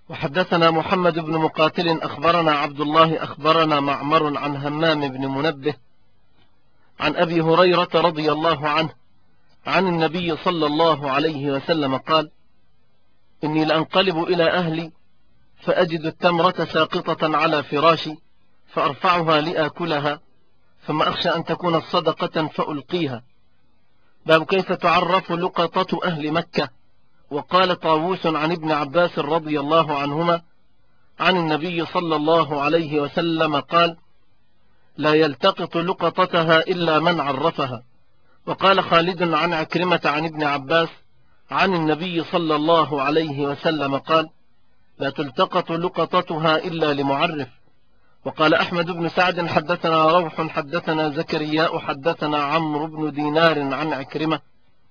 وحدثنا محمد بن مقاتل أخبرنا عبد الله أخبرنا معمر عن همام بن منبه عن أبي هريرة رضي الله عنه عن النبي صلى الله عليه وسلم قال: إني لأنقلب إلى أهلي فأجد التمرة ساقطة على فراشي فأرفعها لآكلها، ثم أخشى أن تكون صدقة فألقيها. باب كيف تعرف لقطة أهل مكة. وقال طاووس عن ابن عباس رضي الله عنهما عن النبي صلى الله عليه وسلم قال: لا يلتقط لقطتها إلا من عرفها. وقال خالد عن عكرمة عن ابن عباس عن النبي صلى الله عليه وسلم قال: لا تلتقط لقطتها إلا لمعرف. وقال أحمد بن سعد حدثنا روح حدثنا زكرياء حدثنا عمرو بن دينار عن عكرمة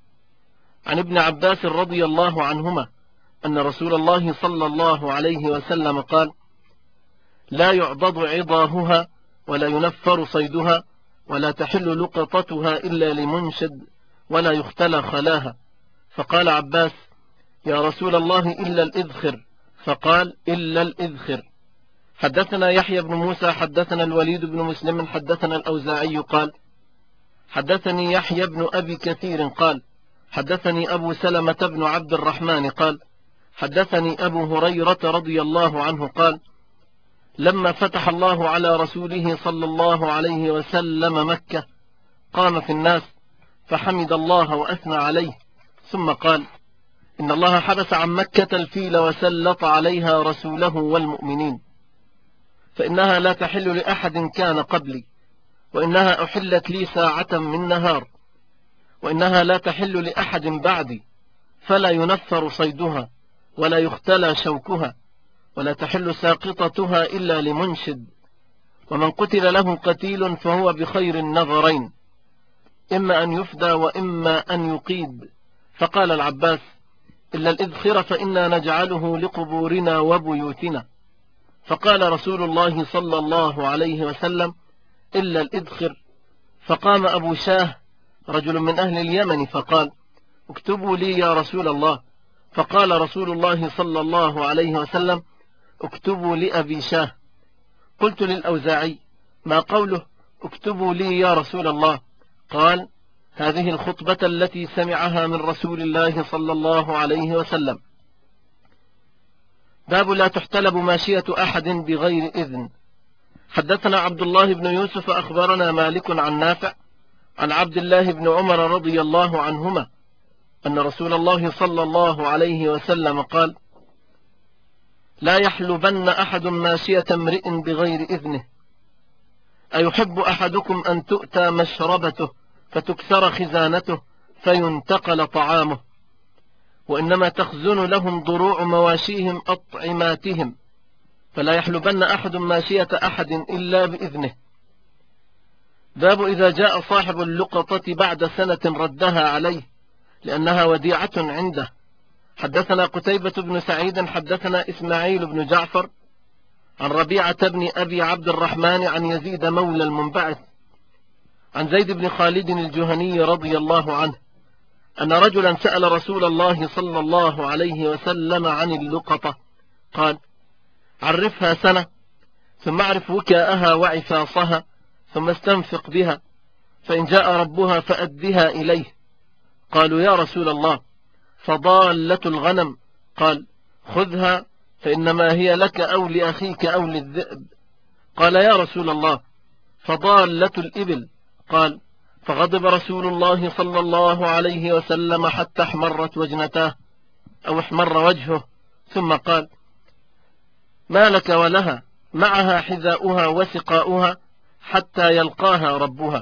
عن ابن عباس رضي الله عنهما أن رسول الله صلى الله عليه وسلم قال: لا يعضد عضاهها ولا ينفر صيدها ولا تحل لقطتها إلا لمنشد ولا يختلى خلاها. فقال عباس: يا رسول الله إلا الإذخر. فقال: إلا الإذخر. حدثنا يحيى بن موسى حدثنا الوليد بن مسلم حدثنا الأوزاعي قال: حدثني يحيى بن أبي كثير قال: حدثني أبو سلمة بن عبد الرحمن قال: حدثني أبو هريرة رضي الله عنه قال: لما فتح الله على رسوله صلى الله عليه وسلم مكة قام في الناس فحمد الله وأثنى عليه، ثم قال: إن الله حبس عن مكة الفيل وسلط عليها رسوله والمؤمنين، فإنها لا تحل لأحد كان قبلي، وإنها أحلت لي ساعة من نهار، وإنها لا تحل لأحد بعدي، فلا ينفر صيدها ولا يختلى شوكها ولا تحل ساقطتها إلا لمنشد، ومن قتل له قتيل فهو بخير النظرين، إما أن يفدى وإما أن يقيد. فقال العباس: إلا الإذخر فإنا نجعله لقبورنا وبيوتنا. فقال رسول الله صلى الله عليه وسلم: إلا الإذخر. فقام أبو شاه رجل من أهل اليمن فقال: اكتبوا لي يا رسول الله. فقال رسول الله صلى الله عليه وسلم: اكتبوا لأبي شاه. قلت للأوزاعي: ما قوله اكتبوا لي يا رسول الله؟ قال: هذه الخطبة التي سمعها من رسول الله صلى الله عليه وسلم. باب لا تحتلب ماشية أحد بغير إذن. حدثنا عبد الله بن يوسف أخبرنا مالك عن نافع عن عبد الله بن عمر رضي الله عنهما أن رسول الله صلى الله عليه وسلم قال: لا يحلبن أحد ماشية امرئ بغير إذنه. أيحب أحدكم أن تؤتى مشربته فتكسر خزانته فينتقل طعامه، وإنما تخزن لهم ضروع مواشيهم أطعماتهم، فلا يحلبن أحد ماشية أحد إلا بإذنه. باب إذا جاء صاحب اللقطة بعد سنة ردها عليه لأنها وديعة عنده. حدثنا قتيبة بن سعيد حدثنا إسماعيل بن جعفر عن ربيعة بن أبي عبد الرحمن عن يزيد مولى المنبعث عن زيد بن خالد الجهني رضي الله عنه أن رجلا سأل رسول الله صلى الله عليه وسلم عن اللقطة، قال: عرفها سنة ثم اعرف وكاءها وعفاصها ثم استنفق بها، فإن جاء ربها فأدها إليه. قالوا: يا رسول الله، فضالة الغنم؟ قال: خذها فإنما هي لك أو لأخيك أو للذئب. قال: يا رسول الله، فضالة الإبل؟ قال: فغضب رسول الله صلى الله عليه وسلم حتى احمرت وجنتاه أو احمر وجهه، ثم قال: ما لك ولها؟ معها حذاؤها وسقاؤها حتى يلقاها ربها.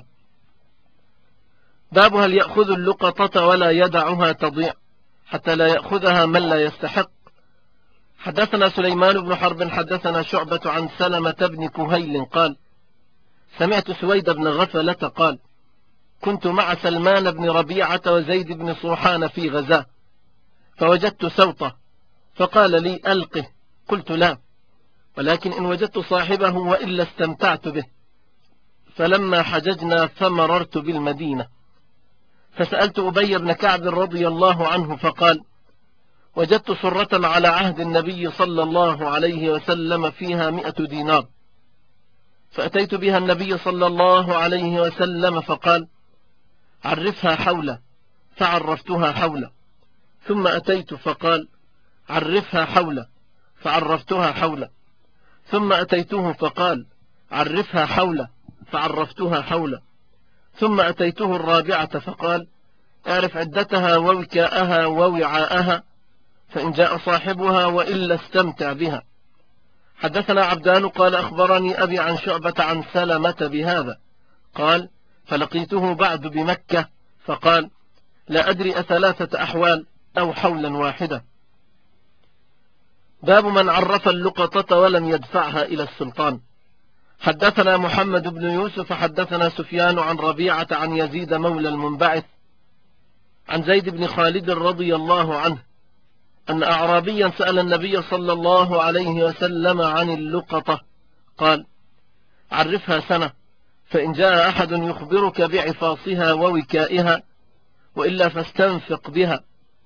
باب هل يأخذ اللقطة ولا يدعها تضيع حتى لا يأخذها من لا يستحق. حدثنا سليمان بن حرب حدثنا شعبة عن سلمة بن كهيل قال: سمعت سويد بن غفلة قال: كنت مع سلمان بن ربيعة وزيد بن صوحان في غزاة، فوجدت سوطة فقال لي: ألقه. قلت: لا، ولكن إن وجدت صاحبه وإلا استمتعت به. فلما حججنا فمررت بالمدينة فسألت أبي بن كعب رضي الله عنه فقال: وجدت سرة على عهد النبي صلى الله عليه وسلم فيها 100 دينار، فأتيت بها النبي صلى الله عليه وسلم فقال عرفها حولة، فعرفتها حولة. ثم أتيت فقال عرفها حولة، فعرفتها حولة. ثم أتيته فقال عرفها حولة، فعرفتها حولة. ثم أتيته الرابعة فقال اعرف عدتها ووكاءها ووعاءها، فإن جاء صاحبها وإلا استمتع بها. حدثنا عبدان قال أخبرني أبي عن شعبة عن سلمة بهذا قال فلقيته بعد بمكة فقال لا أدري أثلاثة أحوال أو حولا واحدة. باب من عرف اللقطة ولم يدفعها إلى السلطان. حدثنا محمد بن يوسف حدثنا سفيان عن ربيعة عن يزيد مولى المنبعث عن زيد بن خالد رضي الله عنه أن أعرابيا سأل النبي صلى الله عليه وسلم عن اللقطة قال عرفها سنة، فإن جاء أحد يخبرك بعفاصها ووكائها وإلا فاستنفق بها.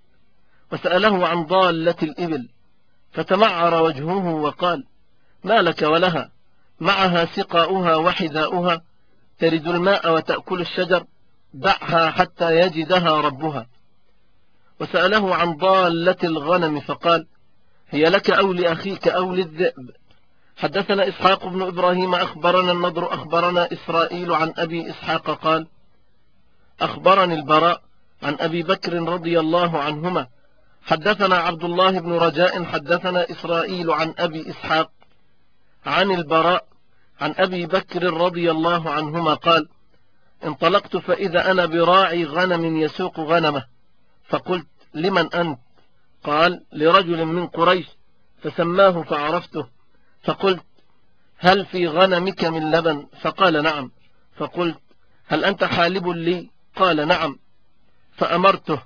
وسأله عن ضالة الإبل فتمعر وجهه وقال ما لك ولها، معها سقاؤها وحذاؤها، ترد الماء وتأكل الشجر، دعها حتى يجدها ربها. وسأله عن ضالة الغنم فقال هي لك أو لأخيك أو للذئب. حدثنا إسحاق بن إبراهيم أخبرنا النضر أخبرنا إسرائيل عن أبي إسحاق قال أخبرني البراء عن أبي بكر رضي الله عنهما. حدثنا عبد الله بن رجاء حدثنا إسرائيل عن أبي إسحاق عن البراء عن أبي بكر رضي الله عنهما قال انطلقت فإذا أنا براعي غنم يسوق غنمه، فقلت لمن أنت؟ قال لرجل من قريش، فسماه فعرفته، فقلت هل في غنمك من لبن؟ فقال نعم. فقلت هل أنت حالب لي؟ قال نعم. فأمرته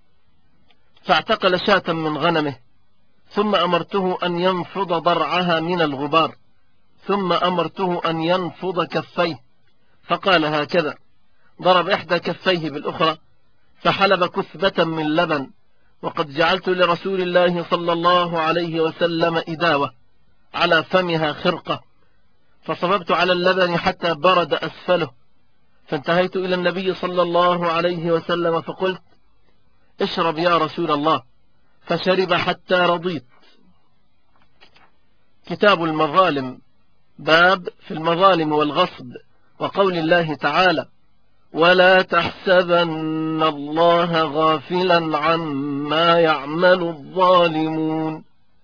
فاعتقل شاة من غنمه، ثم أمرته أن ينفض ضرعها من الغبار، ثم أمرته أن ينفض كفيه، فقال هكذا، ضرب إحدى كفيه بالأخرى فحلب كثبة من لبن. وقد جعلت لرسول الله صلى الله عليه وسلم إداوة على فمها خرقة، فصببت على اللبن حتى برد أسفله، فانتهيت إلى النبي صلى الله عليه وسلم فقلت اشرب يا رسول الله، فشرب حتى رضيت. كتاب المظالم. باب في المظالم والغصب وقول الله تعالى ولا تحسبن الله غافلا عما يعمل الظالمون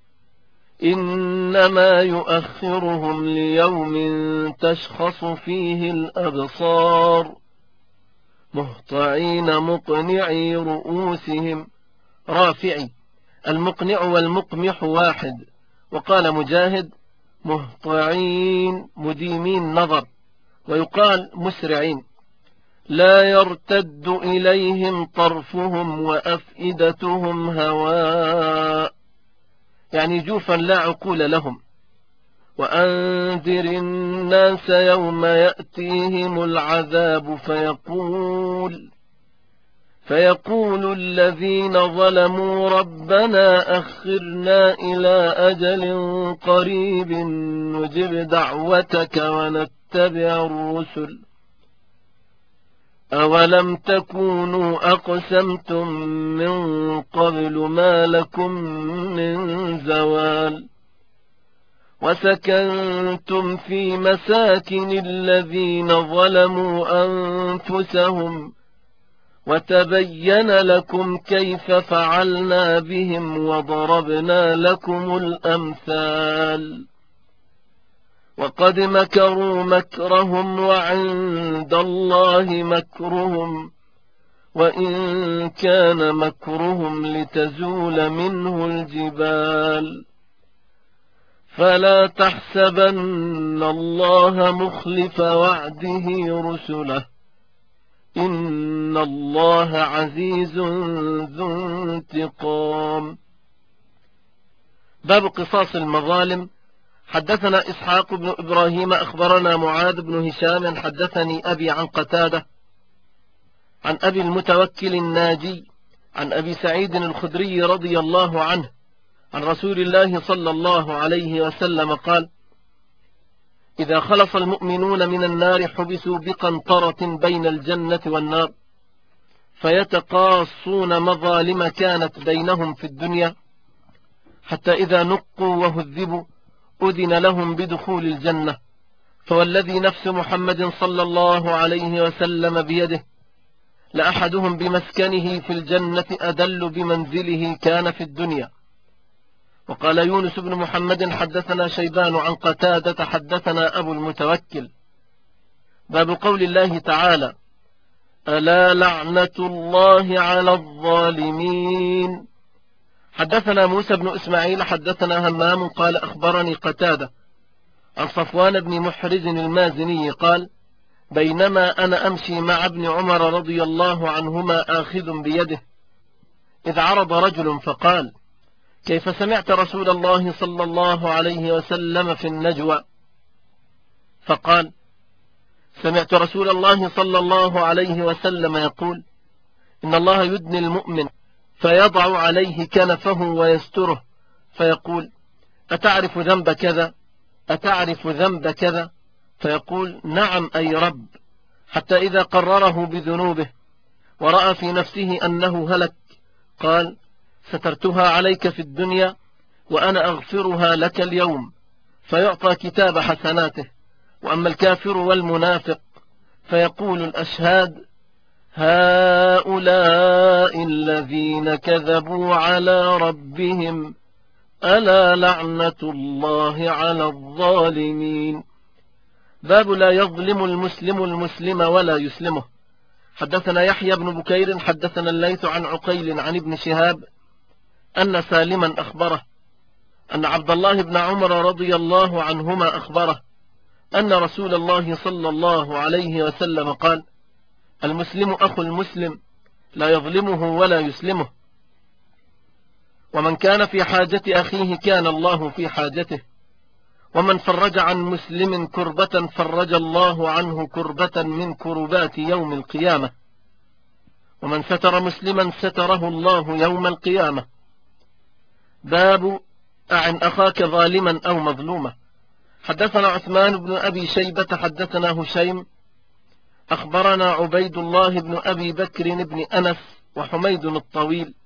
إنما يؤخرهم ليوم تشخص فيه الأبصار مهطعين مقنعي رؤوسهم. رافعي المقنع والمقمح واحد. وقال مجاهد مهطعين مديمين نظر، ويقال مسرعين. لا يرتد إليهم طرفهم وأفئدتهم هواء، يعني جوفا لا عقول لهم. وأنذر الناس يوم يأتيهم العذاب فيقول الذين ظلموا ربنا أخرنا إلى أجل قريب نجب دعوتك ونتبع الرسل أولم تكونوا أقسمتم من قبل ما لكم من زوال وسكنتم في مساكن الذين ظلموا أنفسهم وتبين لكم كيف فعلنا بهم وضربنا لكم الأمثال وقد مكروا مكرهم وعند الله مكرهم وإن كان مكرهم لتزول منه الجبال فلا تحسبن الله مخلف وعده رسله إن الله عزيز ذو انتقام. باب قصاص المظالم. حدثنا إسحاق بن إبراهيم أخبرنا معاذ بن هشام حدثني أبي عن قتادة عن أبي المتوكل الناجي عن أبي سعيد الخدري رضي الله عنه عن رسول الله صلى الله عليه وسلم قال: إذا خلص المؤمنون من النار حبسوا بقنطرة بين الجنة والنار فيتقاصون مظالم كانت بينهم في الدنيا، حتى إذا نقوا وهذبوا أذن لهم بدخول الجنة. فوالذي نفس محمد صلى الله عليه وسلم بيده لأحدهم بمسكنه في الجنة أدل بمنزله كان في الدنيا. وقال يونس بن محمد حدثنا شيبان عن قتادة حدثنا أبو المتوكل. باب قول الله تعالى: ألا لعنة الله على الظالمين. حدثنا موسى بن إسماعيل حدثنا همام قال أخبرني قتادة عن صفوان بن محرز المازني قال: بينما أنا أمشي مع ابن عمر رضي الله عنهما آخذ بيده إذ عرض رجل فقال: كيف سمعت رسول الله صلى الله عليه وسلم في النجوى؟ فقال: سمعت رسول الله صلى الله عليه وسلم يقول: إن الله يدني المؤمن فيضع عليه كنفه ويستره فيقول: أتعرف ذنب كذا؟ أتعرف ذنب كذا؟ فيقول: نعم أي رب، حتى إذا قرره بذنوبه ورأى في نفسه أنه هلك قال: سترتها عليك في الدنيا وأنا أغفرها لك اليوم، فيعطى كتاب حسناته. وأما الكافر والمنافق فيقول الأشهاد: هؤلاء الذين كذبوا على ربهم ألا لعنة الله على الظالمين. باب لا يظلم المسلم المسلم ولا يسلمه. حدثنا يحيى بن بكير حدثنا الليث عن عقيل عن ابن شهاب أن سالما أخبره أن عبد الله بن عمر رضي الله عنهما أخبره أن رسول الله صلى الله عليه وسلم قال: المسلم أخو المسلم لا يظلمه ولا يسلمه، ومن كان في حاجة أخيه كان الله في حاجته، ومن فرج عن مسلم كربة فرج الله عنه كربة من كربات يوم القيامة، ومن ستر مسلما ستره الله يوم القيامة. باب أعن أخاك ظالما أو مظلوما. حدثنا عثمان بن أبي شيبة حدثنا هشيم أخبرنا عبيد الله بن أبي بكر بن أنس وحميد الطويل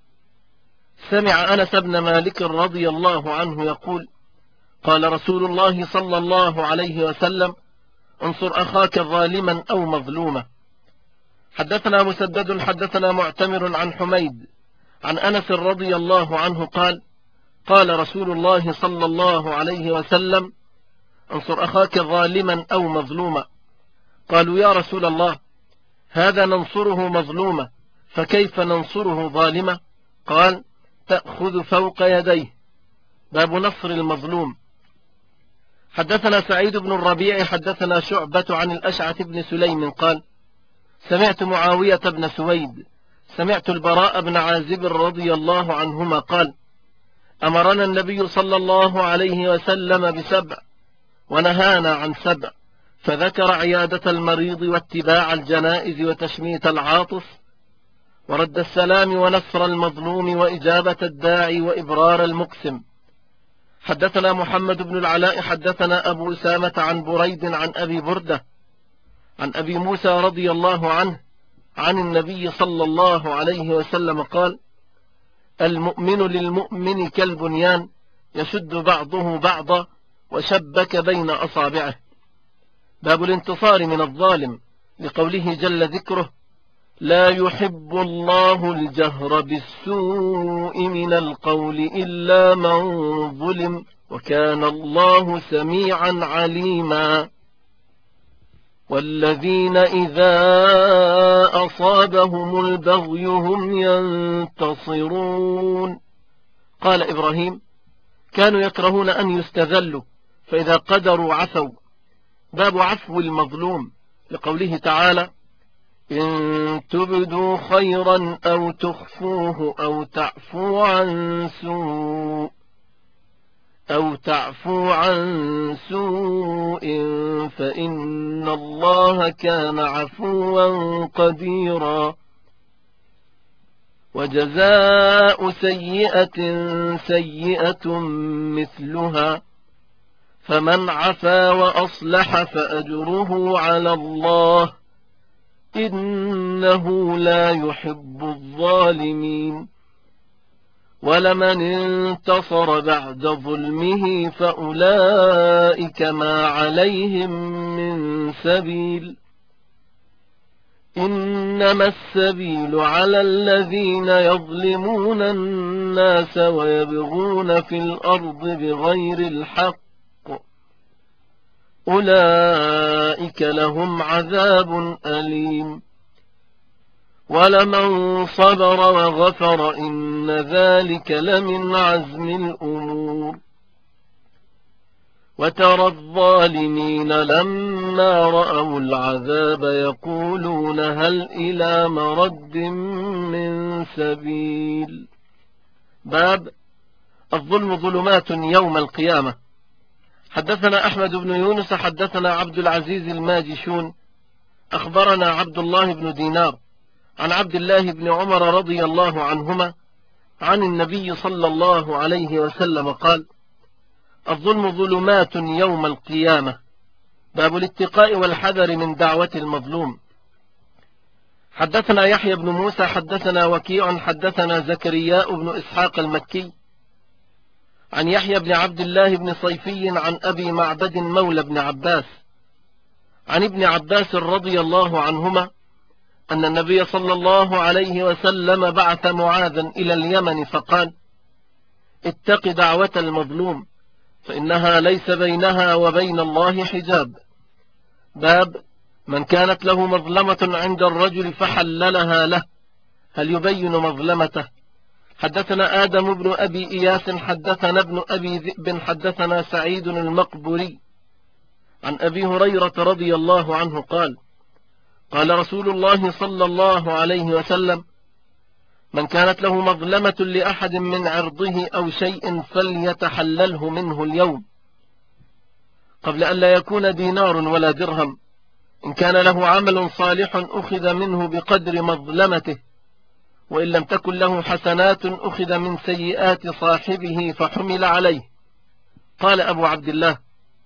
سمع أنس بن مالك رضي الله عنه يقول: قال رسول الله صلى الله عليه وسلم: انصر أخاك ظالما أو مظلوما. حدثنا مسدد حدثنا معتمر عن حميد عن أنس رضي الله عنه قال: قال رسول الله صلى الله عليه وسلم: انصر أخاك ظالما أو مظلوما. قالوا: يا رسول الله، هذا ننصره مظلوما، فكيف ننصره ظالما؟ قال: تأخذ فوق يديه. باب نصر المظلوم. حدثنا سعيد بن الربيع حدثنا شعبة عن الأشعث بن سليم قال: سمعت معاوية بن سويد سمعت البراء بن عازب رضي الله عنهما قال: أمرنا النبي صلى الله عليه وسلم ب7 ونهانا عن 7، فذكر عيادة المريض واتباع الجنائز وتشميت العاطف ورد السلام ونصر المظلوم وإجابة الداعي وإبرار المقسم. حدثنا محمد بن العلاء حدثنا أبو أسامة عن بريد عن أبي بردة عن أبي موسى رضي الله عنه عن النبي صلى الله عليه وسلم قال: المؤمن للمؤمن كالبنيان يشد بعضه بعضا وشبك بين أصابعه. باب الانتصار من الظالم، لقوله جل ذكره: لا يحب الله الجهر بالسوء من القول إلا من ظلم وكان الله سميعا عليما. والذين إذا أصابهم البغي هم ينتصرون. قال إبراهيم: كانوا يكرهون أن يستذلوا فإذا قدروا عفوا. باب عفو المظلوم، لقوله تعالى: إن تبدوا خيرا أو تخفوه أو تعفو عن سوء فإن الله كان عفوا قديرا. وجزاء سيئة سيئة مثلها، فمن عفا وأصلح فأجره على الله، إنه لا يحب الظالمين. ولمن انتصر بعد ظلمه فأولئك ما عليهم من سبيل، إنما السبيل على الذين يظلمون الناس ويبغون في الأرض بغير الحق، أولئك لهم عذاب أليم. ولمن صبر وغفر إن ذلك لمن عزم الأمور. وترى الظالمين لما رأوا العذاب يقولون هل إلى مرد من سبيل. باب الظلم ظلمات يوم القيامة. حدثنا أحمد بن يونس حدثنا عبد العزيز الماجشون أخبرنا عبد الله بن دينار عن عبد الله بن عمر رضي الله عنهما عن النبي صلى الله عليه وسلم قال: الظلم ظلمات يوم القيامة. باب الاتقاء والحذر من دعوة المظلوم. حدثنا يحيى بن موسى حدثنا وكيع حدثنا زكرياء بن إسحاق المكي عن يحيى بن عبد الله بن صيفي عن أبي معبد مولى بن عباس عن ابن عباس رضي الله عنهما أن النبي صلى الله عليه وسلم بعث معاذا إلى اليمن فقال: اتق دعوة المظلوم فإنها ليس بينها وبين الله حجاب. باب من كانت له مظلمة عند الرجل فحللها له، هل يبين مظلمته؟ حدثنا آدم بن أبي إياس حدثنا ابن أبي ذئب حدثنا سعيد المقبري عن أبي هريرة رضي الله عنه قال: قال رسول الله صلى الله عليه وسلم: من كانت له مظلمة لأحد من عرضه أو شيء فليتحلله منه اليوم قبل أن لا يكون دينار ولا درهم، إن كان له عمل صالح أخذ منه بقدر مظلمته، وإن لم تكن له حسنات أخذ من سيئات صاحبه فحمل عليه. قال أبو عبد الله: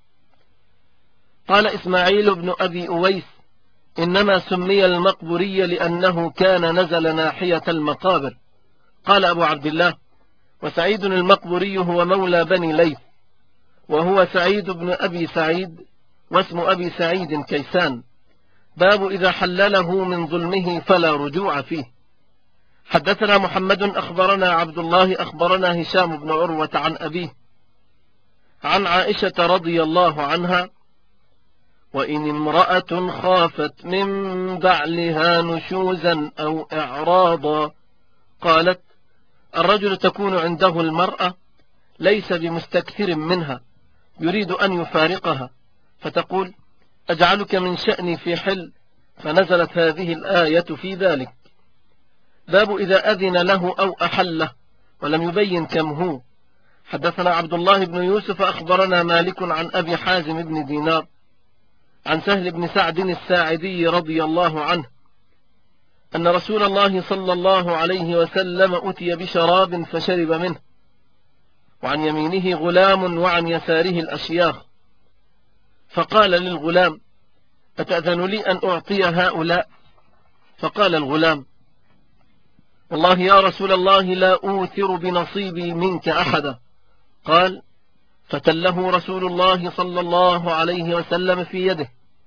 قال إسماعيل بن أبي أويس: إنما سمي المقبري لأنه كان نزل ناحية المقابر. قال أبو عبد الله: وسعيد المقبري هو مولى بني ليث، وهو سعيد بن أبي سعيد، واسم أبي سعيد كيسان. باب إذا حلله من ظلمه فلا رجوع فيه. حدثنا محمد أخبرنا عبد الله أخبرنا هشام بن عروة عن أبيه عن عائشة رضي الله عنها: وإن امرأة خافت من بعلها نشوزا أو إعراضا، قالت: الرجل تكون عنده المرأة ليس بمستكثر منها يريد أن يفارقها، فتقول: أجعلك من شأني في حل، فنزلت هذه الآية في ذلك. باب إذا أذن له أو أحله ولم يبين كم هو. حدثنا عبد الله بن يوسف أخبرنا مالك عن أبي حازم بن دينار عن سهل بن سعد الساعدي رضي الله عنه أن رسول الله صلى الله عليه وسلم أتي بشراب فشرب منه، وعن يمينه غلام وعن يساره الأشياخ، فقال للغلام: أتأذن لي أن أعطي هؤلاء؟ فقال الغلام: والله يا رسول الله لا أوثر بنصيبي منك أحدا. قال: فتله رسول الله صلى الله عليه وسلم في يده.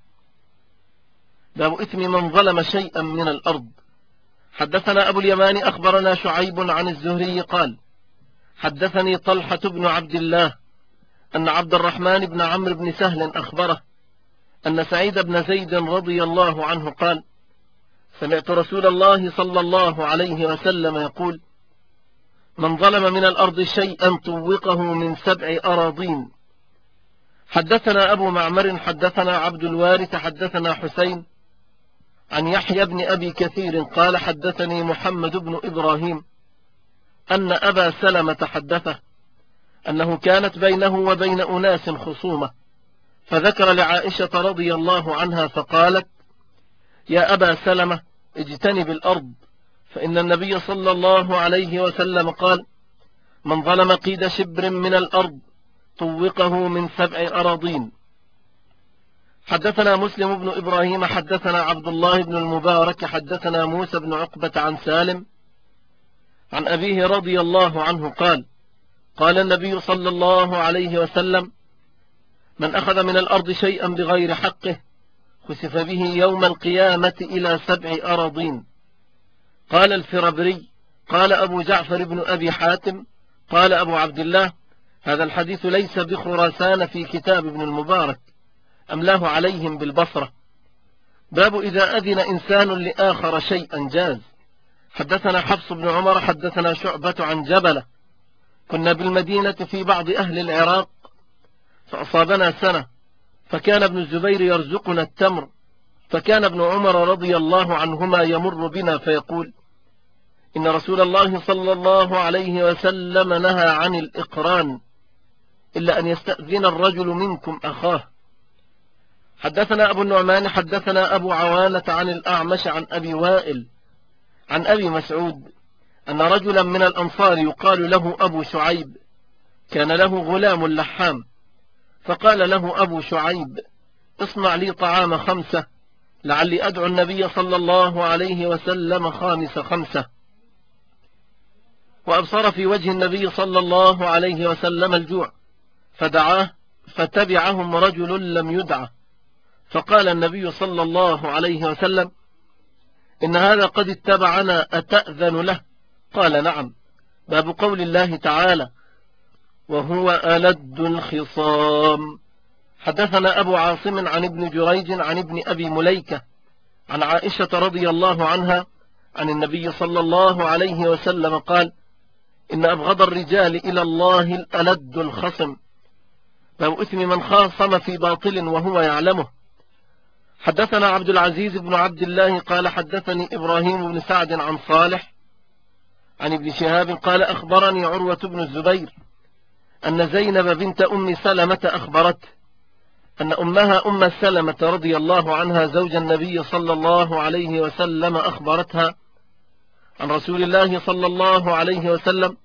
باب إثم من ظلم شيئا من الأرض. حدثنا أبو اليمان أخبرنا شعيب عن الزهري قال: حدثني طلحة بن عبد الله أن عبد الرحمن بن عمرو بن سهل أخبره أن سعيد بن زيد رضي الله عنه قال: سمعت رسول الله صلى الله عليه وسلم يقول: من ظلم من الأرض شيئا طوقه من 7 أراضين. حدثنا أبو معمر حدثنا عبد الوارث حدثنا حسين عن يحيى بن أبي كثير قال: حدثني محمد بن إبراهيم أن أبا سلمة حدثه أنه كانت بينه وبين أناس خصومة، فذكر لعائشة رضي الله عنها فقالت: يا أبا سلمة اجتنب الأرض، فإن النبي صلى الله عليه وسلم قال: من ظلم قيد شبر من الأرض طوقه من 7 أراضين. حدثنا مسلم بن إبراهيم حدثنا عبد الله بن المبارك حدثنا موسى بن عقبة عن سالم عن أبيه رضي الله عنه قال: قال النبي صلى الله عليه وسلم: من أخذ من الأرض شيئا بغير حقه خسف به يوم القيامة إلى 7 أراضين. قال الفربري: قال أبو جعفر بن أبي حاتم: قال أبو عبد الله: هذا الحديث ليس بخراسان في كتاب ابن المبارك، أملاه عليهم بالبصرة. باب إذا أذن إنسان لآخر شيئا جاز. حدثنا حفص بن عمر حدثنا شعبة عن جبلة: كنا بالمدينة في بعض أهل العراق فأصابنا سنة، فكان ابن الزبير يرزقنا التمر، فكان ابن عمر رضي الله عنهما يمر بنا فيقول: إن رسول الله صلى الله عليه وسلم نهى عن الإقران إلا أن يستأذن الرجل منكم أخاه. حدثنا أبو النعمان حدثنا أبو عوانة عن الأعمش عن أبي وائل عن أبي مسعود أن رجلا من الأنصار يقال له أبو شعيب كان له غلام لحام، فقال له أبو شعيب: اصنع لي طعام 5 لعلي أدعو النبي صلى الله عليه وسلم خامس 5. وأبصر في وجه النبي صلى الله عليه وسلم الجوع فدعاه، فتبعهم رجل لم يدعه، فقال النبي صلى الله عليه وسلم: إن هذا قد اتبعنا، أتأذن له؟ قال: نعم. باب قول الله تعالى: وهو ألد الخصام. حدثنا أبو عاصم عن ابن جريج عن ابن أبي مليكة عن عائشة رضي الله عنها عن النبي صلى الله عليه وسلم قال: إن أبغض الرجال إلى الله الألد الخصم. باب إثم من خاصم في باطل وهو يعلمه. حدثنا عبد العزيز بن عبد الله قال حدثني إبراهيم بن سعد عن صالح عن ابن شهاب قال: أخبرني عروة بن الزبير أن زينب بنت أم سلمة أخبرته أن أمها أم سلمة رضي الله عنها زوج النبي صلى الله عليه وسلم أخبرتها عن رسول الله صلى الله عليه وسلم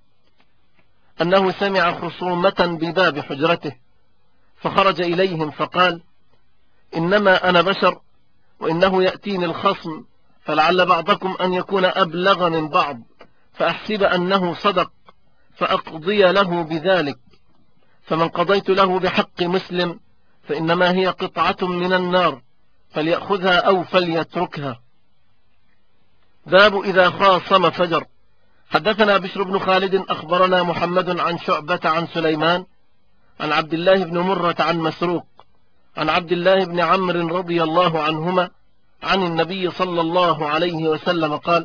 أنه سمع خصومة بباب حجرته، فخرج إليهم فقال: إنما أنا بشر، وإنه يأتيني الخصم، فلعل بعضكم أن يكون أبلغ من بعض، فأحسب أنه صدق فأقضي له بذلك، فمن قضيت له بحق مسلم فإنما هي قطعة من النار، فليأخذها أو فليتركها. باب إذا خاصم فجر. حدثنا بشر بن خالد أخبرنا محمد عن شعبة عن سليمان عن عبد الله بن مرة عن مسروق عن عبد الله بن عمرو رضي الله عنهما عن النبي صلى الله عليه وسلم قال: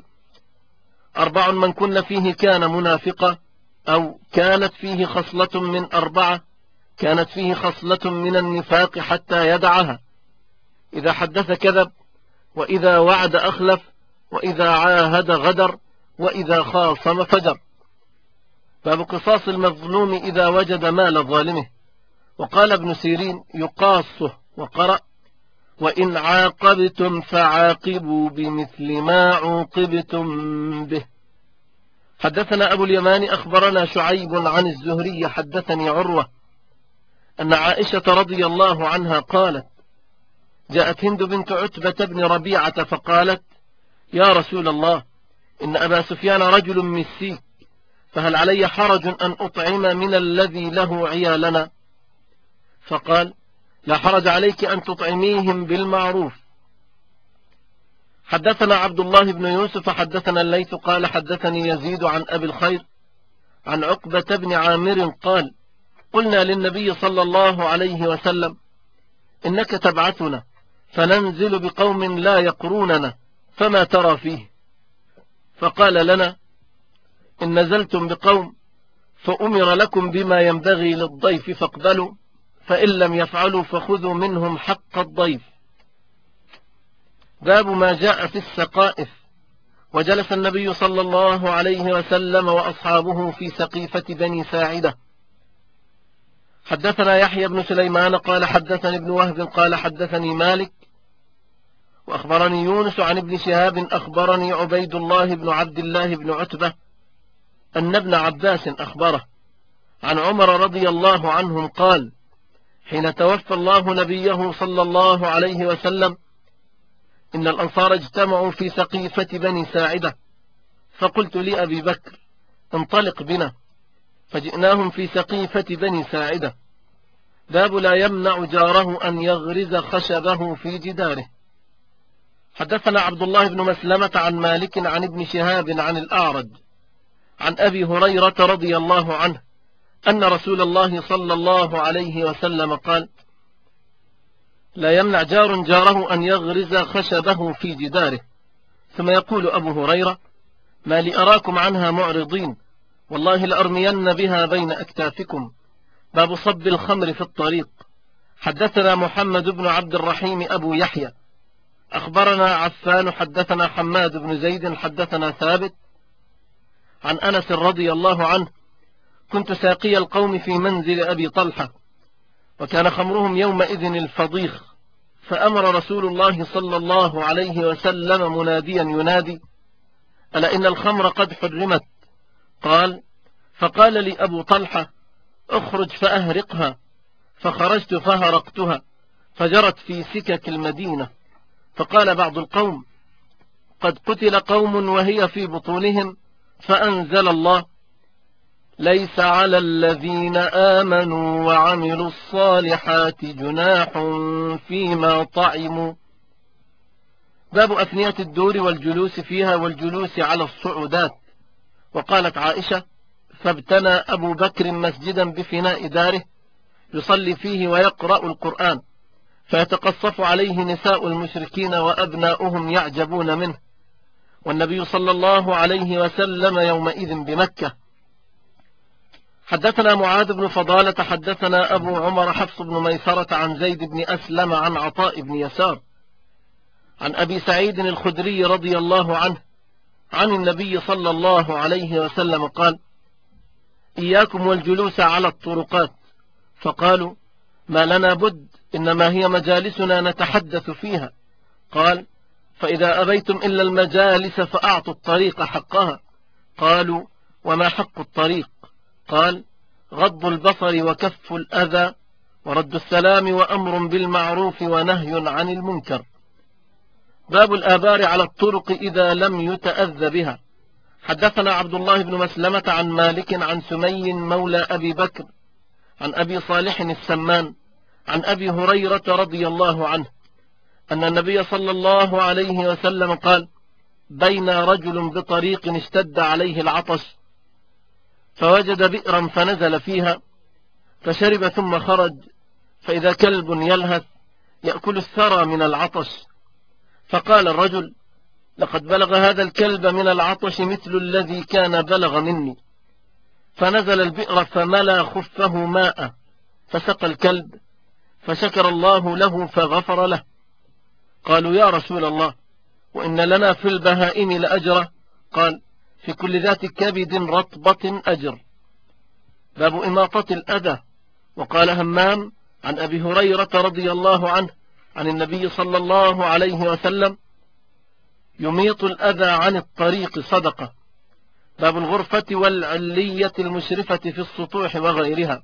4 من كن فيه كان منافقا، أو كانت فيه خصلة من 4 كانت فيه خصلة من النفاق حتى يدعها: إذا حدث كذب، وإذا وعد أخلف، وإذا عاهد غدر، وإذا خاصم فجر. باب قصاص المظلوم إذا وجد مال ظالمه. وقال ابن سيرين: يقاصه، وقرأ: وإن عاقبتم فعاقبوا بمثل ما عوقبتم به. حدثنا أبو اليمان أخبرنا شعيب عن الزهري حدثني عروة أن عائشة رضي الله عنها قالت: جاءت هند بنت عتبة بن ربيعة فقالت: يا رسول الله، إن أبا سفيان رجل مسيك، فهل علي حرج أن أطعم من الذي له عيالنا؟ فقال: لا حرج عليك أن تطعميهم بالمعروف. حدثنا عبد الله بن يوسف حدثنا الليث قال حدثني يزيد عن أبي الخير عن عقبة بن عامر قال: قلنا للنبي صلى الله عليه وسلم: إنك تبعثنا فننزل بقوم لا يقروننا، فما ترى فيه؟ فقال لنا: إن نزلتم بقوم فأمر لكم بما ينبغي للضيف فاقبلوا، فإن لم يفعلوا فخذوا منهم حق الضيف. باب ما جاء في السقائف. وجلس النبي صلى الله عليه وسلم وأصحابه في سقيفة بني ساعدة. حدثنا يحيى بن سليمان قال حدثني ابن وهب قال حدثني مالك وأخبرني يونس عن ابن شهاب أخبرني عبيد الله بن عبد الله بن عتبة أن ابن عباس أخبره عن عمر رضي الله عنهم قال: حين توفى الله نبيه صلى الله عليه وسلم إن الأنصار اجتمعوا في سقيفة بني ساعدة، فقلت لأبي بكر: انطلق بنا، فجئناهم في سقيفة بني ساعدة. باب لا يمنع جاره أن يغرز خشبه في جداره. حدثنا عبد الله بن مسلمة عن مالك عن ابن شهاب عن الأعرج عن أبي هريرة رضي الله عنه أن رسول الله صلى الله عليه وسلم قال: لا يمنع جار جاره أن يغرز خشبه في جداره. ثم يقول أبو هريرة: ما لي أراكم عنها معرضين، والله لأرمين بها بين أكتافكم. باب صب الخمر في الطريق. حدثنا محمد بن عبد الرحيم أبو يحيى أخبرنا عفان حدثنا حماد بن زيد حدثنا ثابت عن أنس رضي الله عنه: كنت ساقي القوم في منزل أبي طلحة، وكان خمرهم يومئذ الفضيخ، فأمر رسول الله صلى الله عليه وسلم مناديا ينادي: ألا إن الخمر قد حرمت؟ قال: فقال لي أبو طلحة: اخرج فأهرقها. فخرجت فهرقتها فجرت في سكك المدينة. فقال بعض القوم: قد قتل قوم وهي في بطونهم، فأنزل الله: ليس على الذين آمنوا وعملوا الصالحات جناح فيما طعموا. باب أثنية الدور والجلوس فيها والجلوس على الصعودات. وقالت عائشة: فابتنى أبو بكر مسجدا بفناء داره يصلي فيه ويقرأ القرآن، فيتقصف عليه نساء المشركين وأبناؤهم يعجبون منه، والنبي صلى الله عليه وسلم يومئذ بمكة. حدثنا معاذ بن فضالة حدثنا أبو عمر حفص بن ميسرة عن زيد بن أسلم عن عطاء بن يسار عن أبي سعيد الخدري رضي الله عنه عن النبي صلى الله عليه وسلم قال: إياكم والجلوس على الطرقات. فقالوا: ما لنا بد، إنما هي مجالسنا نتحدث فيها. قال: فإذا أبيتم إلا المجالس فأعطوا الطريق حقها. قالوا: وما حق الطريق؟ قال: غض البصر وكف الأذى ورد السلام وأمر بالمعروف ونهي عن المنكر. باب الآبار على الطرق إذا لم يتأذى بها. حدثنا عبد الله بن مسلمة عن مالك عن سمي مولى أبي بكر عن أبي صالح السمان عن أبي هريرة رضي الله عنه أن النبي صلى الله عليه وسلم قال: بين رجل بطريق اشتد عليه العطش، فوجد بئرا فنزل فيها فشرب ثم خرج، فإذا كلب يلهث يأكل الثرى من العطش. فقال الرجل: لقد بلغ هذا الكلب من العطش مثل الذي كان بلغ مني. فنزل البئر فملى خفه ماء فسقى الكلب، فشكر الله له فغفر له. قالوا: يا رسول الله، وإن لنا في البهائم لأجرا. قال: في كل ذات كبد رطبة أجر. باب إماطة الأذى. وقال همام عن أبي هريرة رضي الله عنه عن النبي صلى الله عليه وسلم: يميط الأذى عن الطريق صدقة. باب الغرفة والعلية المشرفة في السطوح وغيرها.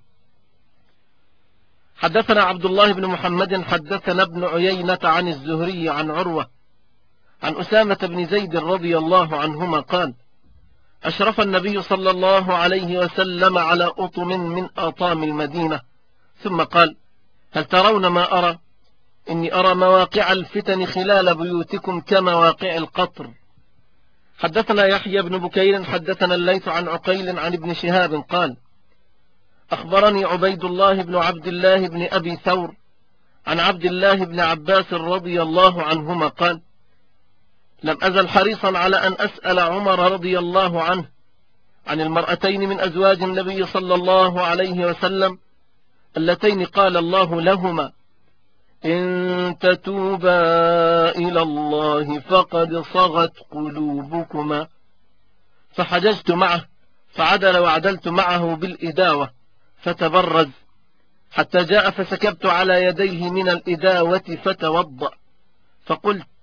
حدثنا عبد الله بن محمد حدثنا ابن عيينة عن الزهري عن عروة عن أسامة بن زيد رضي الله عنهما قال: أشرف النبي صلى الله عليه وسلم على أطم من أطام المدينة، ثم قال: هل ترون ما أرى؟ إني أرى مواقع الفتن خلال بيوتكم كمواقع القطر. حدثنا يحيى بن بكير حدثنا الليث عن عقيل عن ابن شهاب قال: أخبرني عبيد الله بن عبد الله بن أبي ثور عن عبد الله بن عباس رضي الله عنهما قال: لم أزل حريصا على أن أسأل عمر رضي الله عنه عن المرأتين من أزواج النبي صلى الله عليه وسلم اللتين قال الله لهما: إن تتوبا إلى الله فقد صغت قلوبكما. فحججت معه فعدل وعدلت معه بالإداوة فتبرز حتى جاء فسكبت على يديه من الإداوة فتوضأ، فقلت: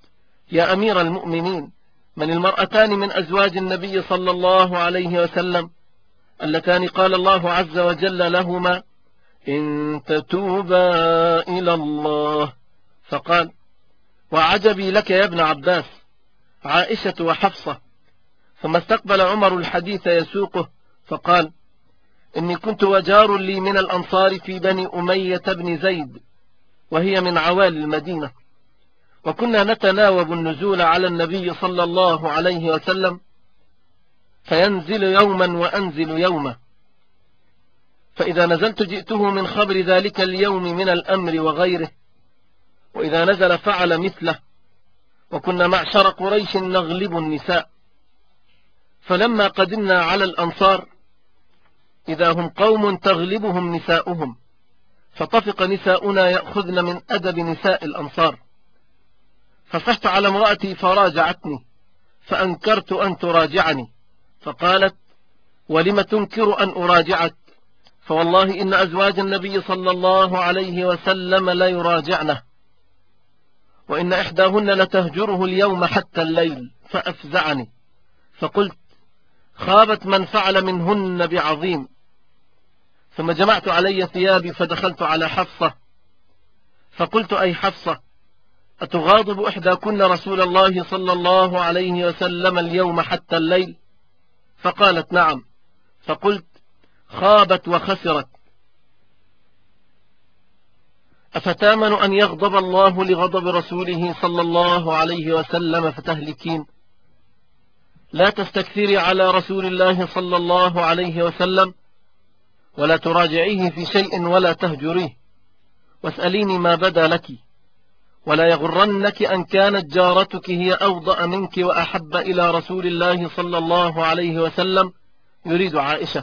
يا أمير المؤمنين، من المرأتان من أزواج النبي صلى الله عليه وسلم اللتان قال الله عز وجل لهما إن تتوبا إلى الله؟ فقال: وعجبي لك يا ابن عباس، عائشة وحفصة. ثم استقبل عمر الحديث يسوقه فقال: إني كنت وجار لي من الأنصار في بني أمية بن زيد، وهي من عوالي المدينة، وكنا نتناوب النزول على النبي صلى الله عليه وسلم، فينزل يوما وأنزل يوما، فإذا نزلت جئته من خبر ذلك اليوم من الأمر وغيره، وإذا نزل فعل مثله، وكنا معشر قريش نغلب النساء. فلما قدمنا على الأنصار إذا هم قوم تغلبهم نساؤهم، فطفق نساؤنا يأخذن من أدب نساء الأنصار، فصحت على امرأتي فراجعتني، فأنكرت أن تراجعني، فقالت: ولم تنكر أن أراجعك؟ فوالله إن أزواج النبي صلى الله عليه وسلم لا يراجعنه، وإن إحداهن لتهجره اليوم حتى الليل، فأفزعني. فقلت: خابت من فعل منهن بعظيم. ثم جمعت علي ثيابي فدخلت على حفصة، فقلت: أي حفصة، أتغاضب إحداكن رسول الله صلى الله عليه وسلم اليوم حتى الليل؟ فقالت: نعم. فقلت: خابت وخسرت. أفتامن أن يغضب الله لغضب رسوله صلى الله عليه وسلم فتهلكين؟ لا تستكثري على رسول الله صلى الله عليه وسلم، ولا تراجعيه في شيء ولا تهجريه، واسأليني ما بدا لك، ولا يغرنك أن كانت جارتك هي أوضأ منك وأحب إلى رسول الله صلى الله عليه وسلم، يريد عائشة.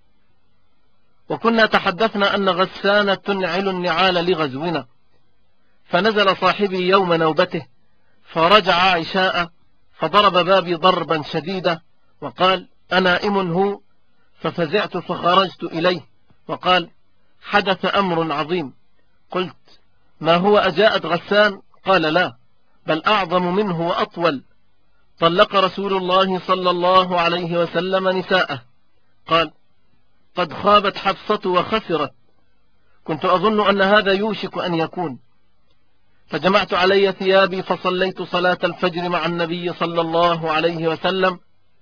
وكنا تحدثنا أن غسان تنعل النعال لغزونا، فنزل صاحبي يوم نوبته، فرجع عشاء، فضرب بابي ضربا شديدا، وقال: أنائم هو؟ ففزعت فخرجت إليه، وقال: حدث أمر عظيم. قلت: ما هو؟ أجاءت غسان؟ قال: لا، بل أعظم منه وأطول. طلق رسول الله صلى الله عليه وسلم نساءه. قال: قد خابت حفصة وخسرت. كنت أظن أن هذا يوشك أن يكون، فجمعت علي ثيابي فصليت صلاة الفجر مع النبي صلى الله عليه وسلم،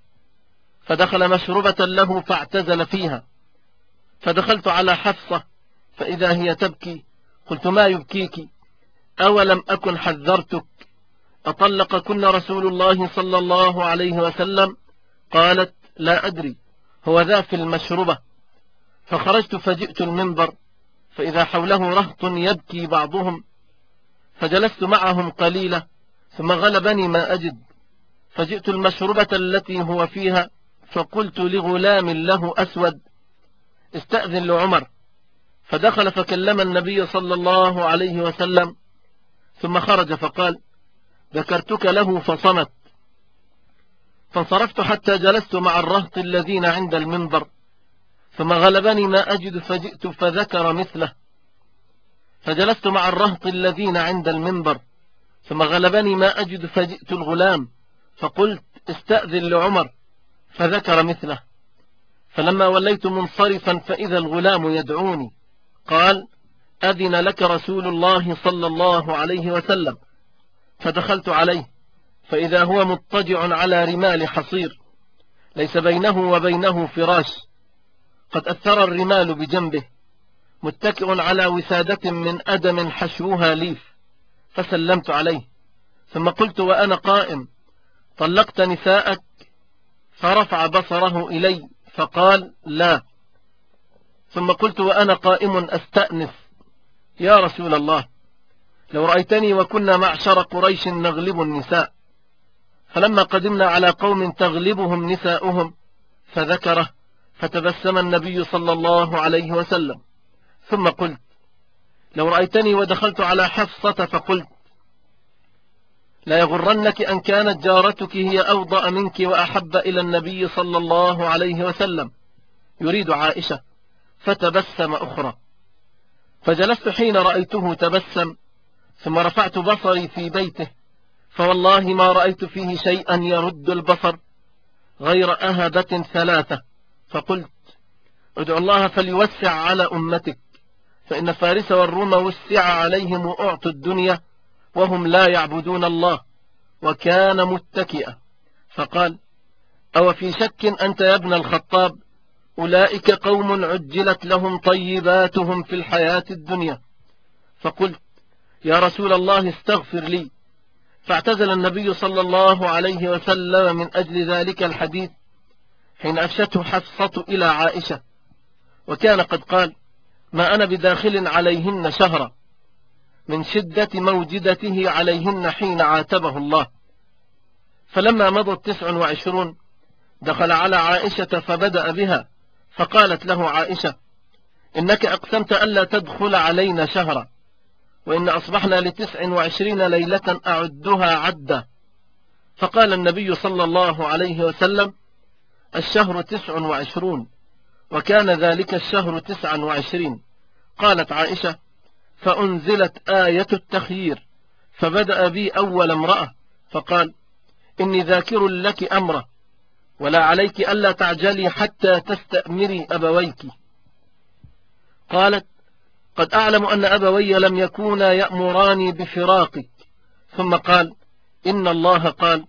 فدخل مشربة له فاعتزل فيها، فدخلت على حفصة فإذا هي تبكي. قلت: ما يبكيك؟ أولم أكن حذرتك؟ أطلقكن رسول الله صلى الله عليه وسلم؟ قالت: لا أدري، هو ذا في المشربة. فخرجت فجئت المنبر، فإذا حوله رهط يبكي بعضهم، فجلست معهم قليلة، ثم غلبني ما أجد، فجئت المشربة التي هو فيها، فقلت لغلام له أسود: استأذن لعمر. فدخل فكلم النبي صلى الله عليه وسلم، ثم خرج فقال: ذكرتك له فصمت. فانصرفت حتى جلست مع الرهط الذين عند المنبر، ثم غلبني ما أجد فجئت فذكر مثله، فجلست مع الرهط الذين عند المنبر، ثم غلبني ما أجد فجئت الغلام، فقلت: استأذن لعمر، فذكر مثله. فلما وليت منصرفا فإذا الغلام يدعوني، قال: أذن لك رسول الله صلى الله عليه وسلم. فدخلت عليه فإذا هو مضطجع على رمال حصير، ليس بينه وبينه فراش، قد أثر الرمال بجنبه، متكئ على وسادة من أدم حشوها ليف. فسلمت عليه، ثم قلت وأنا قائم: طلقت نساءك؟ فرفع بصره إلي فقال: لا. ثم قلت وأنا قائم أستأنف: يا رسول الله، لو رأيتني وكنا معشر قريش نغلب النساء. فلما قدمنا على قوم تغلبهم نساؤهم فذكره، فتبسم النبي صلى الله عليه وسلم. ثم قلت: لو رأيتني ودخلت على حفصة فقلت: لا يغرنك أن كانت جارتك هي أوضأ منك وأحب إلى النبي صلى الله عليه وسلم، يريد عائشة. فتبسم أخرى، فجلست حين رأيته تبسم، ثم رفعت بصري في بيته، فوالله ما رأيت فيه شيئا يرد البصر غير أهبة 3. فقلت ادعو الله فليوسع على أمتك، فإن فارس والروم وسع عليهم وأعطوا الدنيا وهم لا يعبدون الله. وكان متكئا، فقال أو في شك أنت يا ابن الخطاب؟ أولئك قوم عجلت لهم طيباتهم في الحياة الدنيا. فقلت يا رسول الله استغفر لي. فاعتزل النبي صلى الله عليه وسلم من أجل ذلك الحديث حين أفشته حفصة إلى عائشة، وكان قد قال ما أنا بداخل عليهن شهرا، من شدة موجدته عليهن حين عاتبه الله. فلما مضت 29 دخل على عائشة فبدأ بها، فقالت له عائشة إنك أقسمت ألا تدخل علينا شهرا، وإن أصبحنا ل29 ليلة أعدها عدا. فقال النبي صلى الله عليه وسلم الشهر 29، وكان ذلك الشهر 29. قالت عائشة فأنزلت آية التخيير، فبدأ بي أول امرأة، فقال إني ذاكر لك أمره، ولا عليك ألا تعجلي حتى تستأمري أبويك. قالت قد أعلم أن أبوي لم يكونا يأمراني بفراقك. ثم قال إن الله قال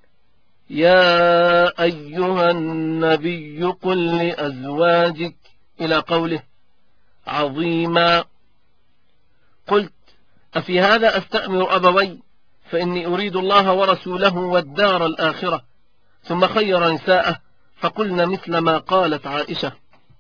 يا أيها النبي قل لأزواجك إلى قوله عظيما. قلت أفي هذا أستأمر أبوي؟ فإني أريد الله ورسوله والدار الآخرة. ثم خير نساءه فقلنا مثل ما قالت عائشة.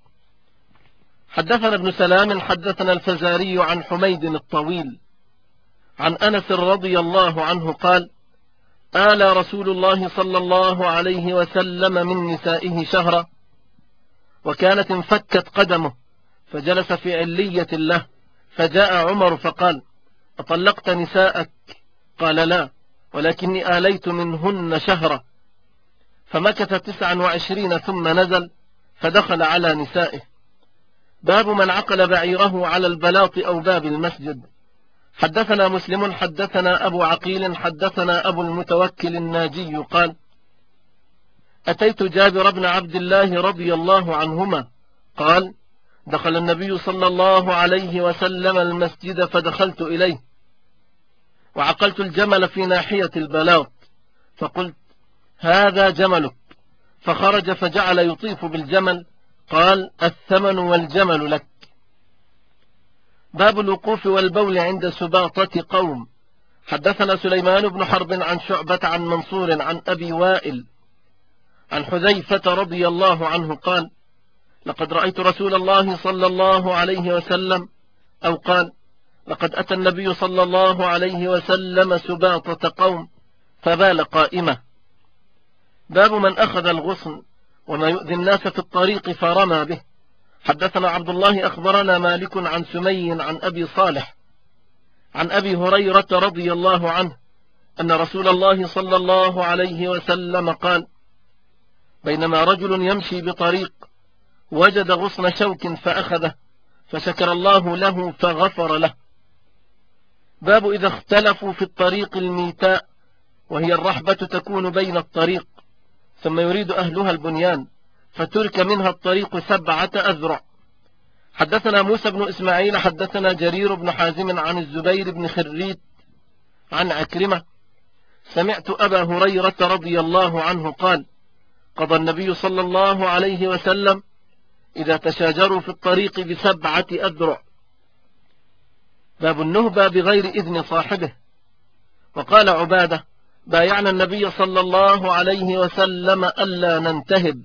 حدثنا ابن سلام حدثنا الفزاري عن حميد الطويل عن أنس رضي الله عنه قال آل رسول الله صلى الله عليه وسلم من نسائه شهرا، وكانت انفكت قدمه فجلس في علية له، فجاء عمر فقال أطلقت نساءك؟ قال لا، ولكني آليت منهن شهرا. فمكث 29 ثم نزل فدخل على نسائه. باب من عقل بعيره على البلاط أو باب المسجد. حدثنا مسلم حدثنا أبو عقيل حدثنا أبو المتوكل الناجي قال أتيت جابر بن عبد الله رضي الله عنهما قال دخل النبي صلى الله عليه وسلم المسجد فدخلت إليه، وعقلت الجمل في ناحية البلاط، فقلت هذا جملك، فخرج فجعل يطيف بالجمل، قال الثمن والجمل لك. باب الوقوف والبول عند سباطة قوم. حدثنا سليمان بن حرب عن شعبة عن منصور عن أبي وائل عن حذيفة رضي الله عنه قال لقد رأيت رسول الله صلى الله عليه وسلم، أو قال لقد أتى النبي صلى الله عليه وسلم سباطة قوم فبال قائمة. باب من أخذ الغصن وما يؤذي الناس في الطريق فرمى به. حدثنا عبد الله أخبرنا مالك عن سمي عن أبي صالح عن أبي هريرة رضي الله عنه أن رسول الله صلى الله عليه وسلم قال بينما رجل يمشي بطريق وجد غصن شوك فأخذه فشكر الله له فغفر له. باب إذا اختلفوا في الطريق الميتاء، وهي الرحبة تكون بين الطريق ثم يريد أهلها البنيان فترك منها الطريق 7 أذرع. حدثنا موسى بن إسماعيل حدثنا جرير بن حازم عن الزبير بن خريت عن عكرمة سمعت أبا هريرة رضي الله عنه قال قضى النبي صلى الله عليه وسلم إذا تشاجروا في الطريق ب7 أذرع. باب النهبة بغير إذن صاحبه. وقال عبادة بايعنا النبي صلى الله عليه وسلم ألا ننتهب.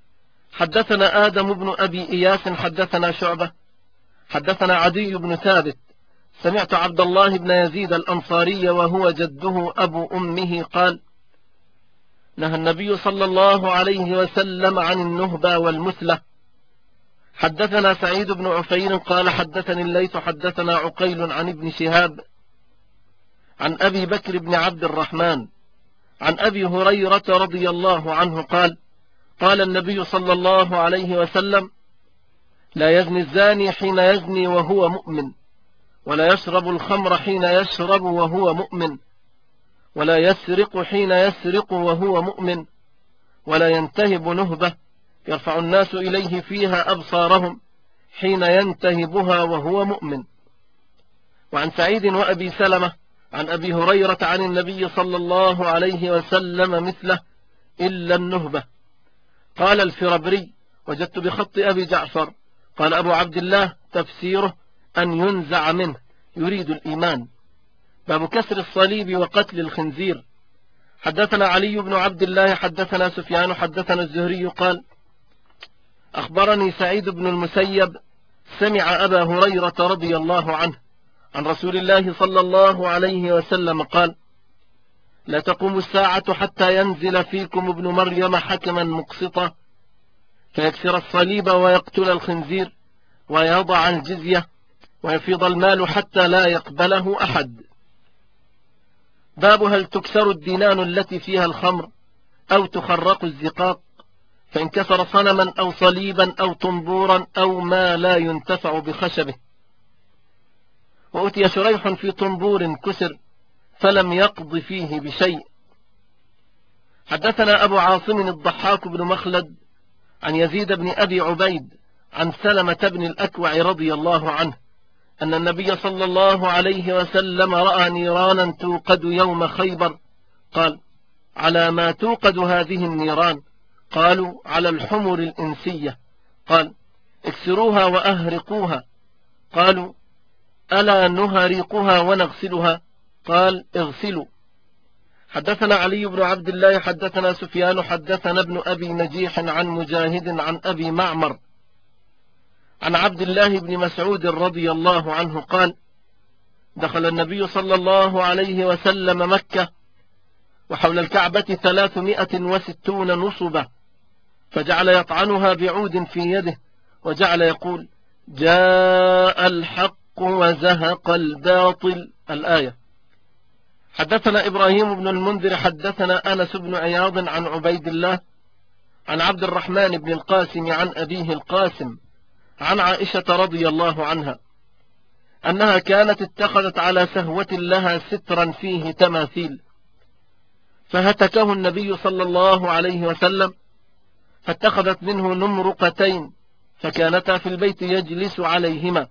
حدثنا آدم بن أبي إياس حدثنا شعبة حدثنا عدي بن ثابت سمعت عبد الله بن يزيد الأنصاري وهو جده أبو أمه قال نهى النبي صلى الله عليه وسلم عن النهبة والمثلة. حدثنا سعيد بن عفير قال حدثني الليث حدثنا عقيل عن ابن شهاب عن أبي بكر بن عبد الرحمن عن أبي هريرة رضي الله عنه قال قال النبي صلى الله عليه وسلم لا يزني الزاني حين يزني وهو مؤمن، ولا يشرب الخمر حين يشرب وهو مؤمن، ولا يسرق حين يسرق وهو مؤمن، ولا ينتهب نهبة يرفع الناس إليه فيها أبصارهم حين ينتهبها وهو مؤمن. وعن سعيد وأبي سلمة عن أبي هريرة عن النبي صلى الله عليه وسلم مثله إلا النهبة. قال الفربري: وجدت بخط أبي جعفر. قال أبو عبد الله: تفسيره أن ينزع منه، يريد الإيمان. باب كسر الصليب وقتل الخنزير. حدثنا علي بن عبد الله حدثنا سفيان حدثنا الزهري قال: أخبرني سعيد بن المسيب سمع أبا هريرة رضي الله عنه عن رسول الله صلى الله عليه وسلم قال: لا تقوم الساعة حتى ينزل فيكم ابن مريم حكما مقسطا فيكسر الصليب ويقتل الخنزير ويضع الجزية ويفيض المال حتى لا يقبله أحد. باب هل تكسر الدينان التي فيها الخمر أو تخرق الزقاق، فإن كسر صنما أو صليبا أو طنبورا أو ما لا ينتفع بخشبه. وأتي شريح في طنبور كسر فلم يقض فيه بشيء. حدثنا أبو عاصم الضحاك بن مخلد عن يزيد بن أبي عبيد عن سلمة بن الأكوع رضي الله عنه أن النبي صلى الله عليه وسلم رأى نيرانا توقد يوم خيبر. قال: على ما توقد هذه النيران؟ قالوا: على الحمر الإنسية. قال: اكسروها وأهرقوها. قالوا: ألا نهرقها ونغسلها؟ قال: اغسلوا. حدثنا علي بن عبد الله حدثنا سفيان حدثنا ابن أبي نجيح عن مجاهد عن أبي معمر عن عبد الله بن مسعود رضي الله عنه قال: دخل النبي صلى الله عليه وسلم مكة وحول الكعبة 360 نصبة، فجعل يطعنها بعود في يده وجعل يقول: جاء الحق وزهق الباطل، الآية. حدثنا إبراهيم بن المنذر حدثنا أنس بن عياض عن عبيد الله عن عبد الرحمن بن القاسم عن أبيه القاسم عن عائشة رضي الله عنها أنها كانت اتخذت على سهوة لها سترا فيه تماثيل، فهتكه النبي صلى الله عليه وسلم فاتخذت منه نمرقتين فكانتا في البيت يجلس عليهما.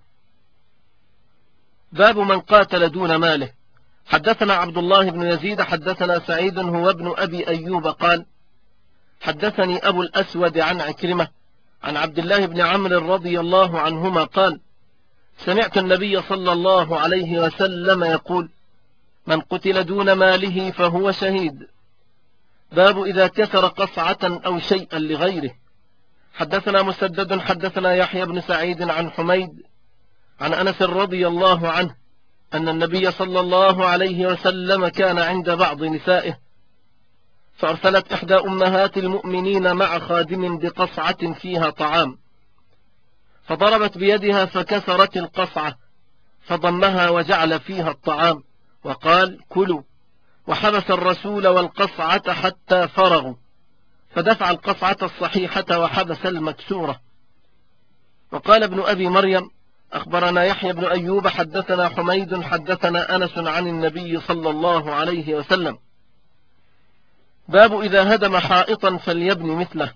باب من قاتل دون ماله. حدثنا عبد الله بن يزيد حدثنا سعيد هو ابن أبي أيوب قال: حدثني أبو الأسود عن عكرمة عن عبد الله بن عمرو رضي الله عنهما قال: سمعت النبي صلى الله عليه وسلم يقول: من قتل دون ماله فهو شهيد. باب إذا كسر قصعة أو شيئا لغيره. حدثنا مسدد حدثنا يحيى بن سعيد عن حميد عن أنس رضي الله عنه أن النبي صلى الله عليه وسلم كان عند بعض نسائه، فأرسلت إحدى أمهات المؤمنين مع خادم بقصعة فيها طعام، فضربت بيدها فكسرت القصعة، فضمها وجعل فيها الطعام وقال: كلوا، وحبس الرسول والقصعة حتى فرغوا، فدفع القصعة الصحيحة وحبس المكسورة. وقال ابن أبي مريم: أخبرنا يحيى بن أيوب حدثنا حميد حدثنا أنس عن النبي صلى الله عليه وسلم. باب إذا هدم حائطا فليبني مثله.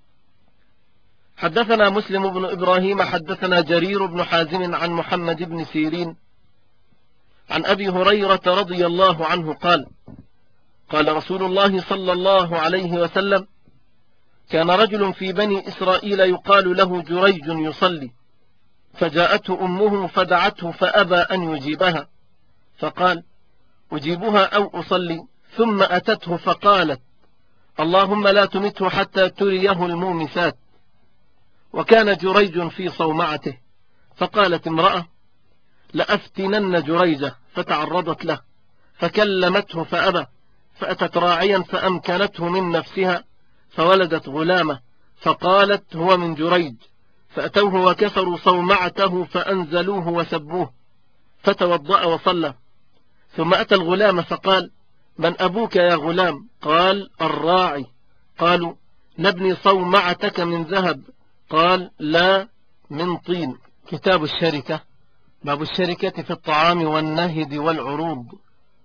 حدثنا مسلم بن إبراهيم حدثنا جرير بن حازم عن محمد بن سيرين عن أبي هريرة رضي الله عنه قال: قال رسول الله صلى الله عليه وسلم: كان رجل في بني إسرائيل يقال له جريج يصلي، فجاءته أمه فدعته فأبى أن يجيبها، فقال: أجيبها أو أصلي؟ ثم أتته فقالت: اللهم لا تمته حتى تريه المومسات. وكان جريج في صومعته، فقالت امرأة: لأفتنن جريجة، فتعرضت له فكلمته فأبى، فأتت راعيا فأمكنته من نفسها فولدت غلامة، فقالت: هو من جريج، فأتوه وكسروا صومعته فأنزلوه وسبوه، فتوضأ وصلى. ثم أتى الغلام فقال: من أبوك يا غلام؟ قال: الراعي. قالوا: نبني صومعتك من ذهب؟ قال: لا، من طين. كتاب الشركة. باب الشركة في الطعام والنهد والعروض.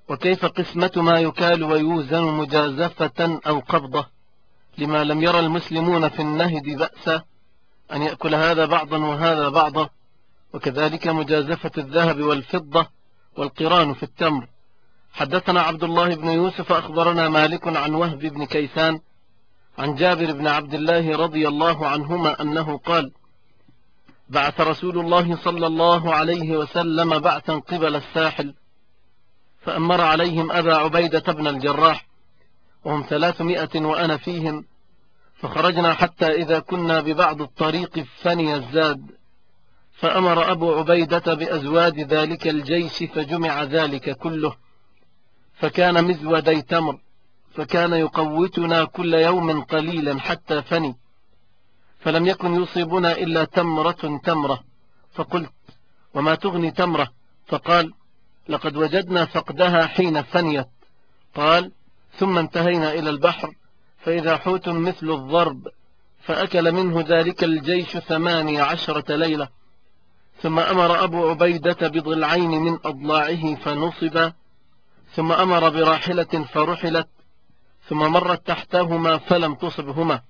وكيف قسمة ما يكال ويوزن مجازفة أو قبضة، لما لم يرى المسلمون في النهد بأسا أن يأكل هذا بعضا وهذا بعضا، وكذلك مجازفة الذهب والفضة والقران في التمر. حدثنا عبد الله بن يوسف أخبرنا مالك عن وهب بن كيسان عن جابر بن عبد الله رضي الله عنهما أنه قال: بعث رسول الله صلى الله عليه وسلم بعثا قبل الساحل، فأمر عليهم أبا عبيدة بن الجراح، وهم 300 وأنا فيهم، فخرجنا حتى إذا كنا ببعض الطريق فني الزاد، فأمر أبو عبيدة بأزواد ذلك الجيش، فجمع ذلك كله، فكان مزودي تمر، فكان يقوتنا كل يوم قليلا حتى فني، فلم يكن يصيبنا إلا تمرة تمرة. فقلت: وما تغني تمرة؟ فقال: لقد وجدنا فقدها حين فنيت. قال: ثم انتهينا إلى البحر، فإذا حوت مثل الضرب، فأكل منه ذلك الجيش 18 ليلة. ثم أمر أبو عبيدة بضلعين من أضلاعه فنصب، ثم أمر براحلة فرحلت، ثم مرت تحتهما فلم تصبهما.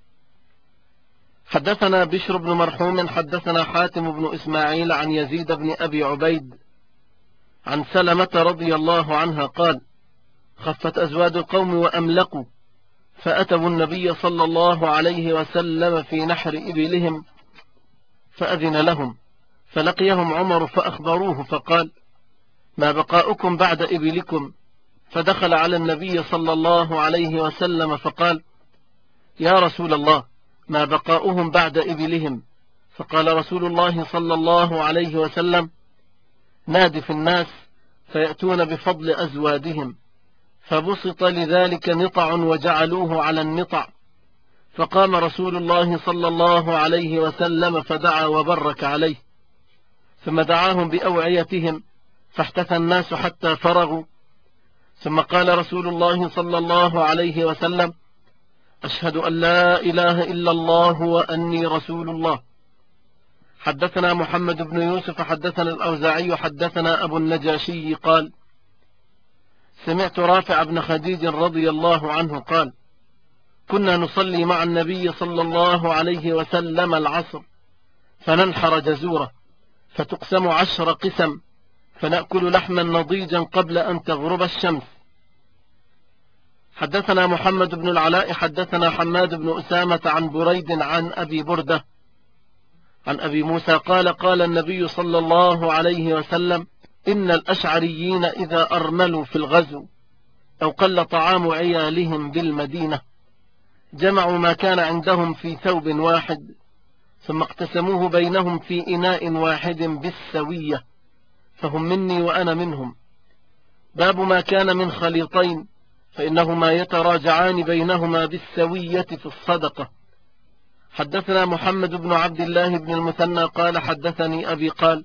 حدثنا بشر بن مرحوم حدثنا حاتم بن إسماعيل عن يزيد بن أبي عبيد عن سلمة رضي الله عنها قال: خفت أزواد القوم وأملقوا، فأتوا النبي صلى الله عليه وسلم في نحر إبلهم فأذن لهم، فلقيهم عمر فأخبروه فقال: ما بقاؤكم بعد إبلكم؟ فدخل على النبي صلى الله عليه وسلم فقال: يا رسول الله، ما بقاؤهم بعد إبلهم؟ فقال رسول الله صلى الله عليه وسلم: ناد في الناس فيأتون بفضل أزوادهم. فبسط لذلك نطع وجعلوه على النطع، فقام رسول الله صلى الله عليه وسلم فدعا وبرك عليه، ثم دعاهم بأوعيتهم، فاحتثى الناس حتى فرغوا، ثم قال رسول الله صلى الله عليه وسلم: أشهد أن لا إله إلا الله وأني رسول الله. حدثنا محمد بن يوسف حدثنا الأوزاعي حدثنا أبو النجاشي قال: سمعت رافع بن خديج رضي الله عنه قال: كنا نصلي مع النبي صلى الله عليه وسلم العصر، فننحر جزورة، فتقسم 10 قسم، فنأكل لحما نضيجا قبل أن تغرب الشمس. حدثنا محمد بن العلاء حدثنا حماد بن أسامة عن بريد عن أبي بردة عن أبي موسى قال: قال النبي صلى الله عليه وسلم: إن الأشعريين إذا أرملوا في الغزو أو قل طعام عيالهم بالمدينة جمعوا ما كان عندهم في ثوب واحد، ثم اقتسموه بينهم في إناء واحد بالسوية، فهم مني وأنا منهم. باب ما كان من خليطين، فإنهما يتراجعان بينهما بالسوية في الصدقة. حدثنا محمد بن عبد الله بن المثنى قال: حدثني أبي قال: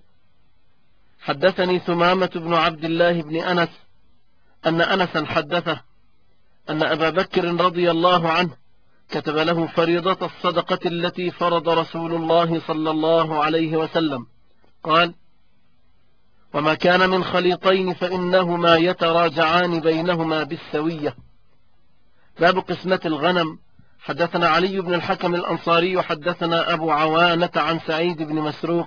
حدثني ثمامة بن عبد الله بن أنس أن أنسا حدثه أن أبا بكر رضي الله عنه كتب له فريضة الصدقة التي فرض رسول الله صلى الله عليه وسلم. قال: وما كان من خليطين فإنهما يتراجعان بينهما بالسوية. باب قسمة الغنم. حدثنا علي بن الحكم الأنصاري حدثنا أبو عوانة عن سعيد بن مسروق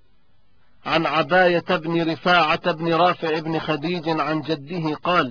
عن عباية بن رفاعة بن رافع بن خديج عن جده قال: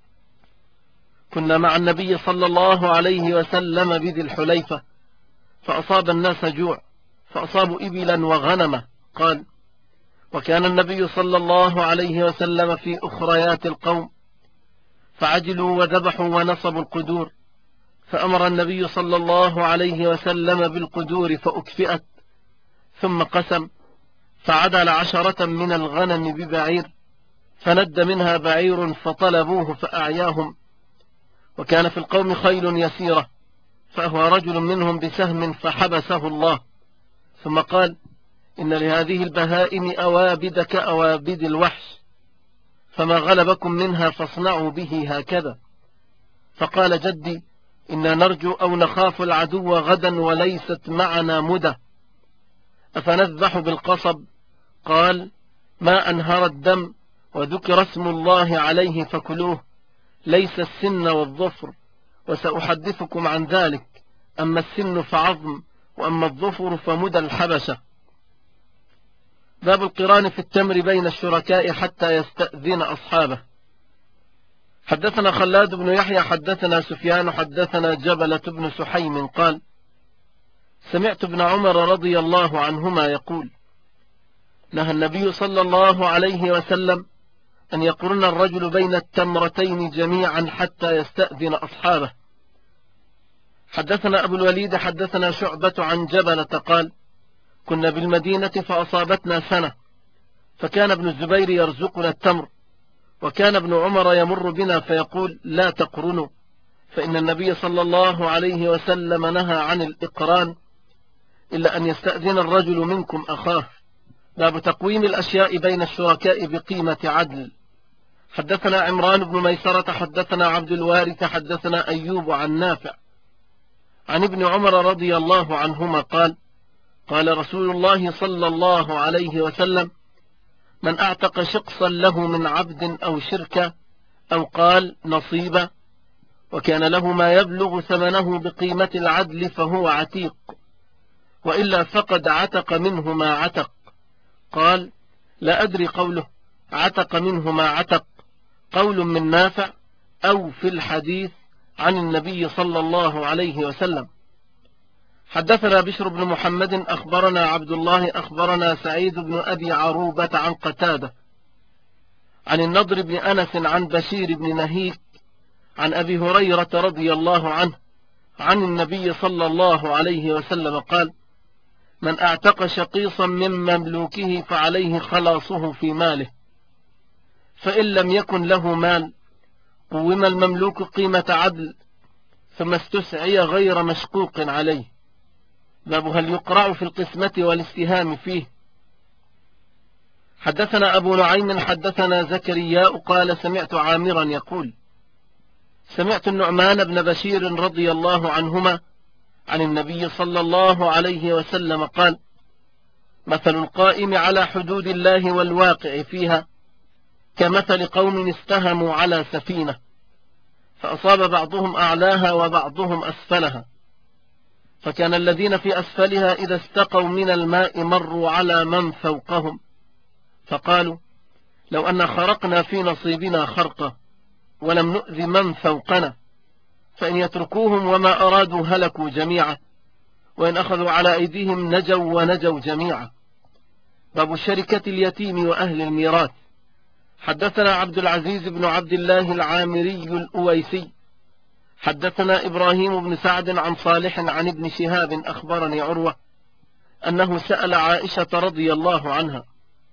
كنا مع النبي صلى الله عليه وسلم بذي الحليفة، فأصاب الناس جوع، فأصابوا إبلا وغنمة. قال: وكان النبي صلى الله عليه وسلم في أخريات القوم، فعجلوا وذبحوا ونصبوا القدور، فأمر النبي صلى الله عليه وسلم بالقدور فأكفئت، ثم قسم، فعدل 10 من الغنم ببعير، فند منها بعير فطلبوه فأعياهم. وكان في القوم خيل يسيرة، فأهوى رجل منهم بسهم فحبسه الله، ثم قال: إن لهذه البهائم أوابد كأوابد الوحش، فما غلبكم منها فاصنعوا به هكذا. فقال جدي: إنا نرجو أو نخاف العدو غدا وليست معنا مدة، أفنذبح بالقصب؟ قال: ما أنهر الدم وذكر اسم الله عليه فكلوه، ليس السن والظفر، وسأحدثكم عن ذلك. أما السن فعظم، وأما الظفر فمدى الحبشة. باب القران في التمر بين الشركاء حتى يستأذن أصحابه. حدثنا خلاد بن يحيى حدثنا سفيان حدثنا جبلة بن سحيم قال: سمعت ابن عمر رضي الله عنهما يقول: نهى النبي صلى الله عليه وسلم أن يقرن الرجل بين التمرتين جميعا حتى يستأذن أصحابه. حدثنا أبو الوليد حدثنا شعبة عن جبلة قال: كنا بالمدينة فأصابتنا سنة، فكان ابن الزبير يرزقنا التمر، وكان ابن عمر يمر بنا فيقول: لا تقرنوا، فإن النبي صلى الله عليه وسلم نهى عن الإقران إلا أن يستأذن الرجل منكم أخاه. باب تقويم الأشياء بين الشركاء بقيمة عدل. حدثنا عمران بن ميسرة حدثنا عبد الوارث حدثنا أيوب عن نافع عن ابن عمر رضي الله عنهما قال: قال رسول الله صلى الله عليه وسلم: من أعتق شقصا له من عبد أو شركة أو قال نصيبة، وكان له ما يبلغ ثمنه بقيمة العدل فهو عتيق، وإلا فقد عتق منه ما عتق. قال: لا أدري قوله عتق منه ما عتق قول من نافع أو في الحديث عن النبي صلى الله عليه وسلم. حدثنا بشر بن محمد أخبرنا عبد الله أخبرنا سعيد بن أبي عروبة عن قتادة عن النضر بن أنس عن بشير بن نهيك عن أبي هريرة رضي الله عنه عن النبي صلى الله عليه وسلم قال: من اعتق شقيصا من مملوكه فعليه خلاصه في ماله، فإن لم يكن له مال قوم المملوك قيمة عدل، ثم استسعي غير مشقوق عليه. باب هل يقرع في القسمة والاستهام فيه. حدثنا أبو نعيم حدثنا زكرياء قال: سمعت عامرا يقول: سمعت النعمان بن بشير رضي الله عنهما عن النبي صلى الله عليه وسلم قال: مثل القائم على حدود الله والواقع فيها كمثل قوم استهموا على سفينة، فأصاب بعضهم أعلاها وبعضهم أسفلها، فكان الذين في أسفلها إذا استقوا من الماء مروا على من فوقهم، فقالوا: لو أن خرقنا في نصيبنا خرقة ولم نؤذ من فوقنا، فإن يتركوهم وما أرادوا هلكوا جميعا، وإن أخذوا على أيديهم نجوا ونجوا جميعا. باب شركة اليتيم وأهل الميراث. حدثنا عبد العزيز بن عبد الله العامري الأويسي حدثنا إبراهيم بن سعد عن صالح عن ابن شهاب أخبرني عروة أنه سأل عائشة رضي الله عنها،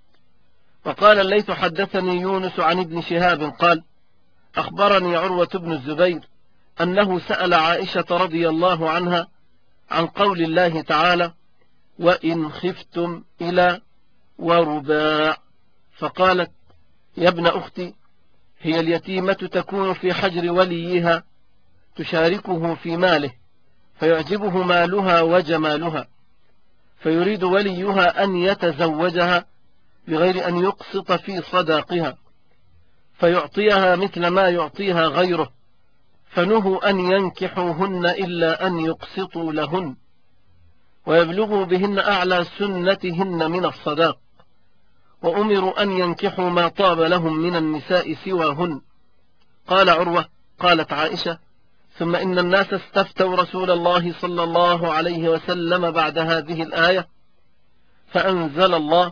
وقال الليث حدثني يونس عن ابن شهاب قال: أخبرني عروة بن الزبير أنه سأل عائشة رضي الله عنها عن قول الله تعالى: وإن خفتم إلى ورباع، فقالت: يا ابن أختي، هي اليتيمة تكون في حجر وليها تشاركه في ماله، فيعجبه مالها وجمالها، فيريد وليها أن يتزوجها بغير أن يقسط في صداقها، فيعطيها مثل ما يعطيها غيره، فنهوا أن ينكحوهن إلا أن يقسطوا لهن، ويبلغوا بهن أعلى سنتهن من الصداق، وأمروا أن ينكحوا ما طاب لهم من النساء سواهن. قال عروة: قالت عائشة: ثم إن الناس استفتوا رسول الله صلى الله عليه وسلم بعد هذه الآية، فأنزل الله: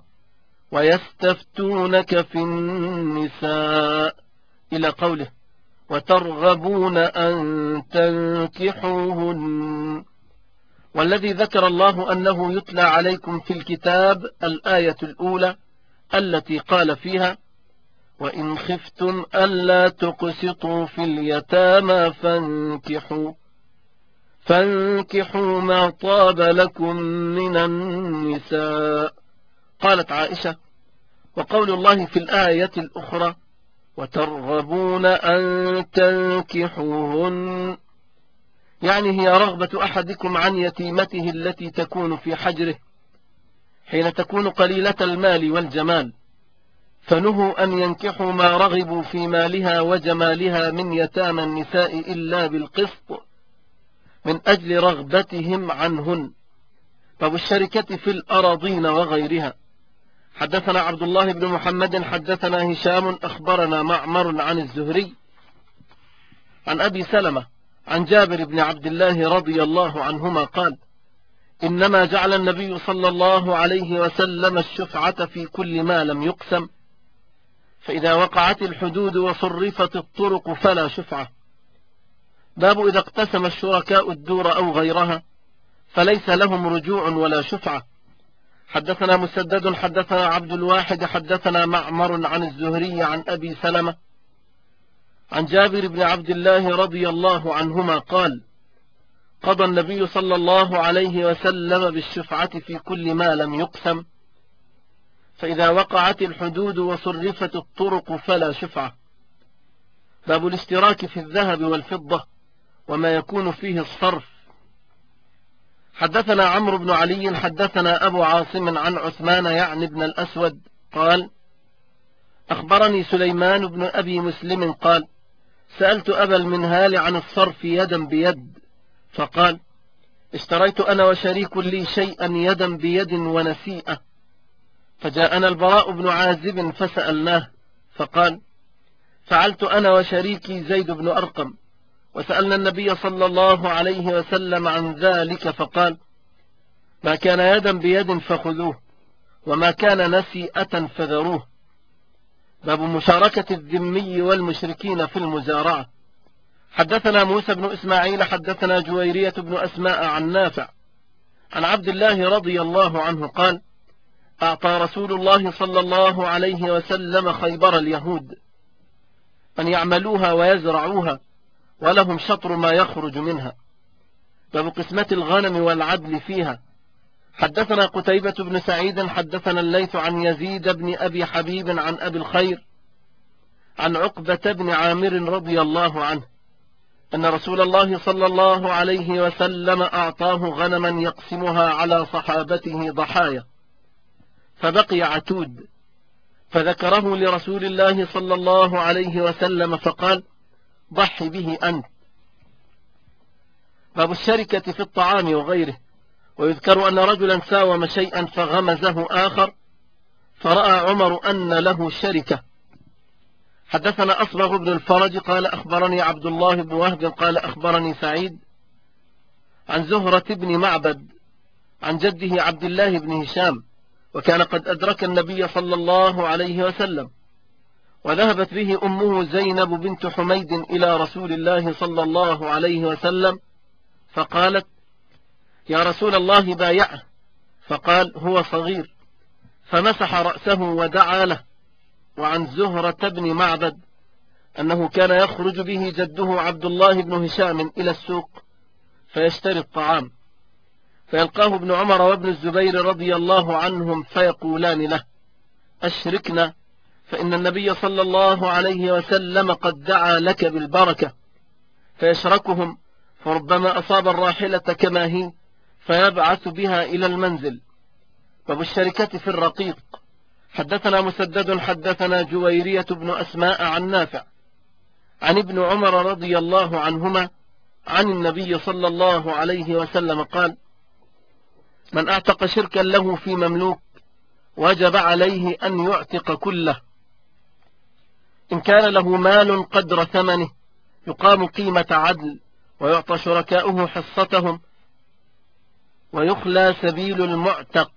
ويستفتونك في النساء إلى قوله: وترغبون أن تنكحوهن. والذي ذكر الله أنه يتلى عليكم في الكتاب الآية الأولى التي قال فيها: وإن خفتم ألا تقسطوا في اليتامى فانكحوا ما طاب لكم من النساء. قالت عائشة: وقول الله في الآية الأخرى: وترغبون أن تنكحوهن، يعني هي رغبة أحدكم عن يتيمته التي تكون في حجره حين تكون قليلة المال والجمال، فنهوا أن ينكحوا ما رغبوا في مالها وجمالها من يتامى النساء إلا بالقسط من أجل رغبتهم عنهن. باب الشركة في الأراضين وغيرها. حدثنا عبد الله بن محمد حدثنا هشام أخبرنا معمر عن الزهري عن أبي سلمة عن جابر بن عبد الله رضي الله عنهما قال: إنما جعل النبي صلى الله عليه وسلم الشفعة في كل ما لم يقسم، فإذا وقعت الحدود وصرفت الطرق فلا شفعة. باب إذا اقتسم الشركاء الدور أو غيرها فليس لهم رجوع ولا شفعة. حدثنا مسدد حدثنا عبد الواحد حدثنا معمر عن الزهري عن أبي سلمة عن جابر بن عبد الله رضي الله عنهما قال: قضى النبي صلى الله عليه وسلم بالشفعة في كل ما لم يقسم، فإذا وقعت الحدود وصرفت الطرق فلا شفعة. باب الاشتراك في الذهب والفضة وما يكون فيه الصرف. حدثنا عمرو بن علي حدثنا أبو عاصم عن عثمان يعني بن الأسود قال: أخبرني سليمان بن أبي مسلم قال: سألت أبا المنهال عن الصرف يدا بيد، فقال: اشتريت أنا وشريك لي شيئا يدا بيد ونسيئة، فجاءنا البراء بن عازب فسألناه، فقال: فعلت أنا وشريكي زيد بن أرقم، وسألنا النبي صلى الله عليه وسلم عن ذلك، فقال: ما كان يدا بيد فخذوه، وما كان نسيئة فذروه. باب مشاركة الذمي والمشركين في المزارعة. حدثنا موسى بن إسماعيل حدثنا جويرية بن أسماء عن نافع عن عبد الله رضي الله عنه قال: أعطى رسول الله صلى الله عليه وسلم خيبر اليهود أن يعملوها ويزرعوها، ولهم شطر ما يخرج منها. باب قسمة الغنم والعدل فيها. حدثنا قتيبة بن سعيد حدثنا الليث عن يزيد بن أبي حبيب عن أبي الخير عن عقبة بن عامر رضي الله عنه أن رسول الله صلى الله عليه وسلم أعطاه غنما يقسمها على صحابته ضحايا، فبقي عتود، فذكره لرسول الله صلى الله عليه وسلم فقال: ضح به أنت. باب الشركة في الطعام وغيره. ويذكر أن رجلا ساوم شيئا فغمزه آخر، فرأى عمر أن له شركة. حدثنا أصبغ بن الفرج قال: أخبرني عبد الله بن وهب قال: أخبرني سعيد عن زهرة بن معبد عن جده عبد الله بن هشام، وكان قد أدرك النبي صلى الله عليه وسلم، وذهبت به أمه زينب بنت حميد إلى رسول الله صلى الله عليه وسلم، فقالت: يا رسول الله بايعه، فقال: هو صغير، فمسح رأسه ودعا له. وعن زهرة بن معبد أنه كان يخرج به جده عبد الله بن هشام إلى السوق فيشتري الطعام، فيلقاه ابن عمر وابن الزبير رضي الله عنهم فيقولان له: أشركنا، فإن النبي صلى الله عليه وسلم قد دعا لك بالبركة. فيشركهم، فربما أصاب الراحلة كما هي فيبعث بها إلى المنزل. باب الشركة في الرقيق. حدثنا مسدد حدثنا جويرية بن أسماء عن نافع عن ابن عمر رضي الله عنهما عن النبي صلى الله عليه وسلم قال: من أعتق شركا له في مملوك وجب عليه أن يعتق كله، إن كان له مال قدر ثمنه يقام قيمة عدل، ويعطى شركاؤه حصتهم، ويخلى سبيل المعتق.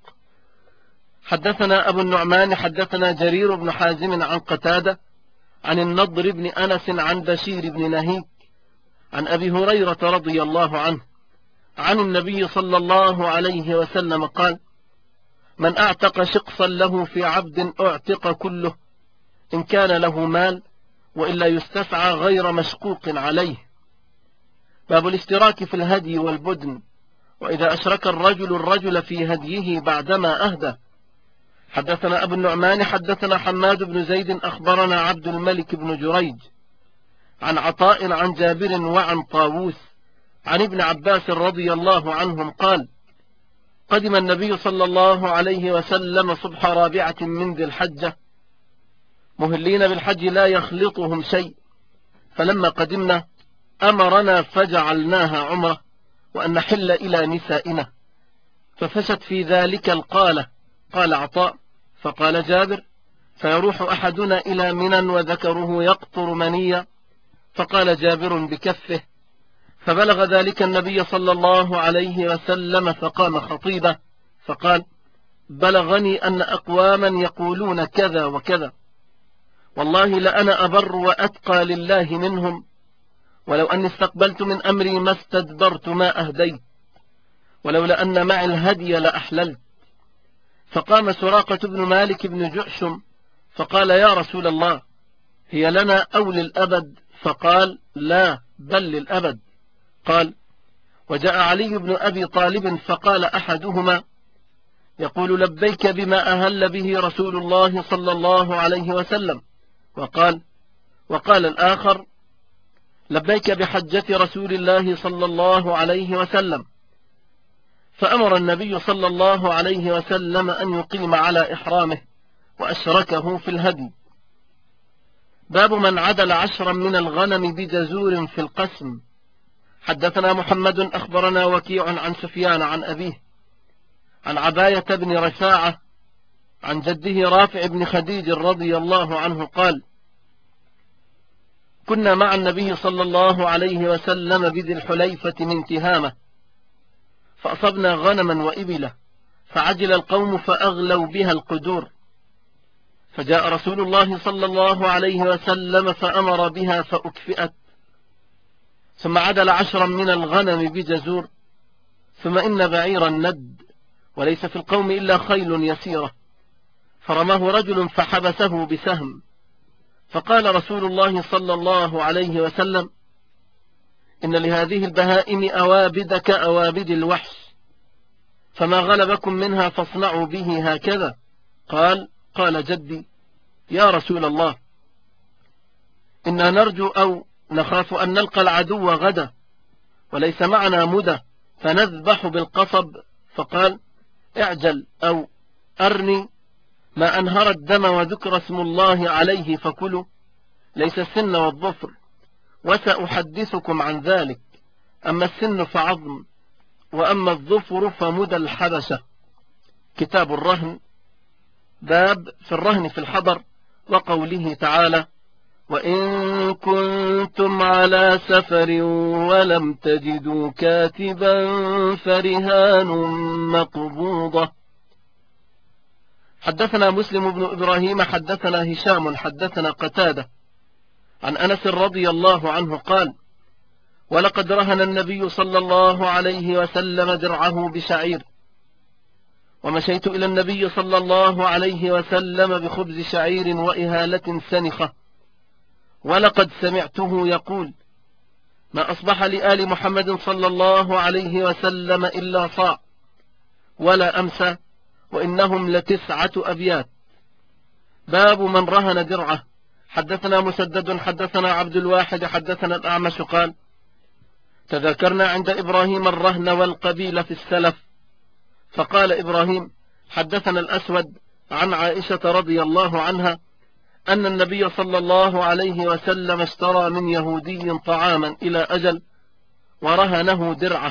حدثنا أبو النعمان حدثنا جرير بن حازم عن قتادة عن النضر بن أنس عن بشير بن نهيك عن أبي هريرة رضي الله عنه عن النبي صلى الله عليه وسلم قال: من أعتق شقصا له في عبد أعتق كله، إن كان له مال، وإلا يستسعى غير مشقوق عليه. باب الاشتراك في الهدي والبدن، وإذا أشرك الرجل في هديه بعدما أهدى. حدثنا أبو النعمان حدثنا حماد بن زيد أخبرنا عبد الملك بن جريج عن عطاء عن جابر وعن طاووس عن ابن عباس رضي الله عنهم قال: قدم النبي صلى الله عليه وسلم صبح رابعة من ذي الحجة، مهلين بالحج لا يخلطهم شيء. فلما قدمنا أمرنا فجعلناها عمرة، وأن نحل إلى نسائنا. ففشت في ذلك القالة. قال عطاء: فقال جابر: فيروح أحدنا إلى منى وذكره يقطر منيا. فقال جابر بكفه. فبلغ ذلك النبي صلى الله عليه وسلم فقام خطيبا فقال: بلغني أن أقواما يقولون كذا وكذا، والله لأنا أبر وأتقى لله منهم، ولو أني استقبلت من أمري ما استدبرت ما أهديت، ولولا أن معي الهدي لأحللت. فقام سراقة بن مالك بن جعشم فقال: يا رسول الله، هي لنا أو للأبد؟ فقال: لا، بل للأبد. قال: وجاء علي بن أبي طالب فقال أحدهما يقول: لبيك بما أهل به رسول الله صلى الله عليه وسلم. وقال الآخر: لبيك بحجة رسول الله صلى الله عليه وسلم. فأمر النبي صلى الله عليه وسلم أن يقيم على إحرامه، وأشركه في الهدي. باب من عدل 10 من الغنم بجزور في القسم. حدثنا محمد أخبرنا وكيع عن سفيان عن أبيه عن عباية بن رفاعة عن جده رافع بن خديج رضي الله عنه قال: كنا مع النبي صلى الله عليه وسلم بذي الحليفة من تهامة، فأصبنا غنما وإبلة، فعجل القوم فأغلوا بها القدور، فجاء رسول الله صلى الله عليه وسلم فأمر بها فأكفئت، ثم عدل 10 من الغنم بجزور، ثم إن بعيرا ند، وليس في القوم إلا خيل يسيرة، فرماه رجل فحبسه بسهم، فقال رسول الله صلى الله عليه وسلم: إن لهذه البهائم أوابد كأوابد الوحش، فما غلبكم منها فاصنعوا به هكذا. قال جدي: يا رسول الله، إنا نرجو أو نخاف أن نلقى العدو غدا، وليس معنا مدى، فنذبح بالقصب. فقال: اعجل أو أرني ما أنهر الدم وذكر اسم الله عليه فكلوا، ليس السن والظفر، وسأحدثكم عن ذلك. أما السن فعظم، وأما الظفر فمدى الحبشة. كتاب الرهن. باب في الرهن في الحضر، وقوله تعالى: وإن كنتم على سفر ولم تجدوا كاتبا فرهان مقبوضة. حدثنا مسلم بن إبراهيم حدثنا هشام حدثنا قتادة عن أنس رضي الله عنه قال: ولقد رهن النبي صلى الله عليه وسلم درعه بشعير، ومشيت إلى النبي صلى الله عليه وسلم بخبز شعير وإهالة سنخة، ولقد سمعته يقول: ما أصبح لآل محمد صلى الله عليه وسلم إلا صاع ولا أمسى، وإنهم ل9 أبيات. باب من رهن درعه. حدثنا مسدد حدثنا عبد الواحد حدثنا الأعمش قال: تذكرنا عند إبراهيم الرهن والقبيل في السلف، فقال إبراهيم: حدثنا الأسود عن عائشة رضي الله عنها أن النبي صلى الله عليه وسلم اشترى من يهودي طعاما إلى أجل ورهنه درعه.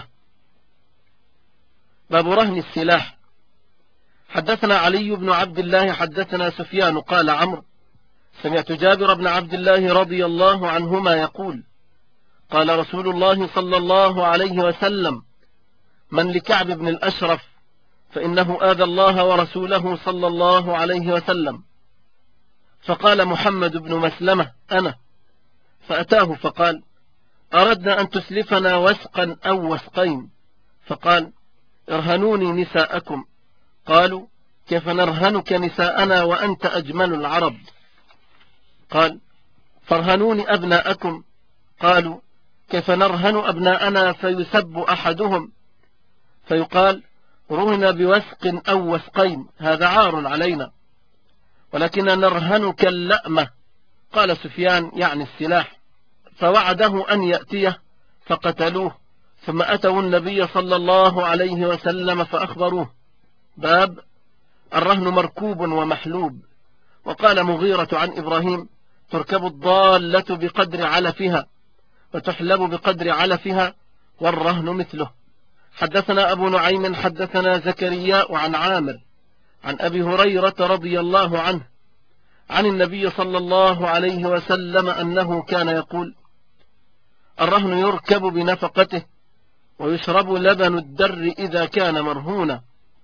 باب رهن السلاح. حدثنا علي بن عبد الله حدثنا سفيان قال عمرو: سمعت جابر بن عبد الله رضي الله عنهما يقول: قال رسول الله صلى الله عليه وسلم: من لكعب بن الأشرف فإنه آذى الله ورسوله صلى الله عليه وسلم. فقال محمد بن مسلمة: أنا. فأتاه فقال: أردنا أن تسلفنا وسقا أو وسقين. فقال: ارهنوني نساءكم. قالوا: كيف نرهنك نساءنا وأنت أجمل العرب؟ قال: فارهنوني أبناءكم. قالوا: كيف نرهن أبناءنا فيسب أحدهم فيقال: رهن بوسق أو وسقين، هذا عار علينا، ولكن نرهنك اللأمة. قال سفيان يعني السلاح. فوعده أن يأتيه فقتلوه، ثم أتوا النبي صلى الله عليه وسلم فأخبروه. باب الرهن مركوب ومحلوب. وقال مغيرة عن إبراهيم: تركب الضالة بقدر علفها وتحلب بقدر علفها والرهن مثله. حدثنا أبو نعيم حدثنا زكريا عن عامر عن أبي هريرة رضي الله عنه عن النبي صلى الله عليه وسلم أنه كان يقول: الرهن يركب بنفقته ويشرب لبن الدر إذا كان مرهونا.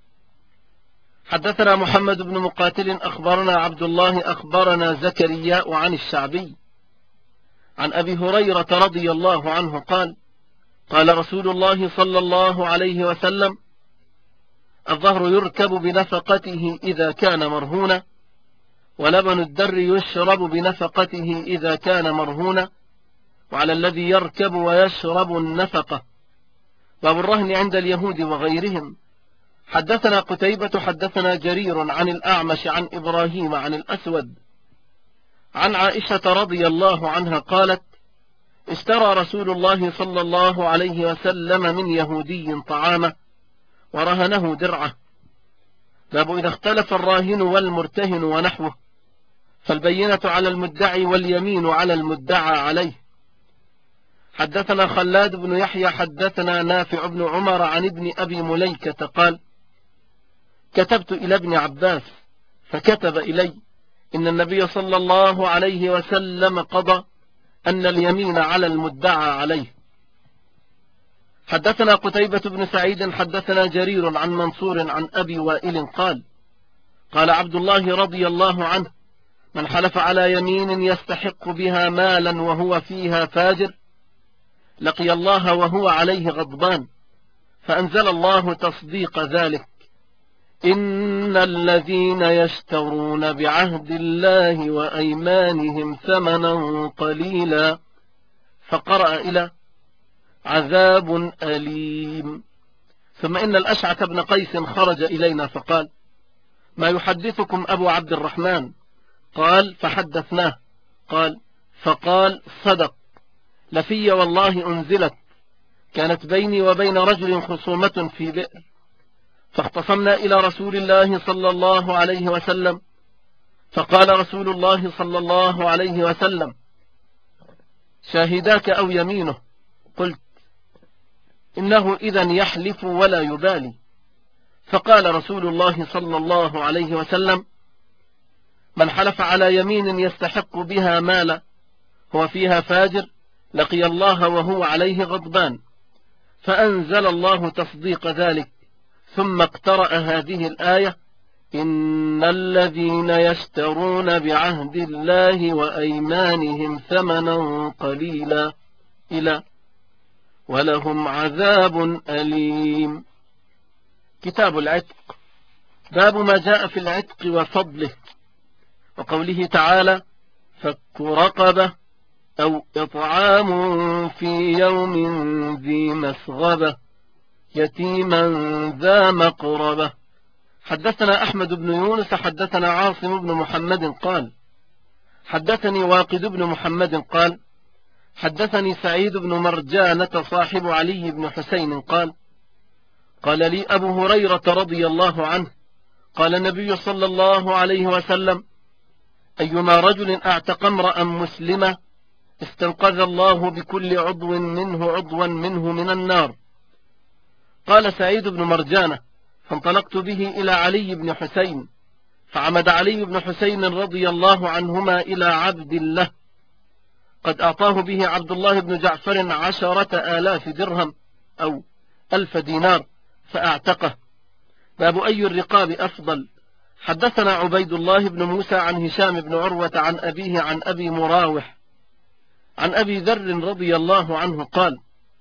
حدثنا محمد بن مقاتل أخبرنا عبد الله أخبرنا زكريا عن الشعبي عن أبي هريرة رضي الله عنه قال: قال رسول الله صلى الله عليه وسلم: الظهر يركب بنفقته إذا كان مرهونا، ولبن الدر يشرب بنفقته إذا كان مرهونا، وعلى الذي يركب ويشرب النفقة. باب الرهن عند اليهود وغيرهم. حدثنا قتيبة حدثنا جرير عن الأعمش عن إبراهيم عن الأسود عن عائشة رضي الله عنها قالت: اشترى رسول الله صلى الله عليه وسلم من يهودي طعامه ورهنه درعه. باب إذا اختلف الراهن والمرتهن ونحوه، فالبينة على المدعي واليمين على المدعى عليه. حدثنا خلاد بن يحيى حدثنا نافع بن عمر عن ابن أبي مليكة قال: كتبت إلى ابن عباس فكتب إلي: إن النبي صلى الله عليه وسلم قضى أن اليمين على المدعى عليه. حدثنا قتيبة بن سعيد حدثنا جرير عن منصور عن أبي وائل قال: قال عبد الله رضي الله عنه: من حلف على يمين يستحق بها مالا وهو فيها فاجر لقي الله وهو عليه غضبان، فأنزل الله تصديق ذلك: إن الذين يشترون بعهد الله وأيمانهم ثمنا قليلا، فقرأ إلى عذاب أليم. ثم إن الأشعث بن قيس خرج إلينا فقال: ما يحدثكم أبو عبد الرحمن؟ قال: فحدثناه. فقال: صدق، لفي والله أنزلت، كانت بيني وبين رجل خصومة في بئر، فاختصمنا إلى رسول الله صلى الله عليه وسلم، فقال رسول الله صلى الله عليه وسلم: شاهداك أو يمينه؟ قلت: إنه إذن يحلف ولا يبالي. فقال رسول الله صلى الله عليه وسلم: من حلف على يمين يستحق بها مالا هو فيها فاجر لقي الله وهو عليه غضبان، فأنزل الله تصديق ذلك، ثم اقترأ هذه الآية: إن الذين يشترون بعهد الله وأيمانهم ثمنا قليلا إلى ولهم عذاب أليم. كتاب العتق. باب ما جاء في العتق وفضله، وقوله تعالى: فك رقبة أو إطعام في يوم ذي مسغبة يتيما ذا مقربة. حدثنا أحمد بن يونس حدثنا عاصم بن محمد قال: حدثني واقد بن محمد قال: حدثني سعيد بن مرجانة صاحب علي بن حسين قال: قال لي أبو هريرة رضي الله عنه: قال النبي صلى الله عليه وسلم: أيما رجل اعتق امرأ مسلمة استنقذ الله بكل عضو منه عضوا منه من النار. قال سعيد بن مرجانة: فانطلقت به إلى علي بن حسين، فعمد علي بن حسين رضي الله عنهما إلى عبد الله قد أعطاه به عبد الله بن جعفر 10,000 درهم أو 1,000 دينار فأعتقه. باب أي الرقاب أفضل. حدثنا عبيد الله بن موسى عن هشام بن عروة عن أبيه عن أبي مراوح عن أبي ذر رضي الله عنه قال: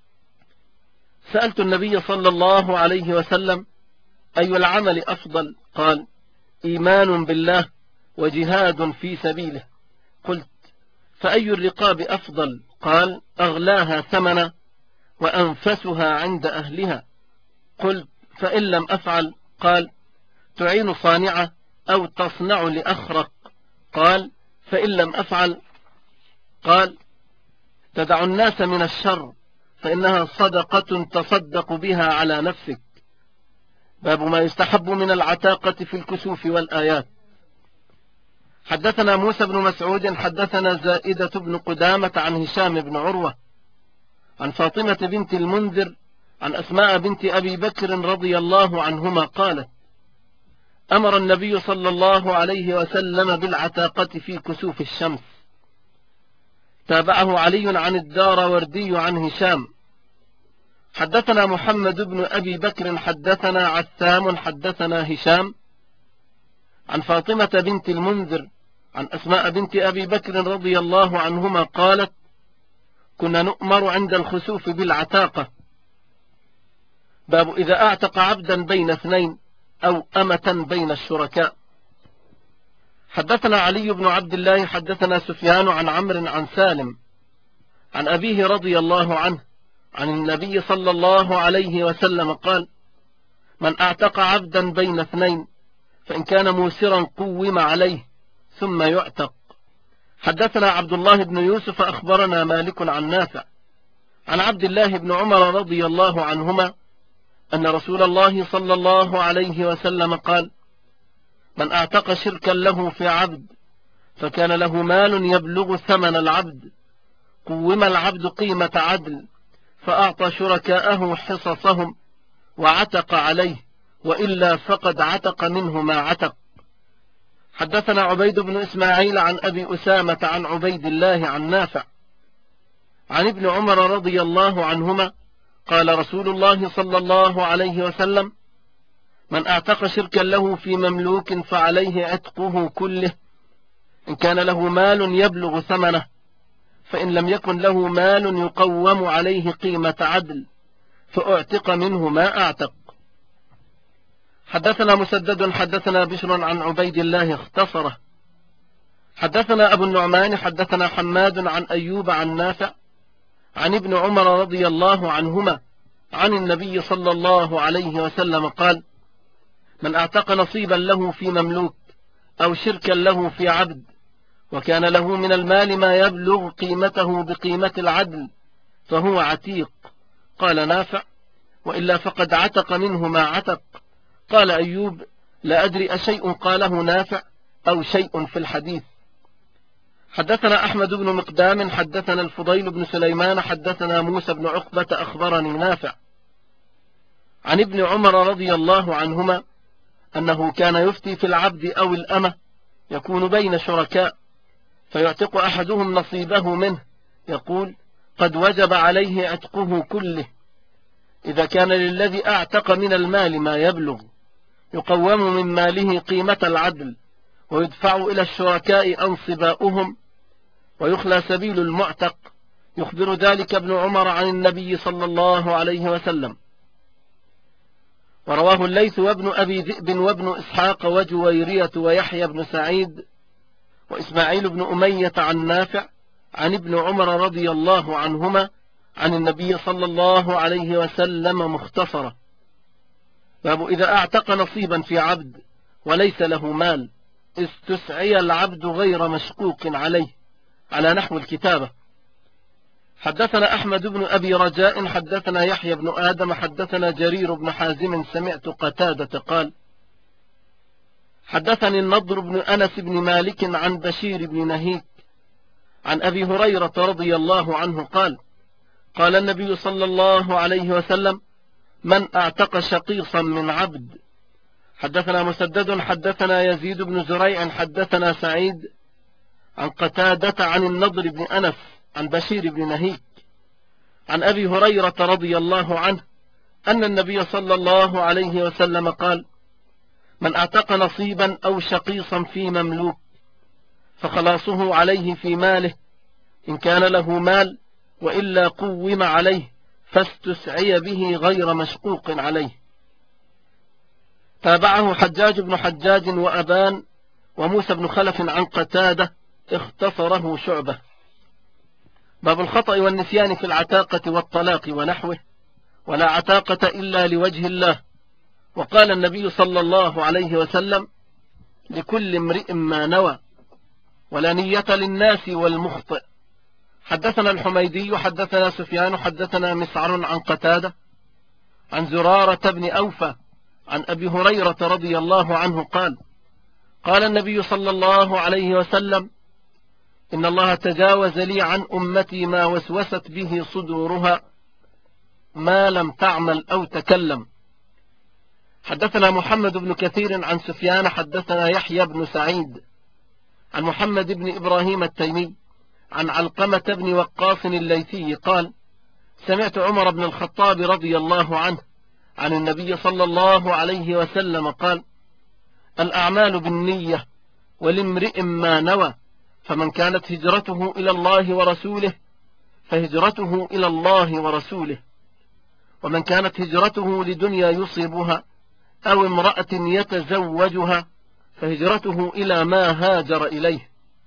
سألت النبي صلى الله عليه وسلم: أي العمل أفضل؟ قال: إيمان بالله وجهاد في سبيله. قلت: فأي الرقاب أفضل؟ قال: أغلاها ثمنا وأنفسها عند أهلها. قلت: فإن لم أفعل؟ قال: تعين صانعة أو تصنع لأخرق. قال: فإن لم أفعل؟ قال: تدع الناس من الشر فإنها صدقة تصدق بها على نفسك. باب ما يستحب من العتاقة في الكسوف والآيات. حدثنا موسى بن مسعود حدثنا زائدة بن قدامة عن هشام بن عروة عن فاطمة بنت المنذر عن أسماء بنت أبي بكر رضي الله عنهما قالت: أمر النبي صلى الله عليه وسلم بالعتاقة في كسوف الشمس. تابعه علي عن الداروردي عن هشام. حدثنا محمد بن أبي بكر حدثنا عثام حدثنا هشام عن فاطمة بنت المنذر عن أسماء بنت أبي بكر رضي الله عنهما قالت: كنا نؤمر عند الخسوف بالعتاقة. باب إذا أعتق عبدا بين اثنين أو أمة بين الشركاء. حدثنا علي بن عبد الله حدثنا سفيان عن عمرو عن سالم عن أبيه رضي الله عنه عن النبي صلى الله عليه وسلم قال: من أعتق عبدا بين اثنين فإن كان موسرا قوم عليه ثم يعتق. حدثنا عبد الله بن يوسف أخبرنا مالك عن نافع عن عبد الله بن عمر رضي الله عنهما أن رسول الله صلى الله عليه وسلم قال: من أعتق شركا له في عبد فكان له مال يبلغ ثمن العبد قوم العبد قيمة عدل فأعطى شركاءه حصصهم وعتق عليه وإلا فقد عتق منه ما عتق. حدثنا عبيد بن إسماعيل عن أبي أسامة عن عبيد الله عن نافع عن ابن عمر رضي الله عنهما قال رسول الله صلى الله عليه وسلم: من أعتق شركا له في مملوك فعليه عتقه كله إن كان له مال يبلغ ثمنه، فإن لم يكن له مال يقوم عليه قيمة عدل فأعتق منه ما أعتق. حدثنا مسدد حدثنا بشر عن عبيد الله اختصره. حدثنا أبو النعمان حدثنا حماد عن أيوب عن نافع عن ابن عمر رضي الله عنهما عن النبي صلى الله عليه وسلم قال: من أعتق نصيبا له في مملوك أو شركا له في عبد وكان له من المال ما يبلغ قيمته بقيمة العدل فهو عتيق. قال نافع: وإلا فقد عتق منه ما عتق. قال أيوب: لا أدري أشيء قاله نافع أو شيء في الحديث. حدثنا أحمد بن مقدام حدثنا الفضيل بن سليمان حدثنا موسى بن عقبة أخبرني نافع عن ابن عمر رضي الله عنهما أنه كان يفتي في العبد أو الأمة يكون بين شركاء فيعتق أحدهم نصيبه منه يقول: قد وجب عليه عتقه كله إذا كان للذي أعتق من المال ما يبلغ يقوم من ماله قيمة العدل ويدفع إلى الشركاء أنصباؤهم ويخلى سبيل المعتق. يخبر ذلك ابن عمر عن النبي صلى الله عليه وسلم. ورواه الليث وابن أبي ذئب وابن إسحاق وجويرية ويحيى بن سعيد وإسماعيل بن أمية عن نافع عن ابن عمر رضي الله عنهما عن النبي صلى الله عليه وسلم مختصرة. باب إذا أعتق نصيبا في عبد وليس له مال استسعي العبد غير مشقوق عليه على نحو الكتابة. حدثنا أحمد بن أبي رجاء حدثنا يحيى بن آدم حدثنا جرير بن حازم سمعت قتادة قال: حدثني النضر بن أنس بن مالك عن بشير بن نهيك عن أبي هريرة رضي الله عنه قال: قال النبي صلى الله عليه وسلم: من أعتق شقيصا من عبد. حدثنا مسدد حدثنا يزيد بن زريع حدثنا سعيد عن قتادة عن النضر بن أنس عن بشير بن نهيك عن أبي هريرة رضي الله عنه أن النبي صلى الله عليه وسلم قال: من أعتق نصيبا أو شقيصا في مملوك فخلاصه عليه في ماله إن كان له مال وإلا قوم عليه فاستسعي به غير مشقوق عليه. تابعه حجاج بن حجاج وأبان وموسى بن خلف عن قتادة اختصره شعبة. باب الخطأ والنسيان في العتاقة والطلاق ونحوه. ولا عتاقة إلا لوجه الله. وقال النبي صلى الله عليه وسلم: لكل امرئ ما نوى ولا نية للناس والمخطئ. حدثنا الحميدي حدثنا سفيان حدثنا مسعر عن قتادة عن زرارة بن أوفى عن أبي هريرة رضي الله عنه قال: قال النبي صلى الله عليه وسلم: إن الله تجاوز لي عن أمتي ما وسوست به صدورها ما لم تعمل أو تكلم. حدثنا محمد بن كثير عن سفيان حدثنا يحيى بن سعيد عن محمد بن إبراهيم التيمي عن علقمة بن وقاص الليثي قال: سمعت عمر بن الخطاب رضي الله عنه عن النبي صلى الله عليه وسلم قال: الأعمال بالنية ولامرئ ما نوى، فمن كانت هجرته إلى الله ورسوله فهجرته إلى الله ورسوله، ومن كانت هجرته لدنيا يصيبها أو امرأة يتزوجها فهجرته إلى ما هاجر إليه.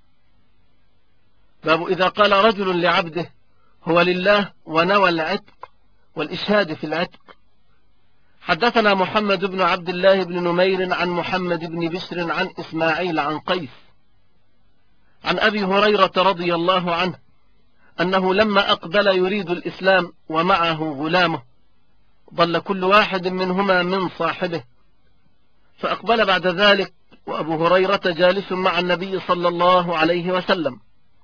باب إذا قال رجل لعبده هو لله ونوى العتق والإشهاد في العتق. حدثنا محمد بن عبد الله بن نمير عن محمد بن بشر عن إسماعيل عن قيس عن أبي هريرة رضي الله عنه أنه لما أقبل يريد الإسلام ومعه غلامه ضل كل واحد منهما من صاحبه، فأقبل بعد ذلك وأبو هريرة جالس مع النبي صلى الله عليه وسلم،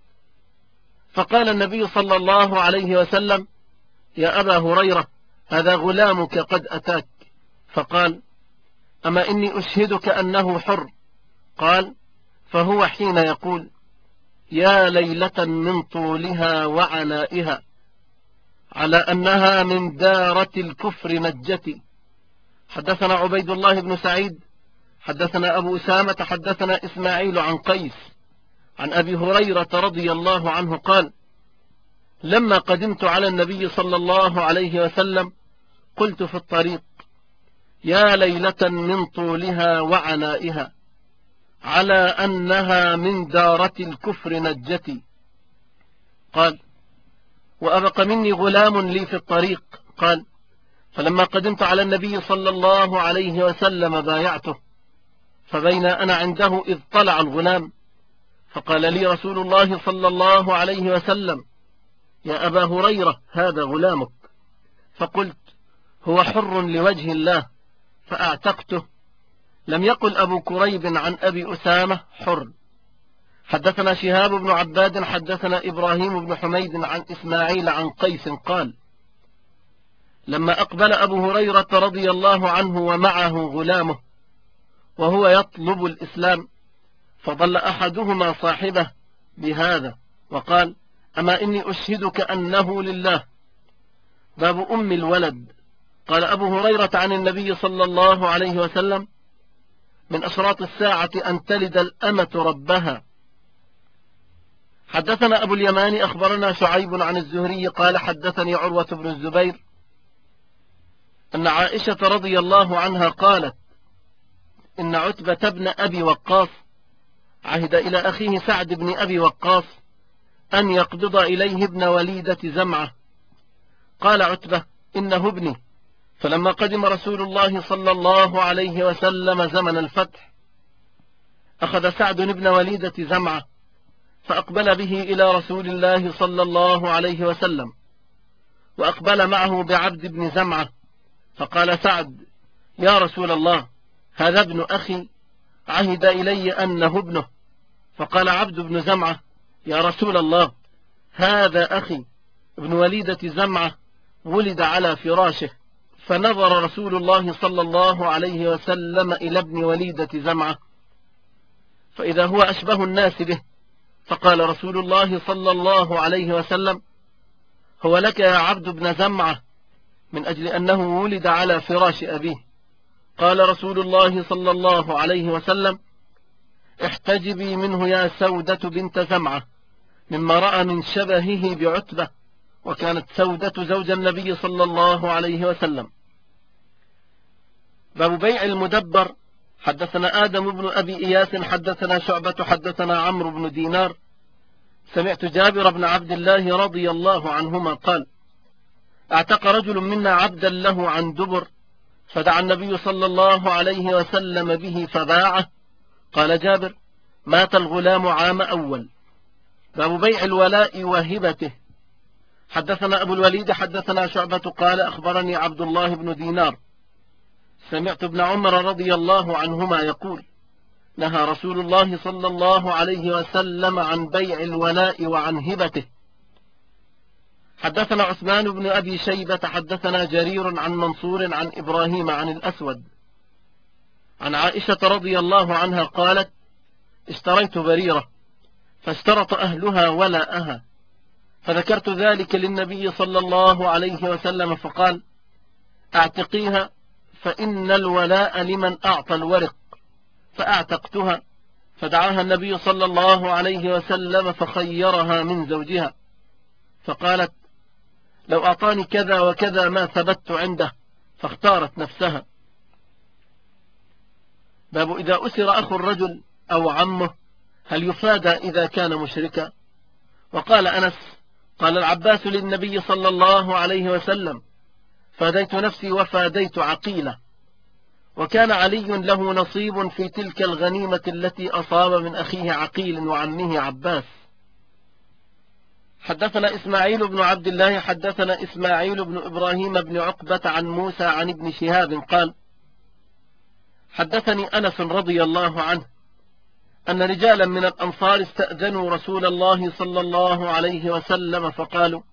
فقال النبي صلى الله عليه وسلم: يا أبا هريرة، هذا غلامك قد أتاك. فقال: أما إني أشهدك أنه حر. قال: فهو حين يقول: يا ليلة من طولها وعنائها، على أنها من دارة الكفر نجتي. حدثنا عبيد الله بن سعيد حدثنا أبو أسامة حدثنا إسماعيل عن قيس عن أبي هريرة رضي الله عنه قال: لما قدمت على النبي صلى الله عليه وسلم قلت في الطريق: يا ليلة من طولها وعنائها، على أنها من دارة الكفر نجتي. قال: وأبق مني غلام لي في الطريق. قال: فلما قدمت على النبي صلى الله عليه وسلم بايعته، فبين أنا عنده إذ طلع الغلام، فقال لي رسول الله صلى الله عليه وسلم: يا أبا هريرة، هذا غلامك. فقلت: هو حر لوجه الله، فأعتقته. لم يقل أبو كريب عن أبي أسامة حر. حدثنا شهاب بن عباد حدثنا إبراهيم بن حميد عن إسماعيل عن قيس قال: لما أقبل أبو هريرة رضي الله عنه ومعه غلامه وهو يطلب الإسلام، فضل أحدهما صاحبه بهذا وقال: أما إني أشهدك أنه لله. باب أم الولد. قال أبو هريرة عن النبي صلى الله عليه وسلم: من أشراط الساعة أن تلد الأمة ربها. حدثنا أبو اليمان أخبرنا شعيب عن الزهري قال: حدثني عروة بن الزبير أن عائشة رضي الله عنها قالت: إن عتبة بن أبي وقاص عهد إلى أخيه سعد بن أبي وقاص أن يقبض إليه ابن وليدة زمعة. قال عتبة: إنه ابني. فلما قدم رسول الله صلى الله عليه وسلم زمن الفتح، أخذ سعد بن وليدة زمعة فأقبل به إلى رسول الله صلى الله عليه وسلم، وأقبل معه بعبد بن زمعة، فقال سعد: يا رسول الله، هذا ابن أخي عهد إلي أنه ابنه. فقال عبد بن زمعة: يا رسول الله، هذا أخي ابن وليدة زمعة ولد على فراشه. فنظر رسول الله صلى الله عليه وسلم إلى ابن وليدة زمعة فإذا هو أشبه الناس به، فقال رسول الله صلى الله عليه وسلم: هو لك يا عبد بن زمعة، من أجل أنه ولد على فراش أبيه. قال رسول الله صلى الله عليه وسلم: احتجبي منه يا سودة بنت زمعة، مما رأى من شبهه بعتبة، وكانت سودة زوج النبي صلى الله عليه وسلم. باب بيع المدبر. حدثنا آدم بن أبي إياس حدثنا شعبة حدثنا عمرو بن دينار سمعت جابر بن عبد الله رضي الله عنهما قال: اعتق رجل منا عبدا له عن دبر، فدعا النبي صلى الله عليه وسلم به فباعه. قال جابر: مات الغلام عام أول. باب بيع الولاء وهبته. حدثنا أبو الوليد حدثنا شعبة قال: أخبرني عبد الله بن دينار سمعت ابن عمر رضي الله عنهما يقول: نهى رسول الله صلى الله عليه وسلم عن بيع الولاء وعن هبته. حدثنا عثمان بن أبي شيبة حدثنا جرير عن منصور عن إبراهيم عن الأسود عن عائشة رضي الله عنها قالت: اشتريت بريرة فاشترط أهلها ولاءها، فذكرت ذلك للنبي صلى الله عليه وسلم فقال: اعتقيها فإن الولاء لمن أعطى الورق، فأعتقتها، فدعاها النبي صلى الله عليه وسلم فخيرها من زوجها، فقالت: لو أعطاني كذا وكذا ما ثبت عنده، فاختارت نفسها. باب إذا أسر أخو الرجل أو عمه هل يفادى إذا كان مشركا؟ وقال أنس: قال العباس للنبي صلى الله عليه وسلم: فاديت نفسي وفاديت عقيلة. وكان علي له نصيب في تلك الغنيمة التي أصاب من أخيه عقيل وعمه عباس. حدثنا إسماعيل بن عبد الله حدثنا إسماعيل بن إبراهيم بن عقبة عن موسى عن ابن شهاب قال: حدثني أنس رضي الله عنه أن رجالا من الأنصار استأذنوا رسول الله صلى الله عليه وسلم فقالوا: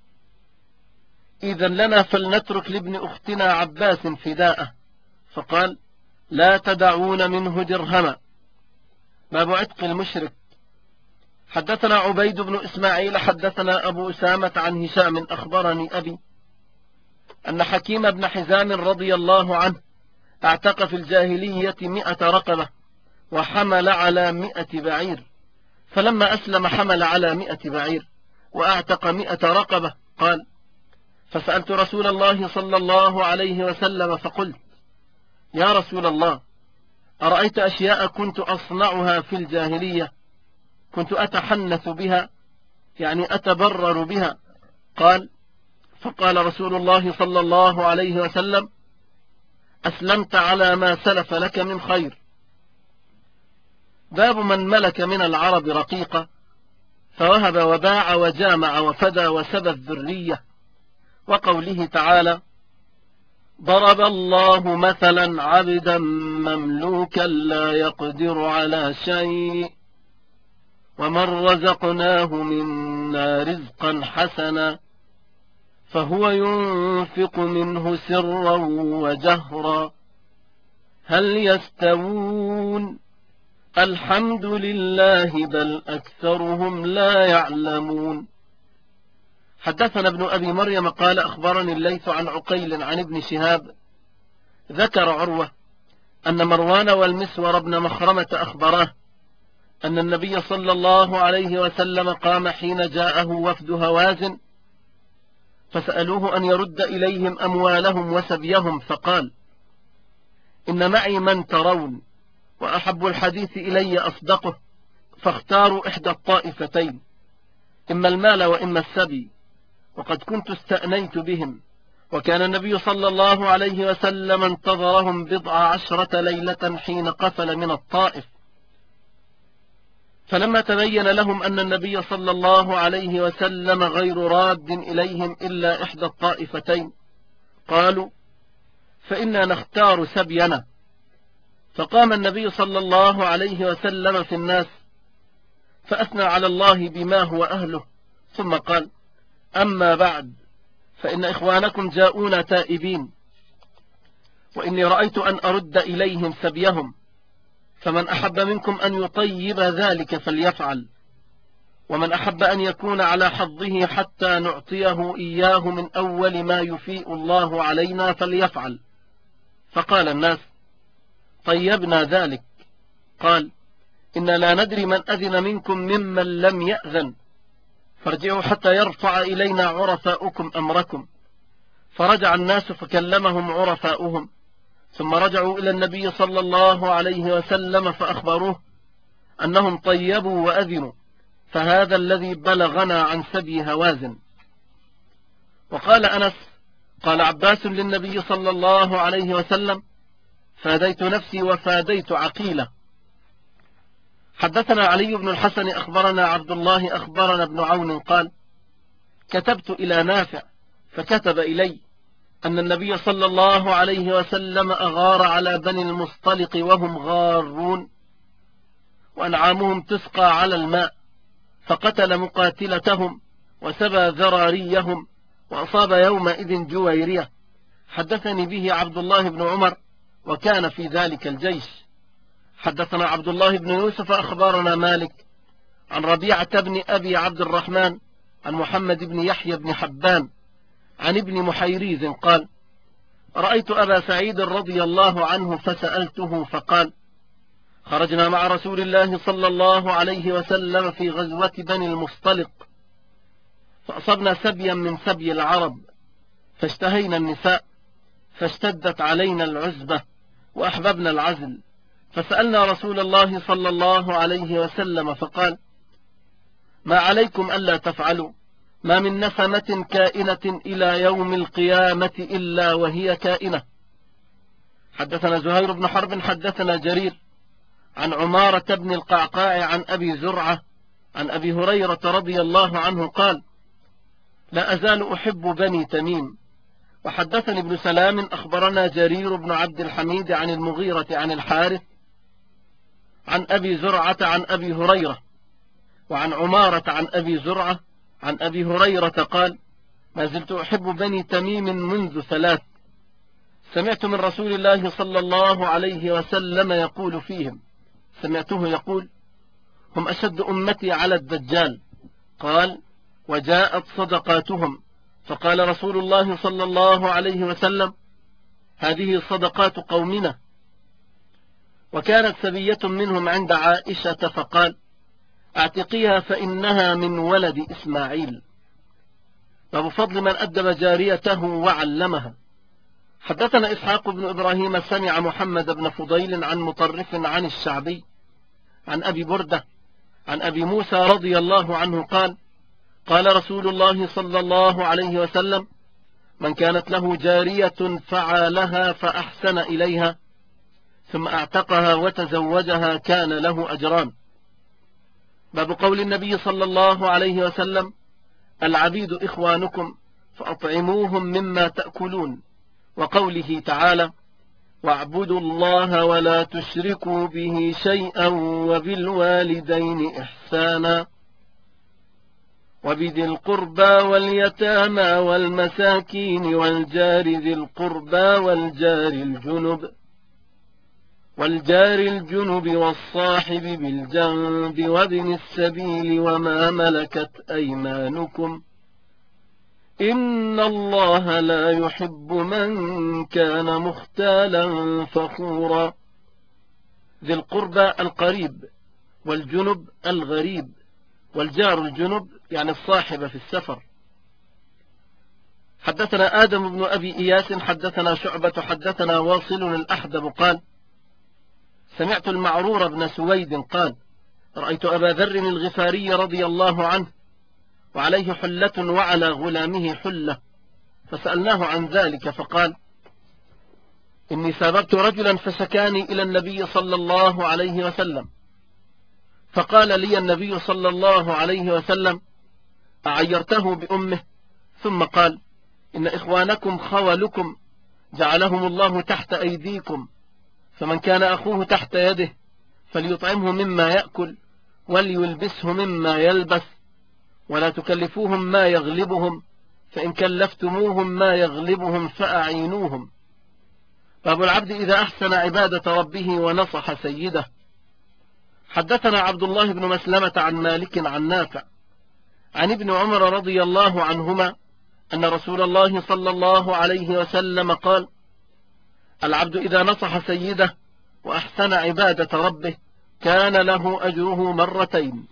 إذن لنا فلنترك لابن أختنا عباس فداءه، فقال: لا تدعون منه درهما. باب عتق المشرك. حدثنا عبيد بن إسماعيل حدثنا أبو أسامة عن هشام أخبرني أبي أن حكيم بن حزام رضي الله عنه اعتق في الجاهلية 100 رقبة وحمل على 100 بعير، فلما أسلم حمل على 100 بعير وأعتق 100 رقبة. قال: فسألت رسول الله صلى الله عليه وسلم فقلت: يا رسول الله، أرأيت أشياء كنت أصنعها في الجاهلية كنت أتحنث بها، يعني أتبرر بها؟ فقال رسول الله صلى الله عليه وسلم: أسلمت على ما سلف لك من خير. باب من ملك من العرب رقيقة فوهب وباع وجامع وفدى وسبى الذرية، وقوله تعالى: ضرب الله مثلا عبدا مملوكا لا يقدر على شيء ومن رزقناه منا رزقا حسنا فهو ينفق منه سرا وجهرا هل يستوون الحمد لله بل أكثرهم لا يعلمون. حدثنا ابن أبي مريم قال أخبرني الليث عن عقيل عن ابن شهاب ذكر عروة أن مروان والمسور بن مخرمة أخبراه أن النبي صلى الله عليه وسلم قام حين جاءه وفد هوازن فسألوه أن يرد إليهم أموالهم وسبيهم، فقال: إن معي من ترون وأحب الحديث إلي أصدقه، فاختاروا إحدى الطائفتين، إما المال وإما السبي، وقد كنت استأنيت بهم. وكان النبي صلى الله عليه وسلم انتظرهم 19 ليلة حين قفل من الطائف، فلما تبين لهم أن النبي صلى الله عليه وسلم غير راد إليهم إلا إحدى الطائفتين قالوا: فإنا نختار سبينا. فقام النبي صلى الله عليه وسلم في الناس فأثنى على الله بما هو أهله، ثم قال: أما بعد، فإن إخوانكم جاءونا تائبين، وإني رأيت أن أرد إليهم سبيهم، فمن أحب منكم أن يطيب ذلك فليفعل، ومن أحب أن يكون على حظه حتى نعطيه إياه من أول ما يفيء الله علينا فليفعل. فقال الناس: طيبنا ذلك. قال: إن لا ندري من أذن منكم ممن لم يأذن، فارجعوا حتى يرفع إلينا عرفاؤكم أمركم. فرجع الناس فكلمهم عرفاؤهم، ثم رجعوا إلى النبي صلى الله عليه وسلم فأخبروه أنهم طيبوا وأذنوا، فهذا الذي بلغنا عن سبي هوازن. وقال أنس: قال عباس للنبي صلى الله عليه وسلم: فاديت نفسي وفاديت عقيلة. حدثنا علي بن الحسن أخبرنا عبد الله أخبرنا ابن عون قال: كتبت إلى نافع فكتب إلي أن النبي صلى الله عليه وسلم أغار على بني المصطلق وهم غارون، وأنعامهم تسقى على الماء، فقتل مقاتلتهم وسبى ذراريهم، وأصاب يومئذ جويرية. حدثني به عبد الله بن عمر، وكان في ذلك الجيش. حدثنا عبد الله بن يوسف أخبرنا مالك عن ربيعة بن أبي عبد الرحمن عن محمد بن يحيى بن حبان عن ابن محيريز قال: رأيت أبا سعيد رضي الله عنه فسألته فقال: خرجنا مع رسول الله صلى الله عليه وسلم في غزوة بني المصطلق، فأصبنا سبيا من سبي العرب، فاشتهينا النساء، فاشتدت علينا العزبة وأحببنا العزل، فسألنا رسول الله صلى الله عليه وسلم فقال: ما عليكم ألا تفعلوا، ما من نسمة كائنة إلى يوم القيامة إلا وهي كائنة. حدثنا زهير بن حرب حدثنا جرير عن عمارة بن القعقاع عن أبي زرعة عن أبي هريرة رضي الله عنه قال: لا أزال أحب بني تميم. وحدثني ابن سلام أخبرنا جرير بن عبد الحميد عن المغيرة عن الحارث عن أبي زرعة عن أبي هريرة، وعن عمارة عن أبي زرعة عن أبي هريرة قال: ما زلت أحب بني تميم منذ 3. سمعت من رسول الله صلى الله عليه وسلم يقول فيهم، سمعته يقول: هم أشد أمتي على الدجال. قال: وجاءت صدقاتهم، فقال رسول الله صلى الله عليه وسلم: هذه صدقات قومنا. وكانت سبية منهم عند عائشة فقال: اعتقيها فإنها من ولد إسماعيل. باب فضل من أدب جاريته وعلمها. حدثنا إسحاق بن إبراهيم سمع محمد بن فضيل عن مطرف عن الشعبي عن أبي بردة عن أبي موسى رضي الله عنه قال: قال رسول الله صلى الله عليه وسلم: من كانت له جارية فعالها فأحسن إليها ثم أعتقها وتزوجها كان له أجران. باب قول النبي صلى الله عليه وسلم: العبيد إخوانكم فأطعموهم مما تأكلون، وقوله تعالى: واعبدوا الله ولا تشركوا به شيئا وبالوالدين إحسانا وبذي القربى واليتامى والمساكين والجار ذي القربى والجار الجنب والصاحب بالجنب وابن السبيل وما ملكت أيمانكم إن الله لا يحب من كان مختالا فخورا. ذي القربى القريب، والجنب الغريب، والجار الجنب يعني الصاحب في السفر. حدثنا آدم بن أبي إياس حدثنا شعبة حدثنا واصل الأحدب قال: سمعت المعرور بن سويد قال: رأيت أبا ذر الغفاري رضي الله عنه وعليه حلة وعلى غلامه حلة، فسألناه عن ذلك فقال: إني سابقت رجلا فشكاني إلى النبي صلى الله عليه وسلم، فقال لي النبي صلى الله عليه وسلم: أعيرته بأمه؟ ثم قال: إن إخوانكم خولكم جعلهم الله تحت أيديكم، فمن كان أخوه تحت يده فليطعمه مما يأكل وليلبسه مما يلبس، ولا تكلفوهم ما يغلبهم، فإن كلفتموهم ما يغلبهم فأعينوهم. باب العبد إذا أحسن عبادة ربه ونصح سيده. حدثنا عبد الله بن مسلمة عن مالك عن نافع عن ابن عمر رضي الله عنهما أن رسول الله صلى الله عليه وسلم قال: العبد إذا نصح سيده وأحسن عبادة ربه كان له أجره 2.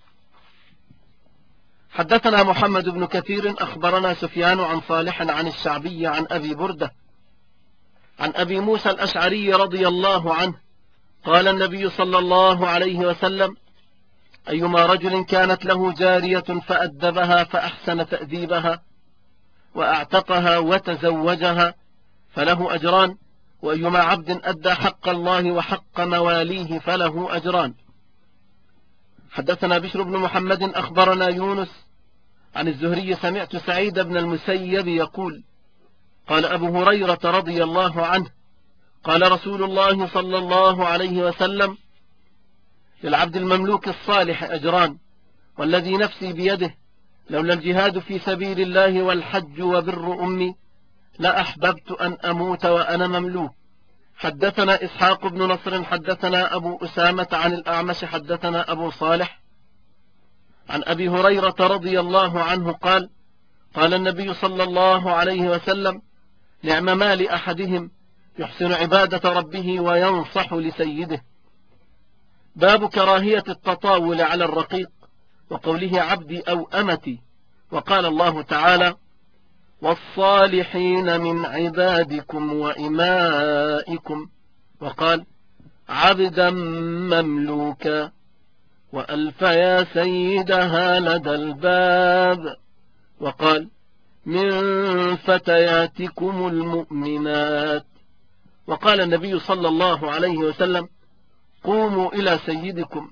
حدثنا محمد بن كثير أخبرنا سفيان عن صالح عن الشعبي عن أبي بردة عن أبي موسى الأشعري رضي الله عنه قال النبي صلى الله عليه وسلم: أيما رجل كانت له جارية فأدبها فأحسن تأديبها وأعتقها وتزوجها فله أجران، وأيما عبد أدى حق الله وحق مواليه فله أجران. حدثنا بشر بن محمد أخبرنا يونس عن الزهري سمعت سعيد بن المسيب يقول: قال أبو هريرة رضي الله عنه: قال رسول الله صلى الله عليه وسلم: للعبد المملوك الصالح أجران، والذي نفسي بيده لولا الجهاد في سبيل الله والحج وبر أمي لأحببت أن أموت وأنا مملوك. حدثنا إسحاق بن نصر حدثنا أبو أسامة عن الأعمش حدثنا أبو صالح عن أبي هريرة رضي الله عنه قال: قال النبي صلى الله عليه وسلم: نعم ما لأحدهم يحسن عبادة ربه وينصح لسيده. باب كراهية التطاول على الرقيق، وقوله عبدي أو أمتي. وقال الله تعالى: والصالحين من عبادكم وإمائكم، وقال: عبدا مملوكا، وألف يا سيدها لدى الباب، وقال: من فتياتكم المؤمنات. وقال النبي صلى الله عليه وسلم: قوموا إلى سيدكم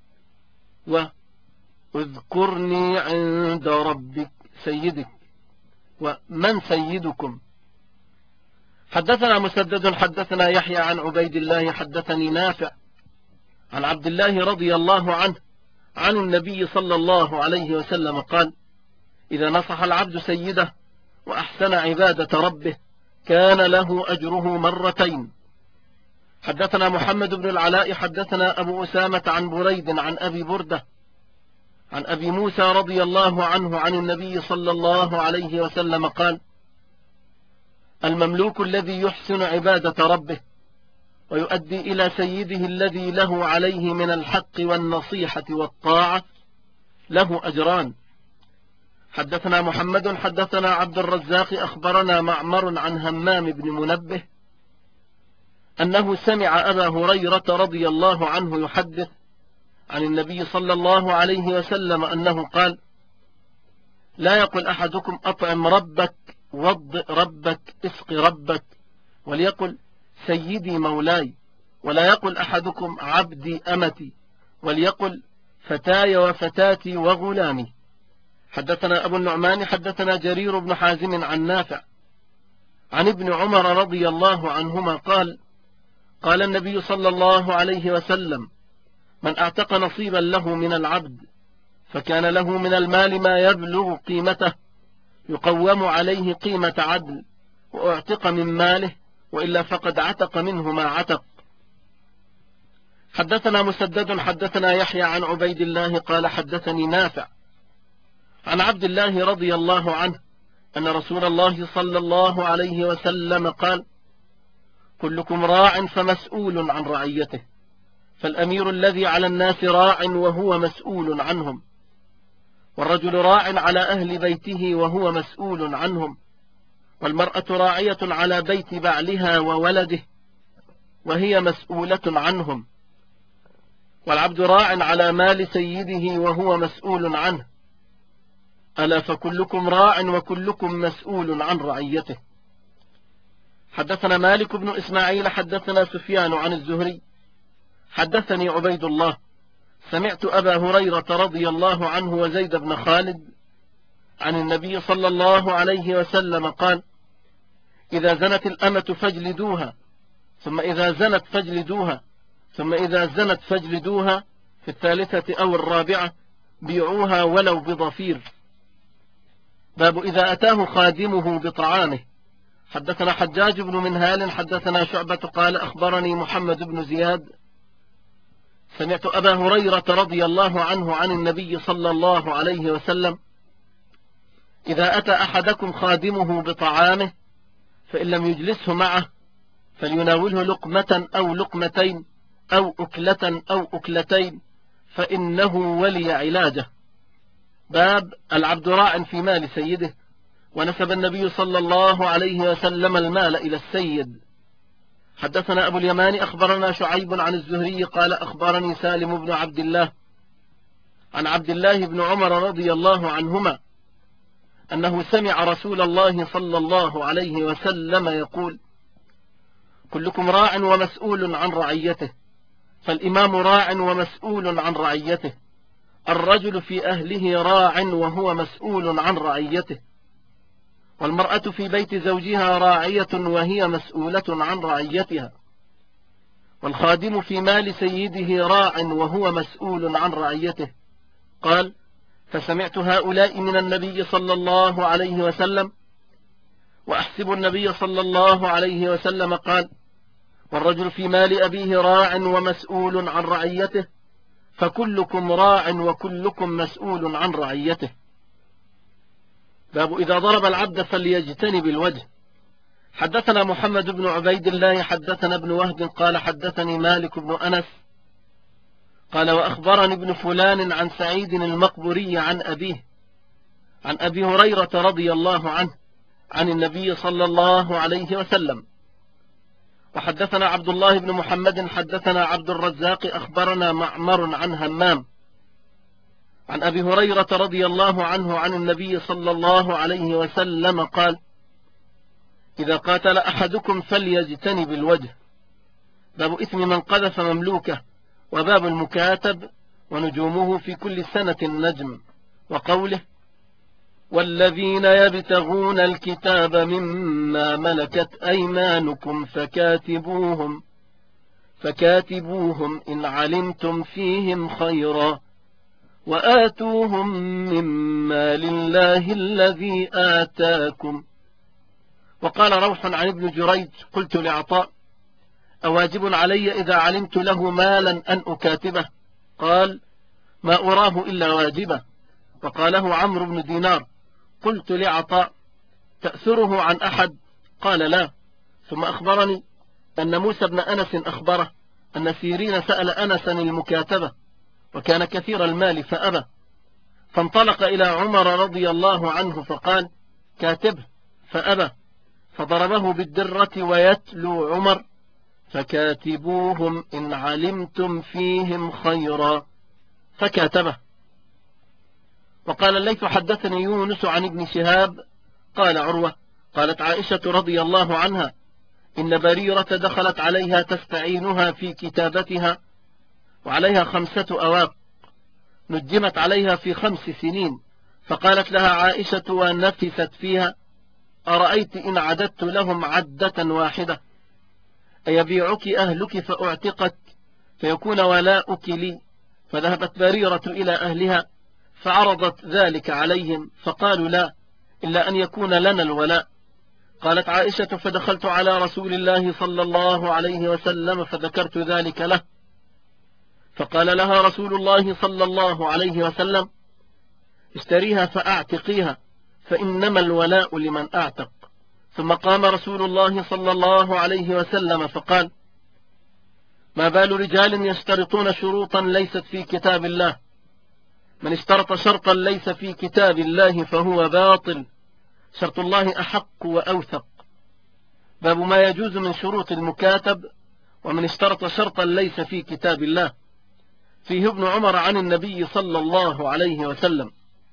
واذكرني عند ربك سيدك. ومن سيدكم؟ حدثنا مسدد حدثنا يحيى عن عبيد الله حدثني نافع عن عبد الله رضي الله عنه عن النبي صلى الله عليه وسلم قال: إذا نصح العبد سيده وأحسن عبادة ربه كان له أجره مرتين. حدثنا محمد بن العلاء حدثنا أبو أسامة عن بريد عن أبي بردة عن أبي موسى رضي الله عنه عن النبي صلى الله عليه وسلم قال: المملوك الذي يحسن عبادة ربه ويؤدي إلى سيده الذي له عليه من الحق والنصيحة والطاعة له أجران. حدثنا محمد حدثنا عبد الرزاق أخبرنا معمر عن همام بن منبه أنه سمع أبا هريرة رضي الله عنه يحدث عن النبي صلى الله عليه وسلم أنه قال: لا يقل أحدكم أطعم ربك وضئ ربك اسق ربك، وليقل سيدي مولاي، ولا يقل أحدكم عبدي أمتي، وليقل فتاي وفتاتي وغلامي. حدثنا أبو النعمان حدثنا جرير بن حازم عن نافع عن ابن عمر رضي الله عنهما قال: قال النبي صلى الله عليه وسلم: من اعتق نصيبا له من العبد فكان له من المال ما يبلغ قيمته يقوم عليه قيمة عدل، واعتق من ماله، وإلا فقد عتق منه ما عتق. حدثنا مسدد حدثنا يحيى عن عبيد الله قال: حدثني نافع عن عبد الله رضي الله عنه أن رسول الله صلى الله عليه وسلم قال: كلكم راع فمسؤول عن رعيته، فالأمير الذي على الناس راع وهو مسؤول عنهم، والرجل راع على أهل بيته وهو مسؤول عنهم، والمرأة راعية على بيت بعلها وولده وهي مسؤولة عنهم، والعبد راع على مال سيده وهو مسؤول عنه. ألا فكلكم راع وكلكم مسؤول عن رعيته. حدثنا مالك بن إسماعيل حدثنا سفيان عن الزهري حدثني عبيد الله سمعت أبا هريرة رضي الله عنه وزيد بن خالد عن النبي صلى الله عليه وسلم قال: إذا زنت الأمة فاجلدوها، ثم إذا زنت فاجلدوها، ثم إذا زنت فاجلدوها، في الثالثة أو الرابعة بيعوها ولو بضفير. باب إذا أتاه خادمه بطعامه. حدثنا حجاج بن منهال حدثنا شعبة قال: أخبرني محمد بن زياد سمعت أبا هريرة رضي الله عنه عن النبي صلى الله عليه وسلم: إذا أتى أحدكم خادمه بطعامه فإن لم يجلسه معه فليناوله لقمة أو لقمتين أو أكلة أو أكلتين فإنه ولي علاجه. باب العبد راع في مال سيده. ونسب النبي صلى الله عليه وسلم المال إلى السيد. حدثنا أبو اليمان أخبرنا شعيب عن الزهري قال: أخبرني سالم بن عبد الله عن عبد الله بن عمر رضي الله عنهما أنه سمع رسول الله صلى الله عليه وسلم يقول: كلكم راع ومسؤول عن رعيته، فالإمام راع ومسؤول عن رعيته، الرجل في أهله راع وهو مسؤول عن رعيته، والمرأة في بيت زوجها راعية وهي مسؤولة عن رعيتها، والخادم في مال سيده راع وهو مسؤول عن رعيته. قال: فسمعت هؤلاء من النبي صلى الله عليه وسلم، وأحسب النبي صلى الله عليه وسلم قال: والرجل في مال أبيه راع ومسؤول عن رعيته، فكلكم راع وكلكم مسؤول عن رعيته. باب إذا ضرب العبد فليجتنب الوجه. حدثنا محمد بن عبيد الله حدثنا ابن وهب قال حدثني مالك بن أنس قال: وأخبرني ابن فلان عن سعيد المقبري عن أبيه عن أبي هريرة رضي الله عنه عن النبي صلى الله عليه وسلم. وحدثنا عبد الله بن محمد حدثنا عبد الرزاق أخبرنا معمر عن همام عن أبي هريرة رضي الله عنه عن النبي صلى الله عليه وسلم قال: إذا قاتل أحدكم فليجتنب الوجه. باب إثم من قذف مملوكه. وباب المكاتب ونجومه في كل سنة النجم. وقوله: والذين يبتغون الكتاب مما ملكت أيمانكم فكاتبوهم إن علمتم فيهم خيرا وآتوهم مما لله الذي آتاكم. وقال روح عن ابن جريج: قلت لعطاء: أواجب علي إذا علمت له مالا أن أكاتبه؟ قال: ما أراه إلا واجبه. وقاله عمرو بن دينار: قلت لعطاء: تأثره عن أحد؟ قال: لا. ثم أخبرني أن موسى بن أنس أخبره أن سيرين سأل أنسا المكاتبة، وكان كثير المال فأبى، فانطلق إلى عمر رضي الله عنه فقال: كاتبه، فأبى، فضربه بالدرة ويتلو عمر: فكاتبوهم إن علمتم فيهم خيرا، فكاتبه. وقال الليث: حدثني يونس عن ابن شهاب قال عروة: قالت عائشة رضي الله عنها: إن بريرة دخلت عليها تستعينها في كتابتها، وعليها 5 أواق نجمت عليها في 5 سنين، فقالت لها عائشة ونفست فيها: أرأيت إن عددت لهم عدة واحدة أيبيعك أهلك فأعتقك فيكون ولاؤك لي؟ فذهبت بريرة إلى أهلها فعرضت ذلك عليهم، فقالوا: لا، إلا أن يكون لنا الولاء. قالت عائشة: فدخلت على رسول الله صلى الله عليه وسلم فذكرت ذلك له، فقال لها رسول الله صلى الله عليه وسلم: اشتريها فأعتقيها، فإنما الولاء لمن أعتق. ثم قام رسول الله صلى الله عليه وسلم فقال: ما بال رجال يشترطون شروطا ليست في كتاب الله؟ من اشترط شرطا ليس في كتاب الله فهو باطل، شرط الله أحق وأوثق. باب ما يجوز من شروط المكاتب ومن اشترط شرطا ليس في كتاب الله. فيه ابن عمر عن النبي صلى الله عليه وسلم.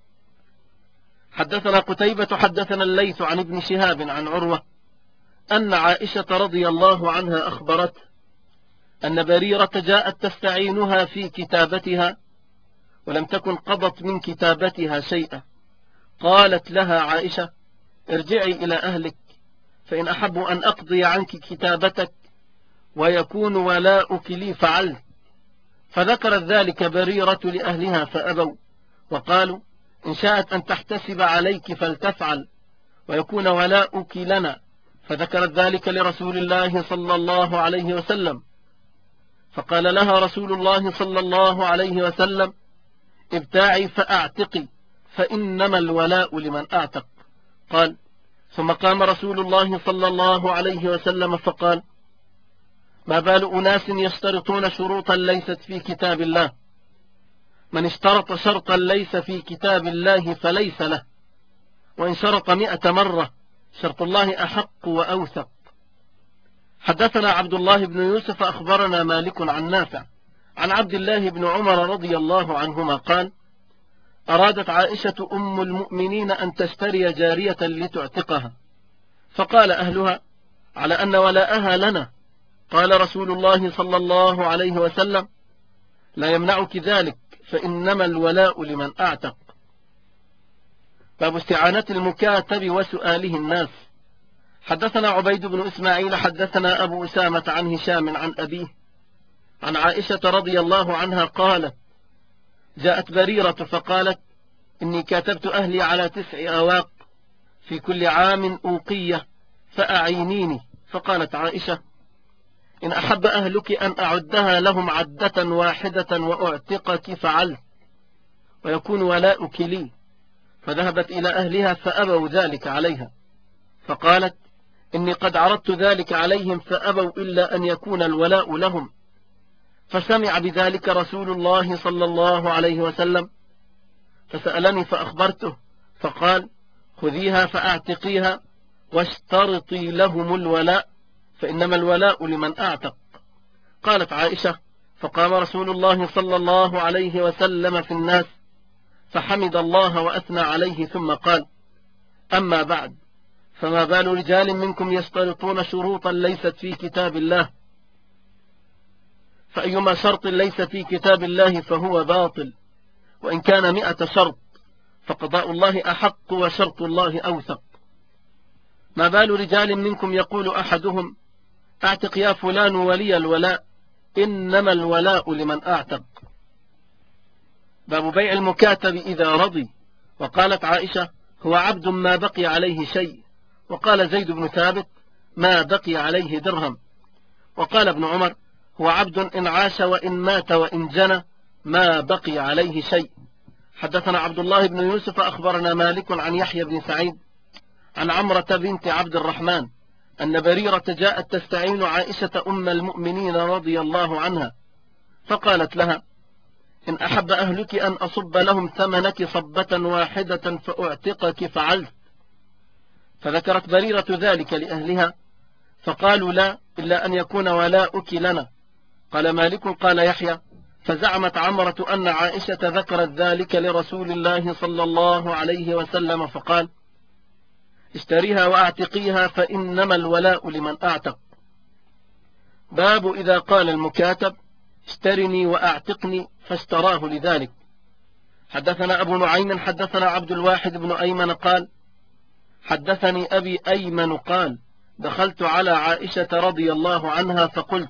حدثنا قتيبة حدثنا الليث عن ابن شهاب عن عروة أن عائشة رضي الله عنها أخبرت أن بريرة جاءت تستعينها في كتابتها ولم تكن قضت من كتابتها شيئا. قالت لها عائشة: ارجعي إلى أهلك، فإن أحب أن أقضي عنك كتابتك ويكون ولاؤك لي فعلت. فذكرت ذلك بريرة لأهلها فأبوا، وقالوا: إن شاءت أن تحتسب عليك فلتفعل ويكون ولاؤك لنا. فذكرت ذلك لرسول الله صلى الله عليه وسلم، فقال لها رسول الله صلى الله عليه وسلم: ابتاعي فأعتقي، فإنما الولاء لمن أعتق. قال: ثم قام رسول الله صلى الله عليه وسلم فقال: ما بال أناس يشترطون شروطا ليست في كتاب الله؟ من اشترط شرطا ليس في كتاب الله فليس له، وإن شرط 100 مرة شرط الله أحق وأوثق. حدثنا عبد الله بن يوسف أخبرنا مالك عن نافع عن عبد الله بن عمر رضي الله عنهما قال: أرادت عائشة أم المؤمنين أن تشتري جارية لتعتقها، فقال أهلها: على أن ولاءها لنا. قال رسول الله صلى الله عليه وسلم: لا يمنعك ذلك، فإنما الولاء لمن أعتق. باب استعانة المكاتب وسؤاله الناس. حدثنا عبيد بن إسماعيل حدثنا أبو أسامة عن هشام عن أبيه عن عائشة رضي الله عنها قالت: جاءت بريرة فقالت: إني كاتبت أهلي على 9 أواق، في كل عام أوقية، فأعينيني. فقالت عائشة: إن أحب أهلك أن أعدها لهم عدة واحدة وأعتقك فعلت، ويكون ولاؤك لي. فذهبت إلى أهلها فأبوا ذلك عليها، فقالت: إني قد عرضت ذلك عليهم فأبوا إلا أن يكون الولاء لهم. فسمع بذلك رسول الله صلى الله عليه وسلم، فسألني فأخبرته، فقال: خذيها فأعتقيها واشترطي لهم الولاء، فإنما الولاء لمن أعتق. قالت عائشة: فقام رسول الله صلى الله عليه وسلم في الناس فحمد الله وأثنى عليه، ثم قال: أما بعد، فما بال رجال منكم يشترطون شروطا ليست في كتاب الله، فأيما شرط ليس في كتاب الله فهو باطل، وإن كان 100 شرط فقضاء الله أحق وشرط الله أوثق. ما بال رجال منكم يقول أحدهم: أعتق يا فلان ولي الولاء، إنما الولاء لمن أعتق. باب بيع المكاتب إذا رضي. وقالت عائشة: هو عبد ما بقي عليه شيء. وقال زيد بن ثابت: ما بقي عليه درهم. وقال ابن عمر: هو عبد إن عاش وإن مات وإن جنى ما بقي عليه شيء. حدثنا عبد الله بن يوسف أخبرنا مالك عن يحيى بن سعيد عن عمرة بنت عبد الرحمن أن بريرة جاءت تستعين عائشة أم المؤمنين رضي الله عنها، فقالت لها: إن أحب أهلك أن أصب لهم ثمنك صبة واحدة فأعتقك فعلت. فذكرت بريرة ذلك لأهلها، فقالوا: لا، إلا أن يكون ولاؤك لنا. قال مالك: قال يحيى: فزعمت عمرة أن عائشة ذكرت ذلك لرسول الله صلى الله عليه وسلم، فقال: اشتريها وأعتقيها، فإنما الولاء لمن أعتق. باب إذا قال المكاتب: اشترني وأعتقني، فاشتراه لذلك. حدثنا أبو نعيم حدثنا عبد الواحد بن أيمن قال: حدثني أبي أيمن قال: دخلت على عائشة رضي الله عنها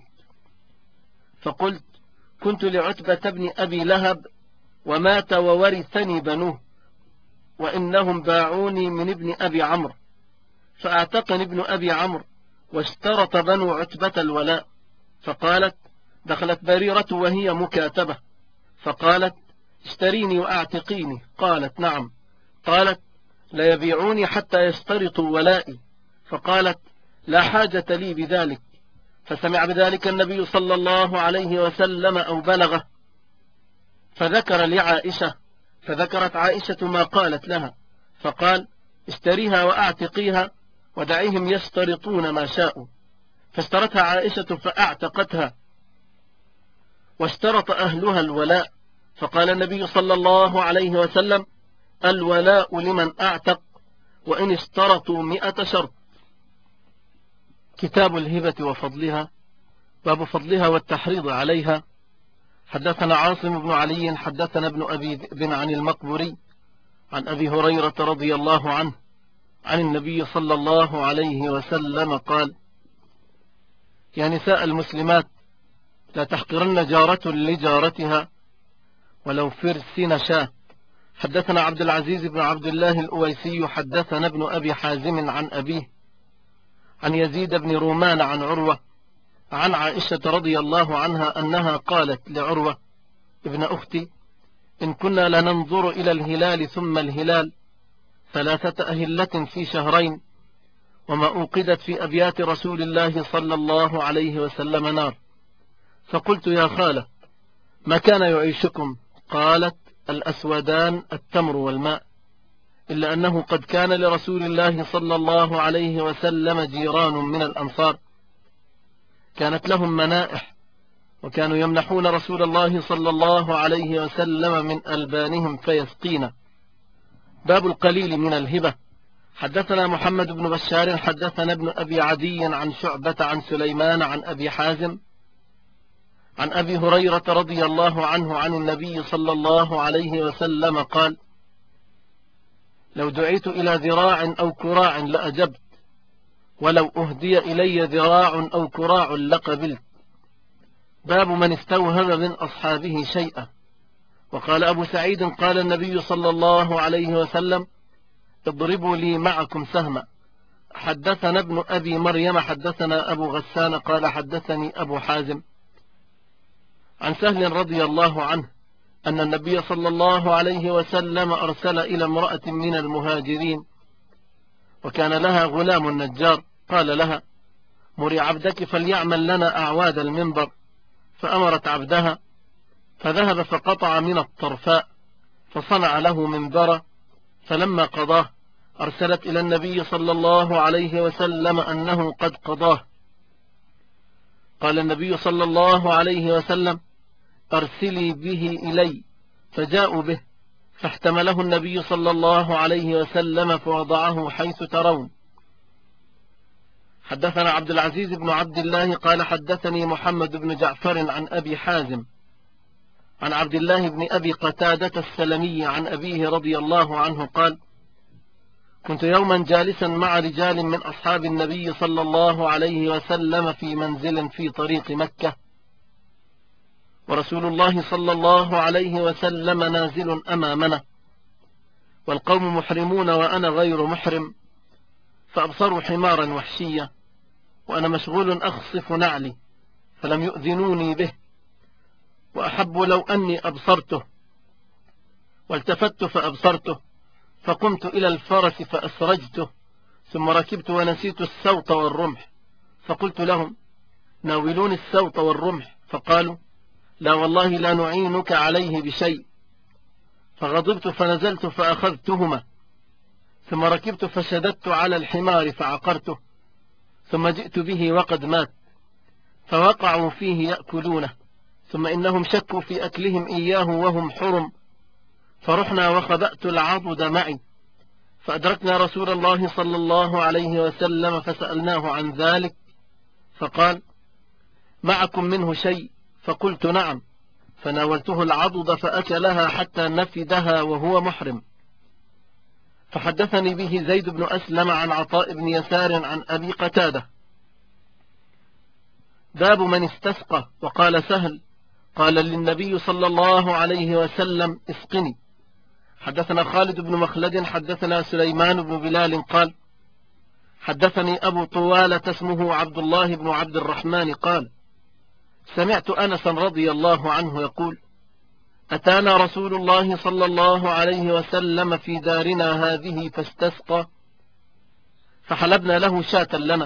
فقلت: كنت لعتبة بن أبي لهب ومات وورثني بنوه، وإنهم باعوني من ابن أبي عمرو، فأعتقني ابن أبي عمرو، واشترط بنو عتبة الولاء. فقالت: دخلت بريرة وهي مكاتبة، فقالت: اشتريني وأعتقيني. قالت: نعم. قالت: لا يبيعوني حتى يشترطوا ولائي. فقالت: لا حاجة لي بذلك. فسمع بذلك النبي صلى الله عليه وسلم أو بلغه، فذكر لعائشة، فذكرت عائشة ما قالت لها، فقال: اشتريها وأعتقيها ودعيهم يشترطون ما شاءوا. فاشترتها عائشة فأعتقتها، واشترط أهلها الولاء. فقال النبي صلى الله عليه وسلم: الولاء لمن أعتق، وإن اشترطوا 100 شرط. كتاب الهبة وفضلها. باب فضلها والتحريض عليها. حدثنا عاصم بن علي حدثنا ابن أبي ذئب عن المقبري عن أبي هريرة رضي الله عنه عن النبي صلى الله عليه وسلم قال: يا نساء المسلمات، لا تحقرن جارة لجارتها ولو فرس شاة. حدثنا عبد العزيز بن عبد الله الأويسي حدثنا ابن أبي حازم عن أبيه عن يزيد بن رومان عن عروة عن عائشة رضي الله عنها أنها قالت لعروة: ابن أختي، إن كنا لننظر إلى الهلال ثم الهلال 3 أهلة في شهرين، وما أوقدت في أبيات رسول الله صلى الله عليه وسلم نار. فقلت: يا خالة، ما كان يعيشكم؟ قالت: الأسودان التمر والماء، إلا أنه قد كان لرسول الله صلى الله عليه وسلم جيران من الأنصار كانت لهم منائح، وكانوا يمنحون رسول الله صلى الله عليه وسلم من ألبانهم فيسقينا. باب القليل من الهبة. حدثنا محمد بن بشار حدثنا ابن أبي عدي عن شعبة عن سليمان عن أبي حازم عن أبي هريرة رضي الله عنه عن النبي صلى الله عليه وسلم قال: لو دعيت إلى ذراع أو كراع لأجبت، ولو أهدي إلي ذراع أو كراع لقبلت. باب من استوهب من أصحابه شيئا. وقال أبو سعيد قال النبي صلى الله عليه وسلم اضربوا لي معكم سهما. حدثنا ابن أبي مريم حدثنا أبو غسان قال حدثني أبو حازم عن سهل رضي الله عنه أن النبي صلى الله عليه وسلم أرسل إلى امرأة من المهاجرين وكان لها غلام نجار، قال لها مري عبدك فليعمل لنا أعواد المنبر، فأمرت عبدها فذهب فقطع من الطرفاء فصنع له منبرا، فلما قضاه أرسلت إلى النبي صلى الله عليه وسلم أنه قد قضاه. قال النبي صلى الله عليه وسلم أرسلي به إلي، فجاءوا به فاحتمله النبي صلى الله عليه وسلم فوضعه حيث ترون. حدثنا عبد العزيز بن عبد الله قال حدثني محمد بن جعفر عن أبي حازم عن عبد الله بن أبي قتادة السلمي عن أبيه رضي الله عنه قال كنت يوما جالسا مع رجال من أصحاب النبي صلى الله عليه وسلم في منزل في طريق مكة، ورسول الله صلى الله عليه وسلم نازل أمامنا، والقوم محرمون وأنا غير محرم، فأبصروا حمارا وحشيا وأنا مشغول أخصف نعلي، فلم يؤذنوني به، وأحب لو أني أبصرته، والتفت فأبصرته، فقمت إلى الفرس فأسرجته، ثم ركبت ونسيت السوط والرمح، فقلت لهم ناولوني السوط والرمح، فقالوا لا والله لا نعينك عليه بشيء، فغضبت فنزلت فأخذتهما، ثم ركبت فشددت على الحمار فعقرته، ثم جئت به وقد مات، فوقعوا فيه يأكلونه، ثم إنهم شكوا في أكلهم إياه وهم حرم، فرحنا وخبأت العضد معي، فأدركنا رسول الله صلى الله عليه وسلم فسألناه عن ذلك، فقال معكم منه شيء؟ فقلت نعم، فناولته العضد فأكلها حتى نفدها وهو محرم. فحدثني به زيد بن أسلم عن عطاء بن يسار عن أبي قتادة. باب من استسقى. وقال سهل قال للنبي صلى الله عليه وسلم اسقني. حدثنا خالد بن مخلد حدثنا سليمان بن بلال قال حدثني أبو طوالة اسمه عبد الله بن عبد الرحمن قال سمعت أنسا رضي الله عنه يقول أتانا رسول الله صلى الله عليه وسلم في دارنا هذه فاستسقى، فحلبنا له شاة لنا،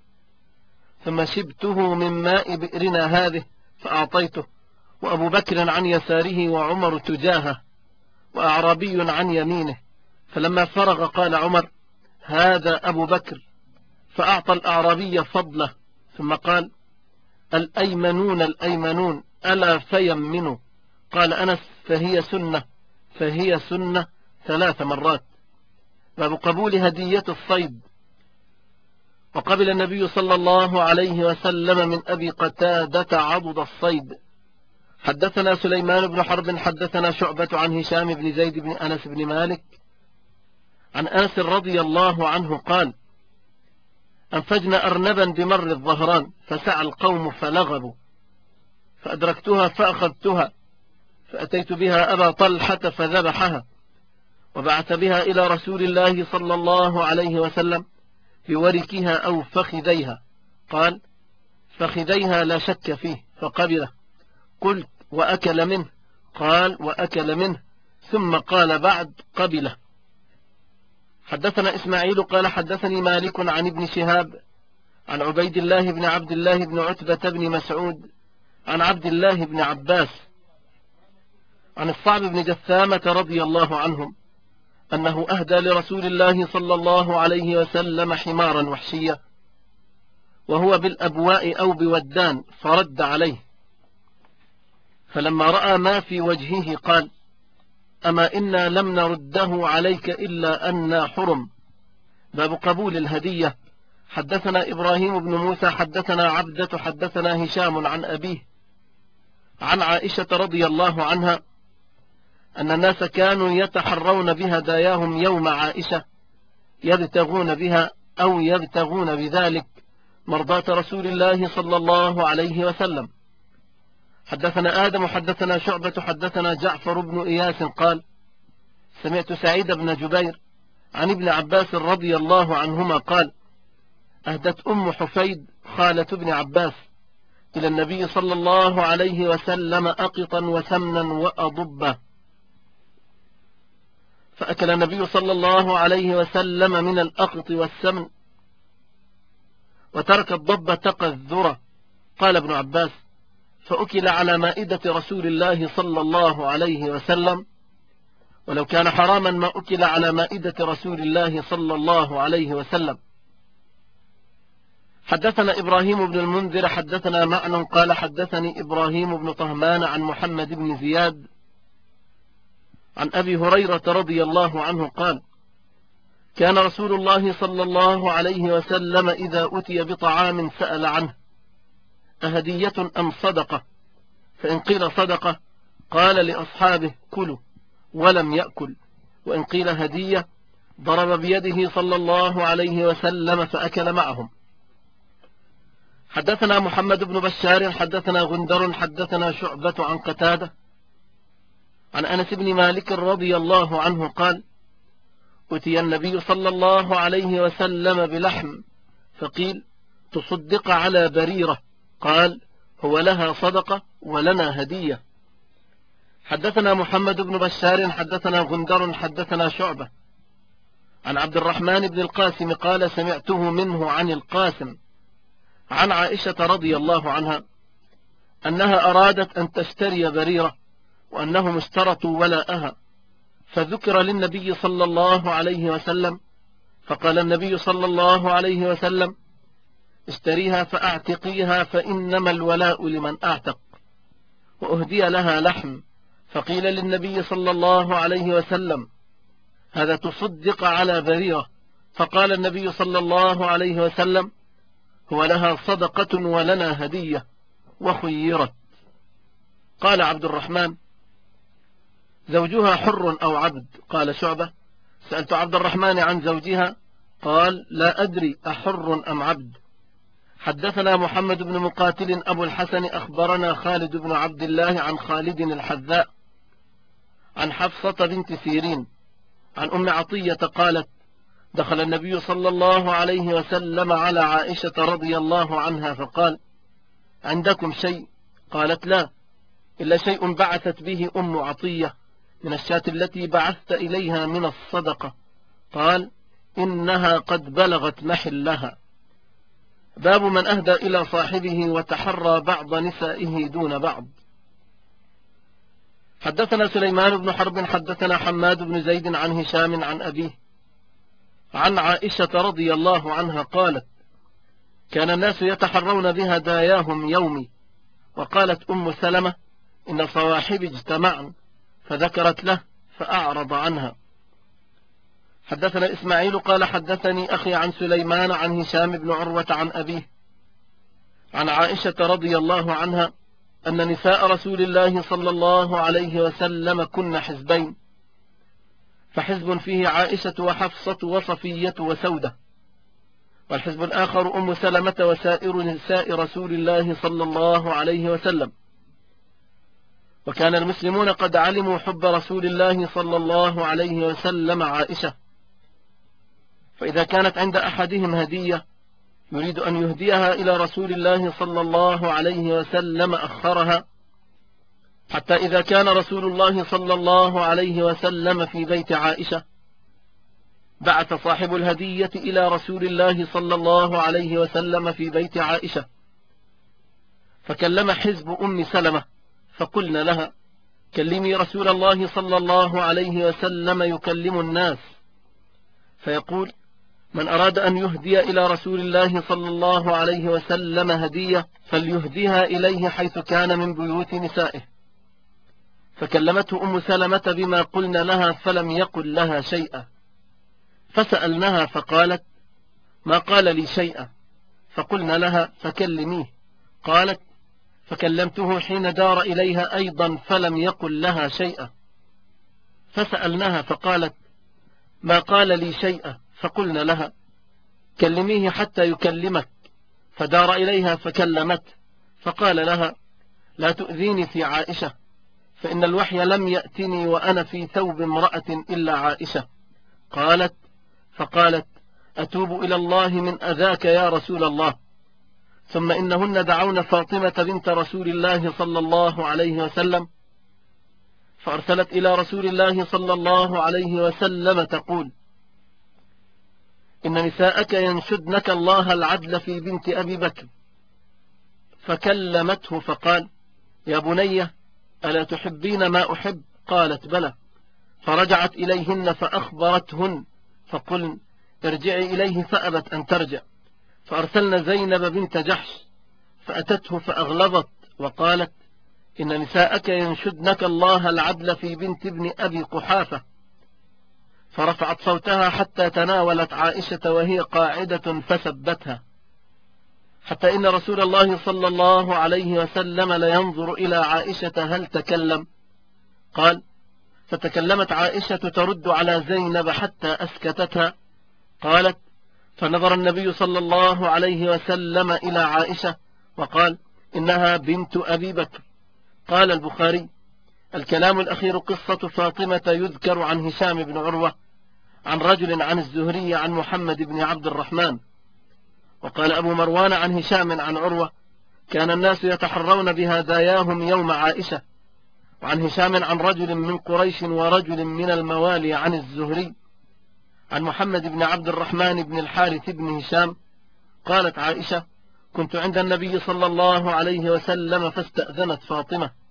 ثم شبته من ماء بئرنا هذه فأعطيته، وأبو بكر عن يساره وعمر تجاهه وأعرابي عن يمينه، فلما فرغ قال عمر هذا أبو بكر، فأعطى الأعرابي فضله، ثم قال الأيمنون الأيمنون ألا فيمنوا. قال أنس فهي سنة 3 مرات. باب قبول هدية الصيد. وقبل النبي صلى الله عليه وسلم من أبي قتادة عضد الصيد. حدثنا سليمان بن حرب حدثنا شعبة عن هشام بن زيد بن أنس بن مالك عن أنس رضي الله عنه قال أنفجنا أرنبا بمر الظهران فسعى القوم فلغبوا، فأدركتها فأخذتها، فأتيت بها أبا طلحة فذبحها، وبعث بها إلى رسول الله صلى الله عليه وسلم بوركها أو فخذيها، قال فخذيها لا شك فيه، فقبله. قلت وأكل منه؟ قال وأكل منه، ثم قال بعد قبله. حدثنا إسماعيل قال حدثني مالك عن ابن شهاب عن عبيد الله بن عبد الله بن عتبة بن مسعود عن عبد الله بن عباس عن الصعب بن جثامة رضي الله عنهم أنه أهدى لرسول الله صلى الله عليه وسلم حمارا وحشيا وهو بالأبواء أو بودان، فرد عليه، فلما رأى ما في وجهه قال أما إنا لم نرده عليك إلا أننا حرم. باب قبول الهدية. حدثنا إبراهيم بن موسى حدثنا عبدة حدثنا هشام عن أبيه عن عائشة رضي الله عنها أن الناس كانوا يتحرون بهداياهم يوم عائشة يبتغون بها أو يبتغون بذلك مرضاة رسول الله صلى الله عليه وسلم، حدثنا آدم حدثنا شعبة حدثنا جعفر بن إياس قال سمعت سعيد بن جبير عن ابن عباس رضي الله عنهما قال أهدت أم حفيد خالة ابن عباس إلى النبي صلى الله عليه وسلم أقطا وسمنا وأضبا، فأكل النبي صلى الله عليه وسلم من الأقط والسمن وترك الضب تقى الذرة. قال ابن عباس فأكل على مائدة رسول الله صلى الله عليه وسلم، ولو كان حراما ما أكل على مائدة رسول الله صلى الله عليه وسلم. حدثنا إبراهيم بن المنذر حدثنا معن قال حدثني إبراهيم بن طهمان عن محمد بن زياد عن أبي هريرة رضي الله عنه قال كان رسول الله صلى الله عليه وسلم إذا أتي بطعام سأل عنه أهدية أم صدقة؟ فإن قيل صدقة قال لأصحابه كلوا ولم يأكل، وإن قيل هدية ضرب بيده صلى الله عليه وسلم فأكل معهم. حدثنا محمد بن بشار حدثنا غندر حدثنا شعبة عن قتادة عن أنس بن مالك رضي الله عنه قال أتي النبي صلى الله عليه وسلم بلحم فقيل تصدق على بريرة، قال هو لها صدقة ولنا هدية. حدثنا محمد بن بشار حدثنا غندر حدثنا شعبة عن عبد الرحمن بن القاسم قال سمعته منه عن القاسم عن عائشة رضي الله عنها أنها أرادت أن تشتري بريرة وأنهم اشترطوا ولاءها، فذكر للنبي صلى الله عليه وسلم، فقال النبي صلى الله عليه وسلم اشتريها فأعتقيها فإنما الولاء لمن أعتق، وأهدي لها لحم، فقيل للنبي صلى الله عليه وسلم هذا تصدق على بريرة، فقال النبي صلى الله عليه وسلم هو لها صدقة ولنا هدية، وخيرت. قال عبد الرحمن زوجها حر أو عبد؟ قال شعبة سألت عبد الرحمن عن زوجها قال لا أدري أحر أم عبد. حدثنا محمد بن مقاتل أبو الحسن أخبرنا خالد بن عبد الله عن خالد الحذاء عن حفصة بنت سيرين عن أم عطية قالت دخل النبي صلى الله عليه وسلم على عائشة رضي الله عنها فقال عندكم شيء؟ قالت لا إلا شيء بعثت به أم عطية من الشاة التي بعثت إليها من الصدقة. قال إنها قد بلغت محلها. باب من أهدى إلى صاحبه وتحرى بعض نسائه دون بعض. حدثنا سليمان بن حرب حدثنا حماد بن زيد عن هشام عن أبيه عن عائشة رضي الله عنها قالت كان الناس يتحرون بهداياهم يومي، وقالت أم سلمة إن صواحبي اجتمعن، فذكرت له فأعرض عنها. حدثنا إسماعيل قال حدثني أخي عن سليمان عن هشام بن عروة عن أبيه عن عائشة رضي الله عنها أن نساء رسول الله صلى الله عليه وسلم كن حزبين، فحزب فيه عائشة وحفصة وصفية وسودة، والحزب الآخر أم سلمة وسائر نساء رسول الله صلى الله عليه وسلم. وكان المسلمون قد علموا حب رسول الله صلى الله عليه وسلم عائشة، فإذا كانت عند أحدهم هدية يريد أن يهديها إلى رسول الله صلى الله عليه وسلم أخرها، حتى إذا كان رسول الله صلى الله عليه وسلم في بيت عائشة بعث صاحب الهدية إلى رسول الله صلى الله عليه وسلم في بيت عائشة، فكلم حزب أم سلمة فقلنا لها كلمي رسول الله صلى الله عليه وسلم يكلم الناس، فيقول من أراد أن يهدي إلى رسول الله صلى الله عليه وسلم هدية فليهديها إليه حيث كان من بيوت نسائه. فكلمته أم سلمة بما قلنا لها فلم يقل لها شيئا، فسألناها فقالت ما قال لي شيئا، فقلنا لها فكلميه، قالت فكلمته حين دار إليها أيضا فلم يقل لها شيئا، فسألناها فقالت ما قال لي شيئا، فقلنا لها كلميه حتى يكلمك، فدار إليها فكلمت، فقال لها لا تؤذيني في عائشة، فإن الوحي لم يأتني وأنا في ثوب امرأة إلا عائشة. فقالت: أتوب إلى الله من أذاك يا رسول الله. ثم إنهن دعون فاطمة بنت رسول الله صلى الله عليه وسلم، فأرسلت إلى رسول الله صلى الله عليه وسلم تقول: إن نساءك ينشدنك الله العدل في بنت أبي بكر. فكلمته فقال: يا بني، ألا تحبين ما أحب؟ قالت: بلى. فرجعت إليهن فأخبرتهن، فقلن: ارجعي إليه، فأبت أن ترجع. فأرسلن زينب بنت جحش فأتته فأغلظت وقالت: إن نساءك ينشدنك الله العدل في بنت ابن أبي قحافة. فرفعت صوتها حتى تناولت عائشة وهي قاعدة فسبتها، حتى إن رسول الله صلى الله عليه وسلم لينظر إلى عائشة هل تكلم. قال: فتكلمت عائشة ترد على زينب حتى أسكتتها. قالت: فنظر النبي صلى الله عليه وسلم إلى عائشة وقال: إنها بنت أبي بكر. قال البخاري: الكلام الأخير قصة فاطمة يذكر عن هشام بن عروة عن رجل عن الزهري عن محمد بن عبد الرحمن. وقال أبو مروان عن هشام عن عروة: كان الناس يتحرون بهداياهم يوم عائشة. وعن هشام عن رجل من قريش ورجل من الموالي عن الزهري عن محمد بن عبد الرحمن بن الحارث بن هشام. قالت عائشة: كنت عند النبي صلى الله عليه وسلم فاستأذنت فاطمة